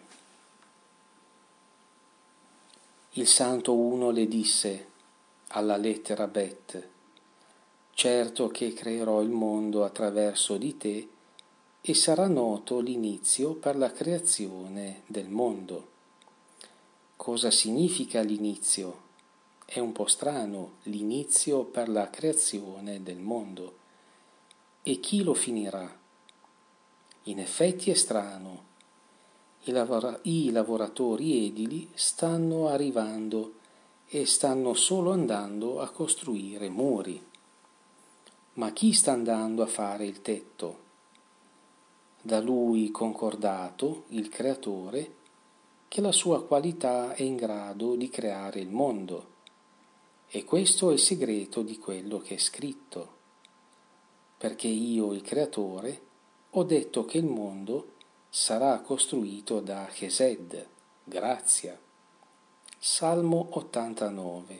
Il Santo Uno le disse alla lettera Bet: certo che creerò il mondo attraverso di te e sarà noto l'inizio per la creazione del mondo. Cosa significa l'inizio? È un po' strano, l'inizio per la creazione del mondo. E chi lo finirà? In effetti è strano. I lavoratori edili stanno arrivando e stanno solo andando a costruire muri. Ma chi sta andando a fare il tetto? Da lui concordato, il creatore, che la sua qualità è in grado di creare il mondo. E questo è il segreto di quello che è scritto. Perché io, il creatore, ho detto che il mondo sarà costruito da Chesed, grazia. Salmo 89.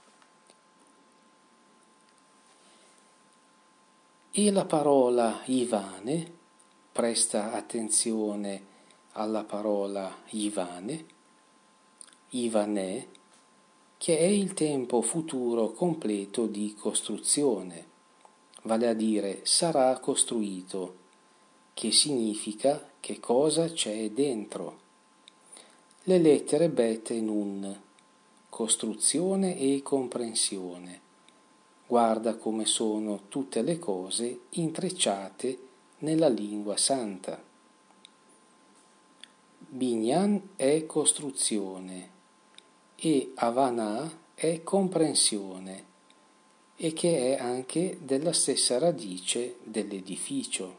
E la parola Ivane, presta attenzione alla parola Ivane, Ivanè, che è il tempo futuro completo di costruzione, vale a dire sarà costruito, che significa che cosa c'è dentro. Le lettere Bet e Nun, costruzione e comprensione. Guarda come sono tutte le cose intrecciate nella lingua santa. Binyan è costruzione e Havana è comprensione e che è anche della stessa radice dell'edificio.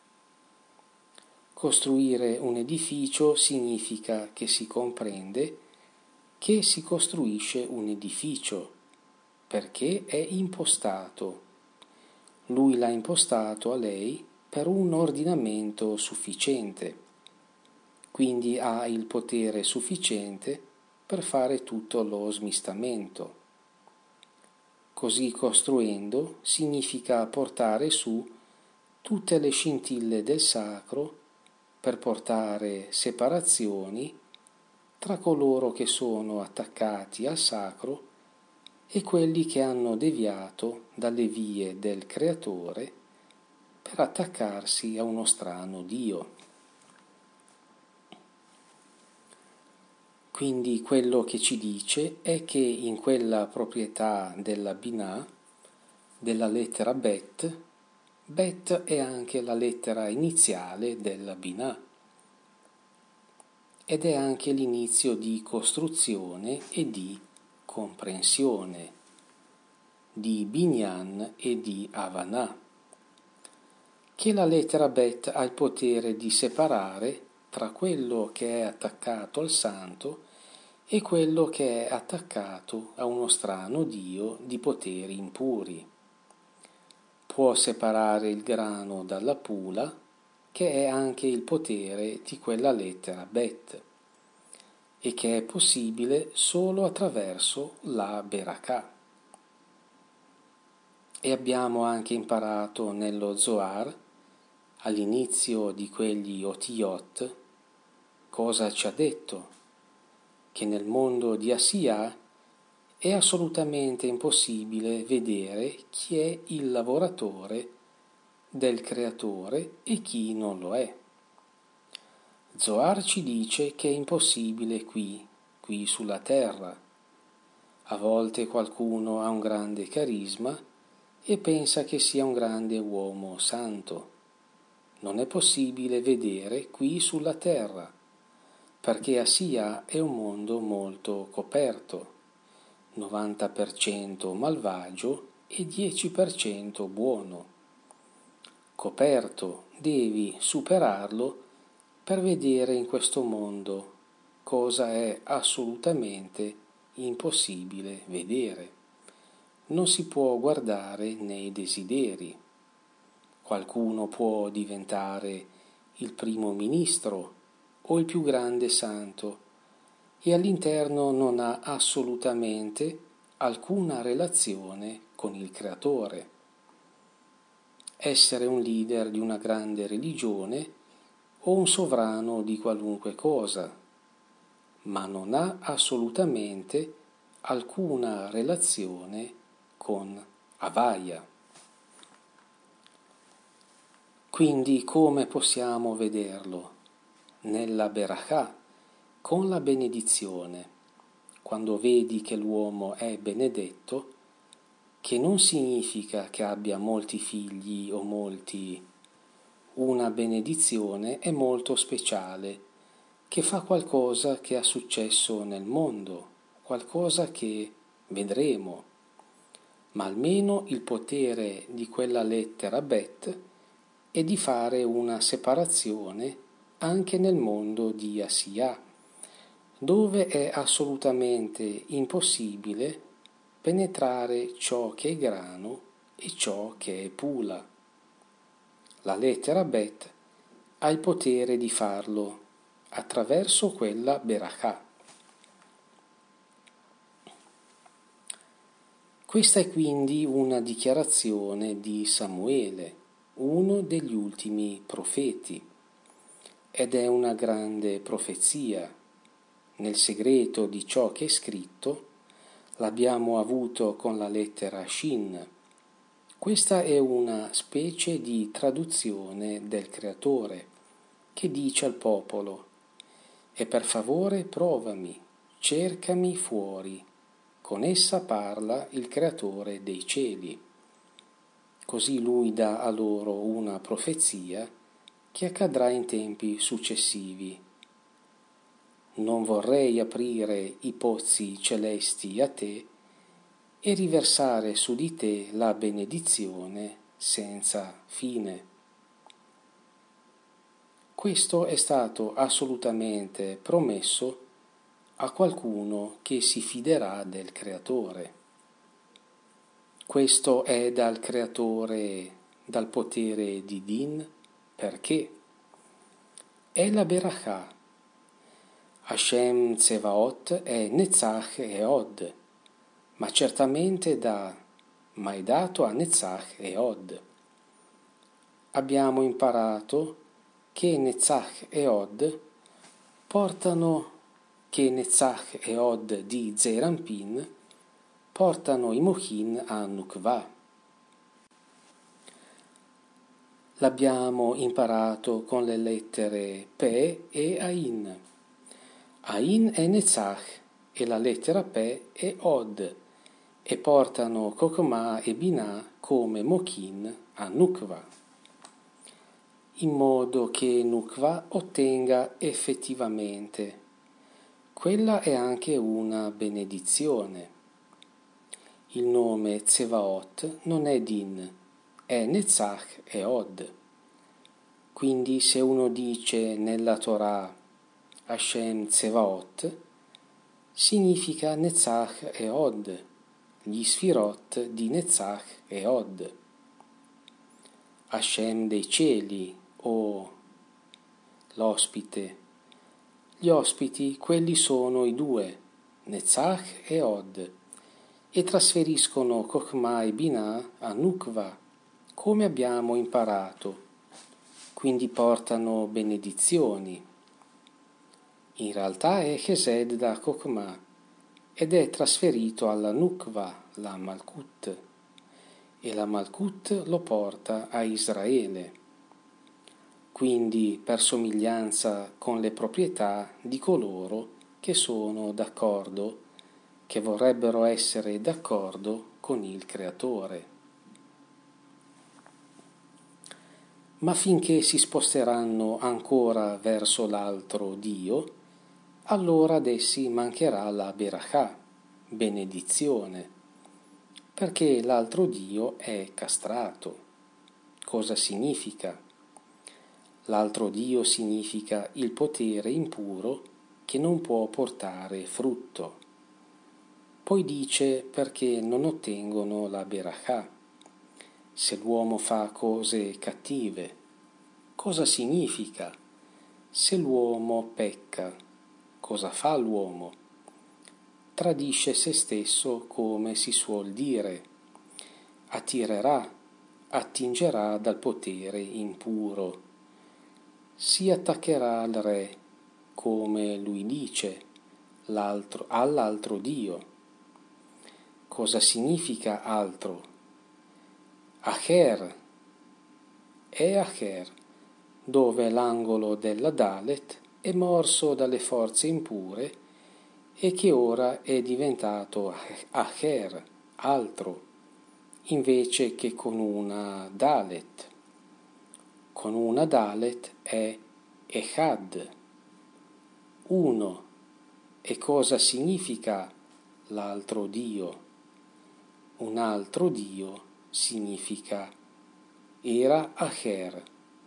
Costruire un edificio significa che si comprende che si costruisce un edificio, perché è impostato. Lui l'ha impostato a lei per un ordinamento sufficiente, quindi ha il potere sufficiente per fare tutto lo smistamento. Così costruendo significa portare su tutte le scintille del sacro per portare separazioni tra coloro che sono attaccati al sacro e quelli che hanno deviato dalle vie del Creatore per attaccarsi a uno strano Dio. Quindi quello che ci dice è che in quella proprietà della Binah, della lettera Bet, Bet è anche la lettera iniziale della Binah ed è anche l'inizio di costruzione e di comprensione, di Binyan e di Havana, che la lettera Bet ha il potere di separare tra quello che è attaccato al santo e quello che è attaccato a uno strano Dio di poteri impuri. Può separare il grano dalla pula, che è anche il potere di quella lettera Bet, e che è possibile solo attraverso la Berakah. E abbiamo anche imparato nello Zohar, all'inizio di quegli Otiyot, cosa ci ha detto? Che nel mondo di Asiyah è assolutamente impossibile vedere chi è il lavoratore del Creatore e chi non lo è. Zohar ci dice che è impossibile qui sulla terra. A volte qualcuno ha un grande carisma e pensa che sia un grande uomo santo. Non è possibile vedere qui sulla terra, perché Asiyah è un mondo molto coperto, 90% malvagio e 10% buono. Coperto, devi superarlo per vedere in questo mondo cosa è assolutamente impossibile vedere. Non si può guardare nei desideri. Qualcuno può diventare il primo ministro o il più grande santo e all'interno non ha assolutamente alcuna relazione con il Creatore. Essere un leader di una grande religione o un sovrano di qualunque cosa, ma non ha assolutamente alcuna relazione con Havaya. Quindi come possiamo vederlo? Nella Berakah, con la benedizione, quando vedi che l'uomo è benedetto, che non significa che abbia molti figli o molti. Una benedizione è molto speciale, che fa qualcosa che è successo nel mondo, qualcosa che vedremo, ma almeno il potere di quella lettera Bet è di fare una separazione anche nel mondo di Asiyah, dove è assolutamente impossibile penetrare ciò che è grano e ciò che è pula. La lettera Bet ha il potere di farlo attraverso quella Berakah. Questa è quindi una dichiarazione di Samuele, uno degli ultimi profeti, ed è una grande profezia. Nel segreto di ciò che è scritto l'abbiamo avuto con la lettera Shin. Questa è una specie di traduzione del Creatore che dice al popolo: e per favore provami, cercami fuori, con essa parla il Creatore dei cieli. Così lui dà a loro una profezia che accadrà in tempi successivi. non vorrei aprire i pozzi celesti a te e riversare su di te la benedizione senza fine. Questo è stato assolutamente promesso a qualcuno che si fiderà del Creatore. Questo è dal Creatore, dal potere di Din, perché è la Berachà. Hashem Tsevaot è Netzach e Od, ma certamente ma è dato a Netzach e Od. Abbiamo imparato che Netzach e Od di Zeir Anpin portano i Mochin a Nukva. L'abbiamo imparato con le lettere Pe e Ain. Ain è Netzach e la lettera Pe è Od e portano Kokma e Binah come Mochin a Nukva, in modo che Nukva ottenga effettivamente. Quella è anche una benedizione. Il nome Tsevaot non è Din, è Netzach e Od. Quindi se uno dice nella Torah Hashem Tsevaot, significa Netzach e Od, gli Sfirot di Netzach e Od. Hashem dei cieli o l'ospite. Gli ospiti, quelli sono i due, Netzach e Od, e trasferiscono Kokma e Binah a Nukva, come abbiamo imparato. Quindi portano benedizioni. In realtà è Chesed da Kokma ed è trasferito alla Nukva, la Malkut, e la Malkut lo porta a Israele. Quindi per somiglianza con le proprietà di coloro che sono d'accordo, che vorrebbero essere d'accordo con il Creatore. Ma finché si sposteranno ancora verso l'altro Dio, allora ad essi mancherà la Berachà, benedizione, perché l'altro Dio è castrato. Cosa significa? L'altro Dio significa il potere impuro che non può portare frutto. Poi dice perché non ottengono la Berachà. Se l'uomo fa cose cattive, cosa significa? Se l'uomo pecca, cosa fa l'uomo? Tradisce se stesso, come si suol dire, attingerà dal potere impuro, si attaccherà al re, come lui dice, all'altro Dio. Cosa significa altro? Acher è Acher, dove l'angolo della Dalet è morso dalle forze impure e che ora è diventato Acher, altro, invece che con una Dalet. Con una Dalet è Echad, uno. E cosa significa l'altro Dio? Un altro Dio significa era Acher.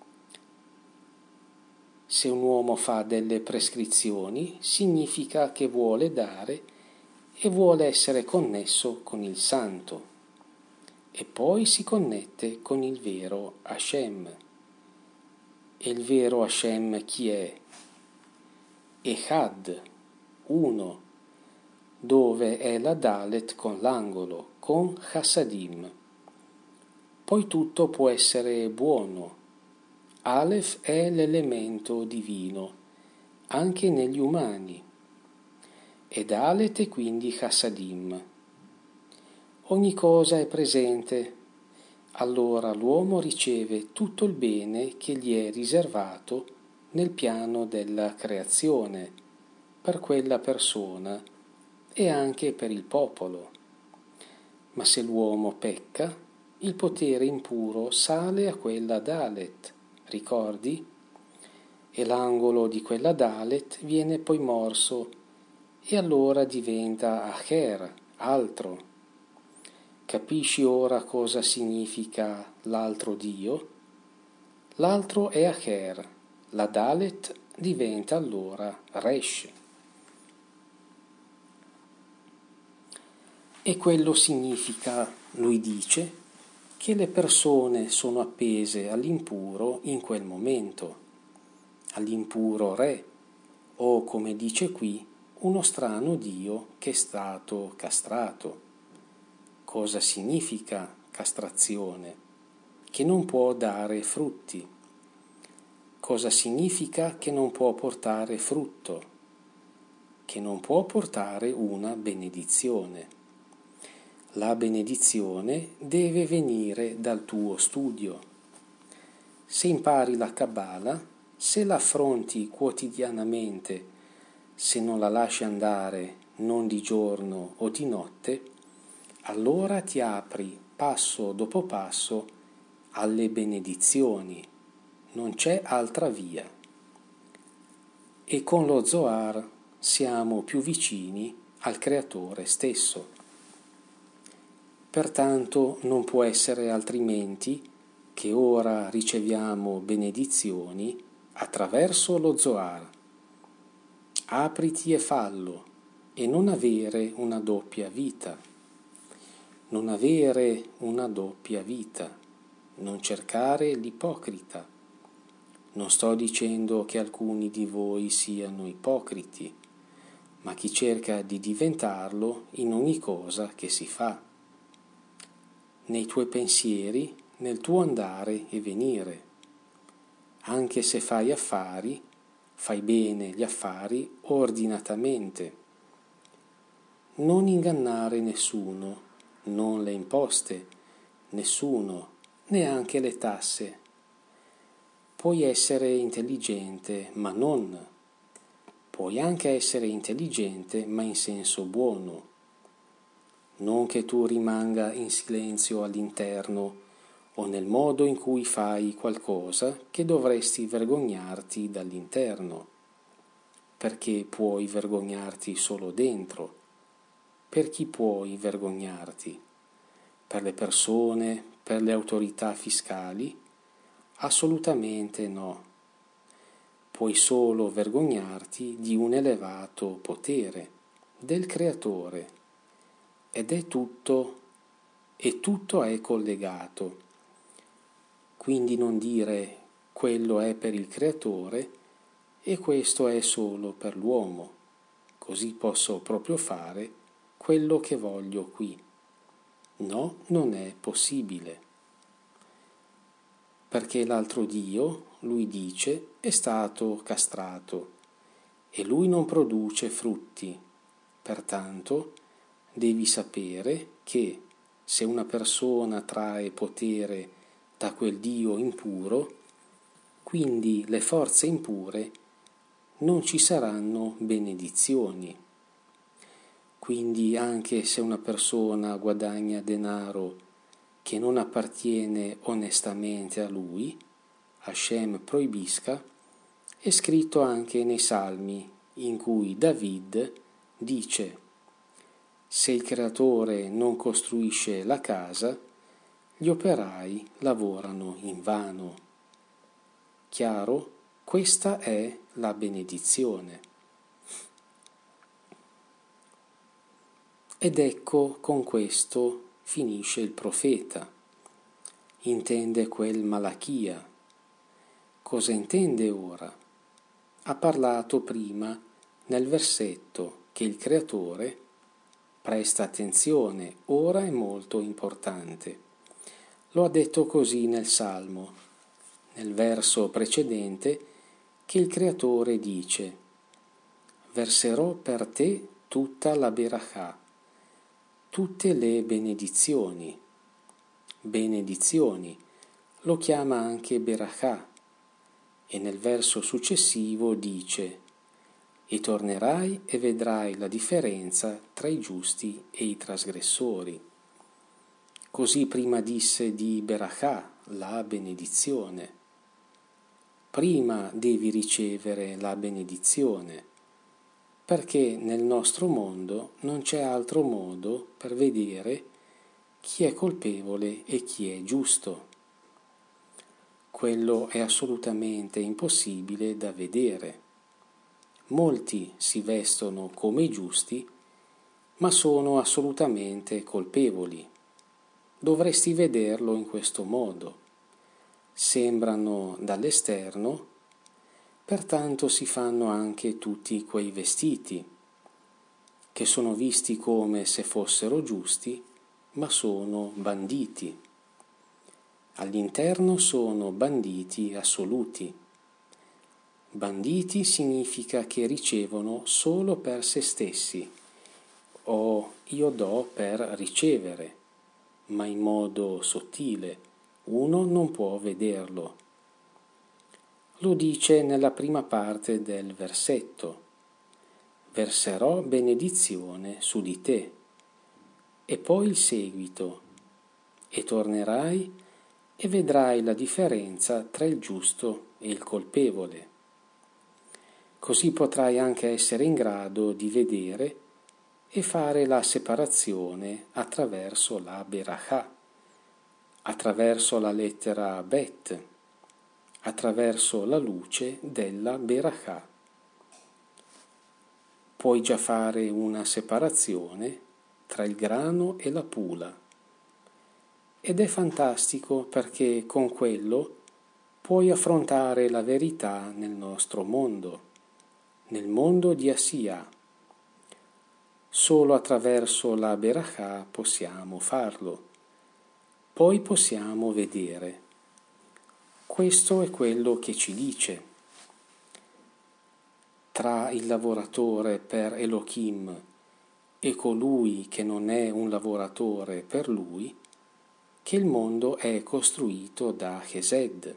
Se un uomo fa delle prescrizioni, significa che vuole dare e vuole essere connesso con il Santo. E poi si connette con il vero Hashem. E il vero Hashem chi è? Echad, uno, dove è la Dalet con l'angolo, con Chassadim. Poi tutto può essere buono. Aleph è l'elemento divino, anche negli umani. Ed Dalet è quindi Chassadim. Ogni cosa è presente. Allora l'uomo riceve tutto il bene che gli è riservato nel piano della creazione, per quella persona e anche per il popolo. Ma se l'uomo pecca, il potere impuro sale a quella Dalet, ricordi? e l'angolo di quella dalet viene poi morso e allora diventa acher, altro. Capisci ora cosa significa l'altro Dio? L'altro è acher, la dalet diventa allora resh. E quello significa, lui dice, che le persone sono appese all'impuro in quel momento, all'impuro re, o come dice qui, uno strano Dio che è stato castrato. Cosa significa castrazione? Che non può dare frutti. Cosa significa che non può portare frutto? Che non può portare una benedizione. La benedizione deve venire dal tuo studio. Se impari la Kabbalah, se la affronti quotidianamente, se non la lasci andare non di giorno o di notte, allora ti apri passo dopo passo alle benedizioni. Non c'è altra via. E con lo Zohar siamo più vicini al Creatore stesso. Pertanto non può essere altrimenti che ora riceviamo benedizioni attraverso lo Zohar. Apriti e fallo, e non avere una doppia vita. Non avere una doppia vita. Non cercare l'ipocrita. Non sto dicendo che alcuni di voi siano ipocriti, ma chi cerca di diventarlo in ogni cosa che si fa. Nei tuoi pensieri, nel tuo andare e venire. Anche se fai affari, fai bene gli affari ordinatamente. Non ingannare nessuno, non le imposte, nessuno, neanche le tasse. Puoi essere intelligente, ma non. Puoi anche essere intelligente, ma in senso buono. Non che tu rimanga in silenzio all'interno o nel modo in cui fai qualcosa che dovresti vergognarti dall'interno, perché puoi vergognarti solo dentro. Per chi puoi vergognarti? Per le persone, per le autorità fiscali? Assolutamente no. Puoi solo vergognarti di un elevato potere, del Creatore. Ed è tutto, e tutto è collegato. Quindi non dire quello è per il Creatore e questo è solo per l'uomo, così posso proprio fare quello che voglio qui. No, non è possibile. Perché l'altro Dio, lui dice, è stato castrato e lui non produce frutti. Pertanto devi sapere che se una persona trae potere da quel Dio impuro, quindi le forze impure, non ci saranno benedizioni. Quindi anche se una persona guadagna denaro che non appartiene onestamente a lui, Hashem proibisca, è scritto anche nei Salmi in cui David dice: se il Creatore non costruisce la casa, gli operai lavorano invano. Chiaro? Questa è la benedizione. Ed ecco, con questo finisce il profeta. Intende quel Malachia. Cosa intende ora? Ha parlato prima nel versetto che il Creatore, presta attenzione, ora è molto importante. Lo ha detto così nel Salmo, nel verso precedente, che il Creatore dice: verserò per te tutta la berachà, tutte le benedizioni. Benedizioni, lo chiama anche berachà, e nel verso successivo dice: e tornerai e vedrai la differenza tra i giusti e i trasgressori. Così prima disse di berachà, la benedizione. prima devi ricevere la benedizione, perché nel nostro mondo non c'è altro modo per vedere chi è colpevole e chi è giusto. Quello è assolutamente impossibile da vedere. Molti si vestono come giusti, ma sono assolutamente colpevoli. Dovresti vederlo in questo modo. Sembrano dall'esterno, pertanto si fanno anche tutti quei vestiti, che sono visti come se fossero giusti, ma sono banditi. All'interno sono banditi assoluti. Banditi significa che ricevono solo per se stessi, o io do per ricevere, ma in modo sottile, uno non può vederlo. Lo dice nella prima parte del versetto: verserò benedizione su di te, e poi il seguito: e tornerai e vedrai la differenza tra il giusto e il colpevole. Così potrai anche essere in grado di vedere e fare la separazione attraverso la Berachà, attraverso la lettera Bet, attraverso la luce della Berachà. Puoi già fare una separazione tra il grano e la pula. Ed è fantastico perché con quello puoi affrontare la verità nel nostro mondo, nel mondo di Assia. Solo attraverso la Berachà possiamo farlo. Poi possiamo vedere. Questo è quello che ci dice. Tra il lavoratore per Elohim e colui che non è un lavoratore per lui, che il mondo è costruito da Chesed.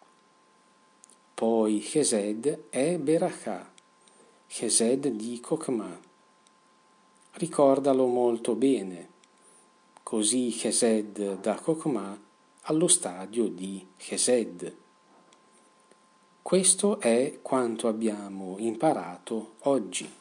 Poi Chesed è Berachà, Chesed di Chokmah. Ricordalo molto bene, così Chesed da Chokmah allo stadio di Chesed. Questo è quanto abbiamo imparato oggi.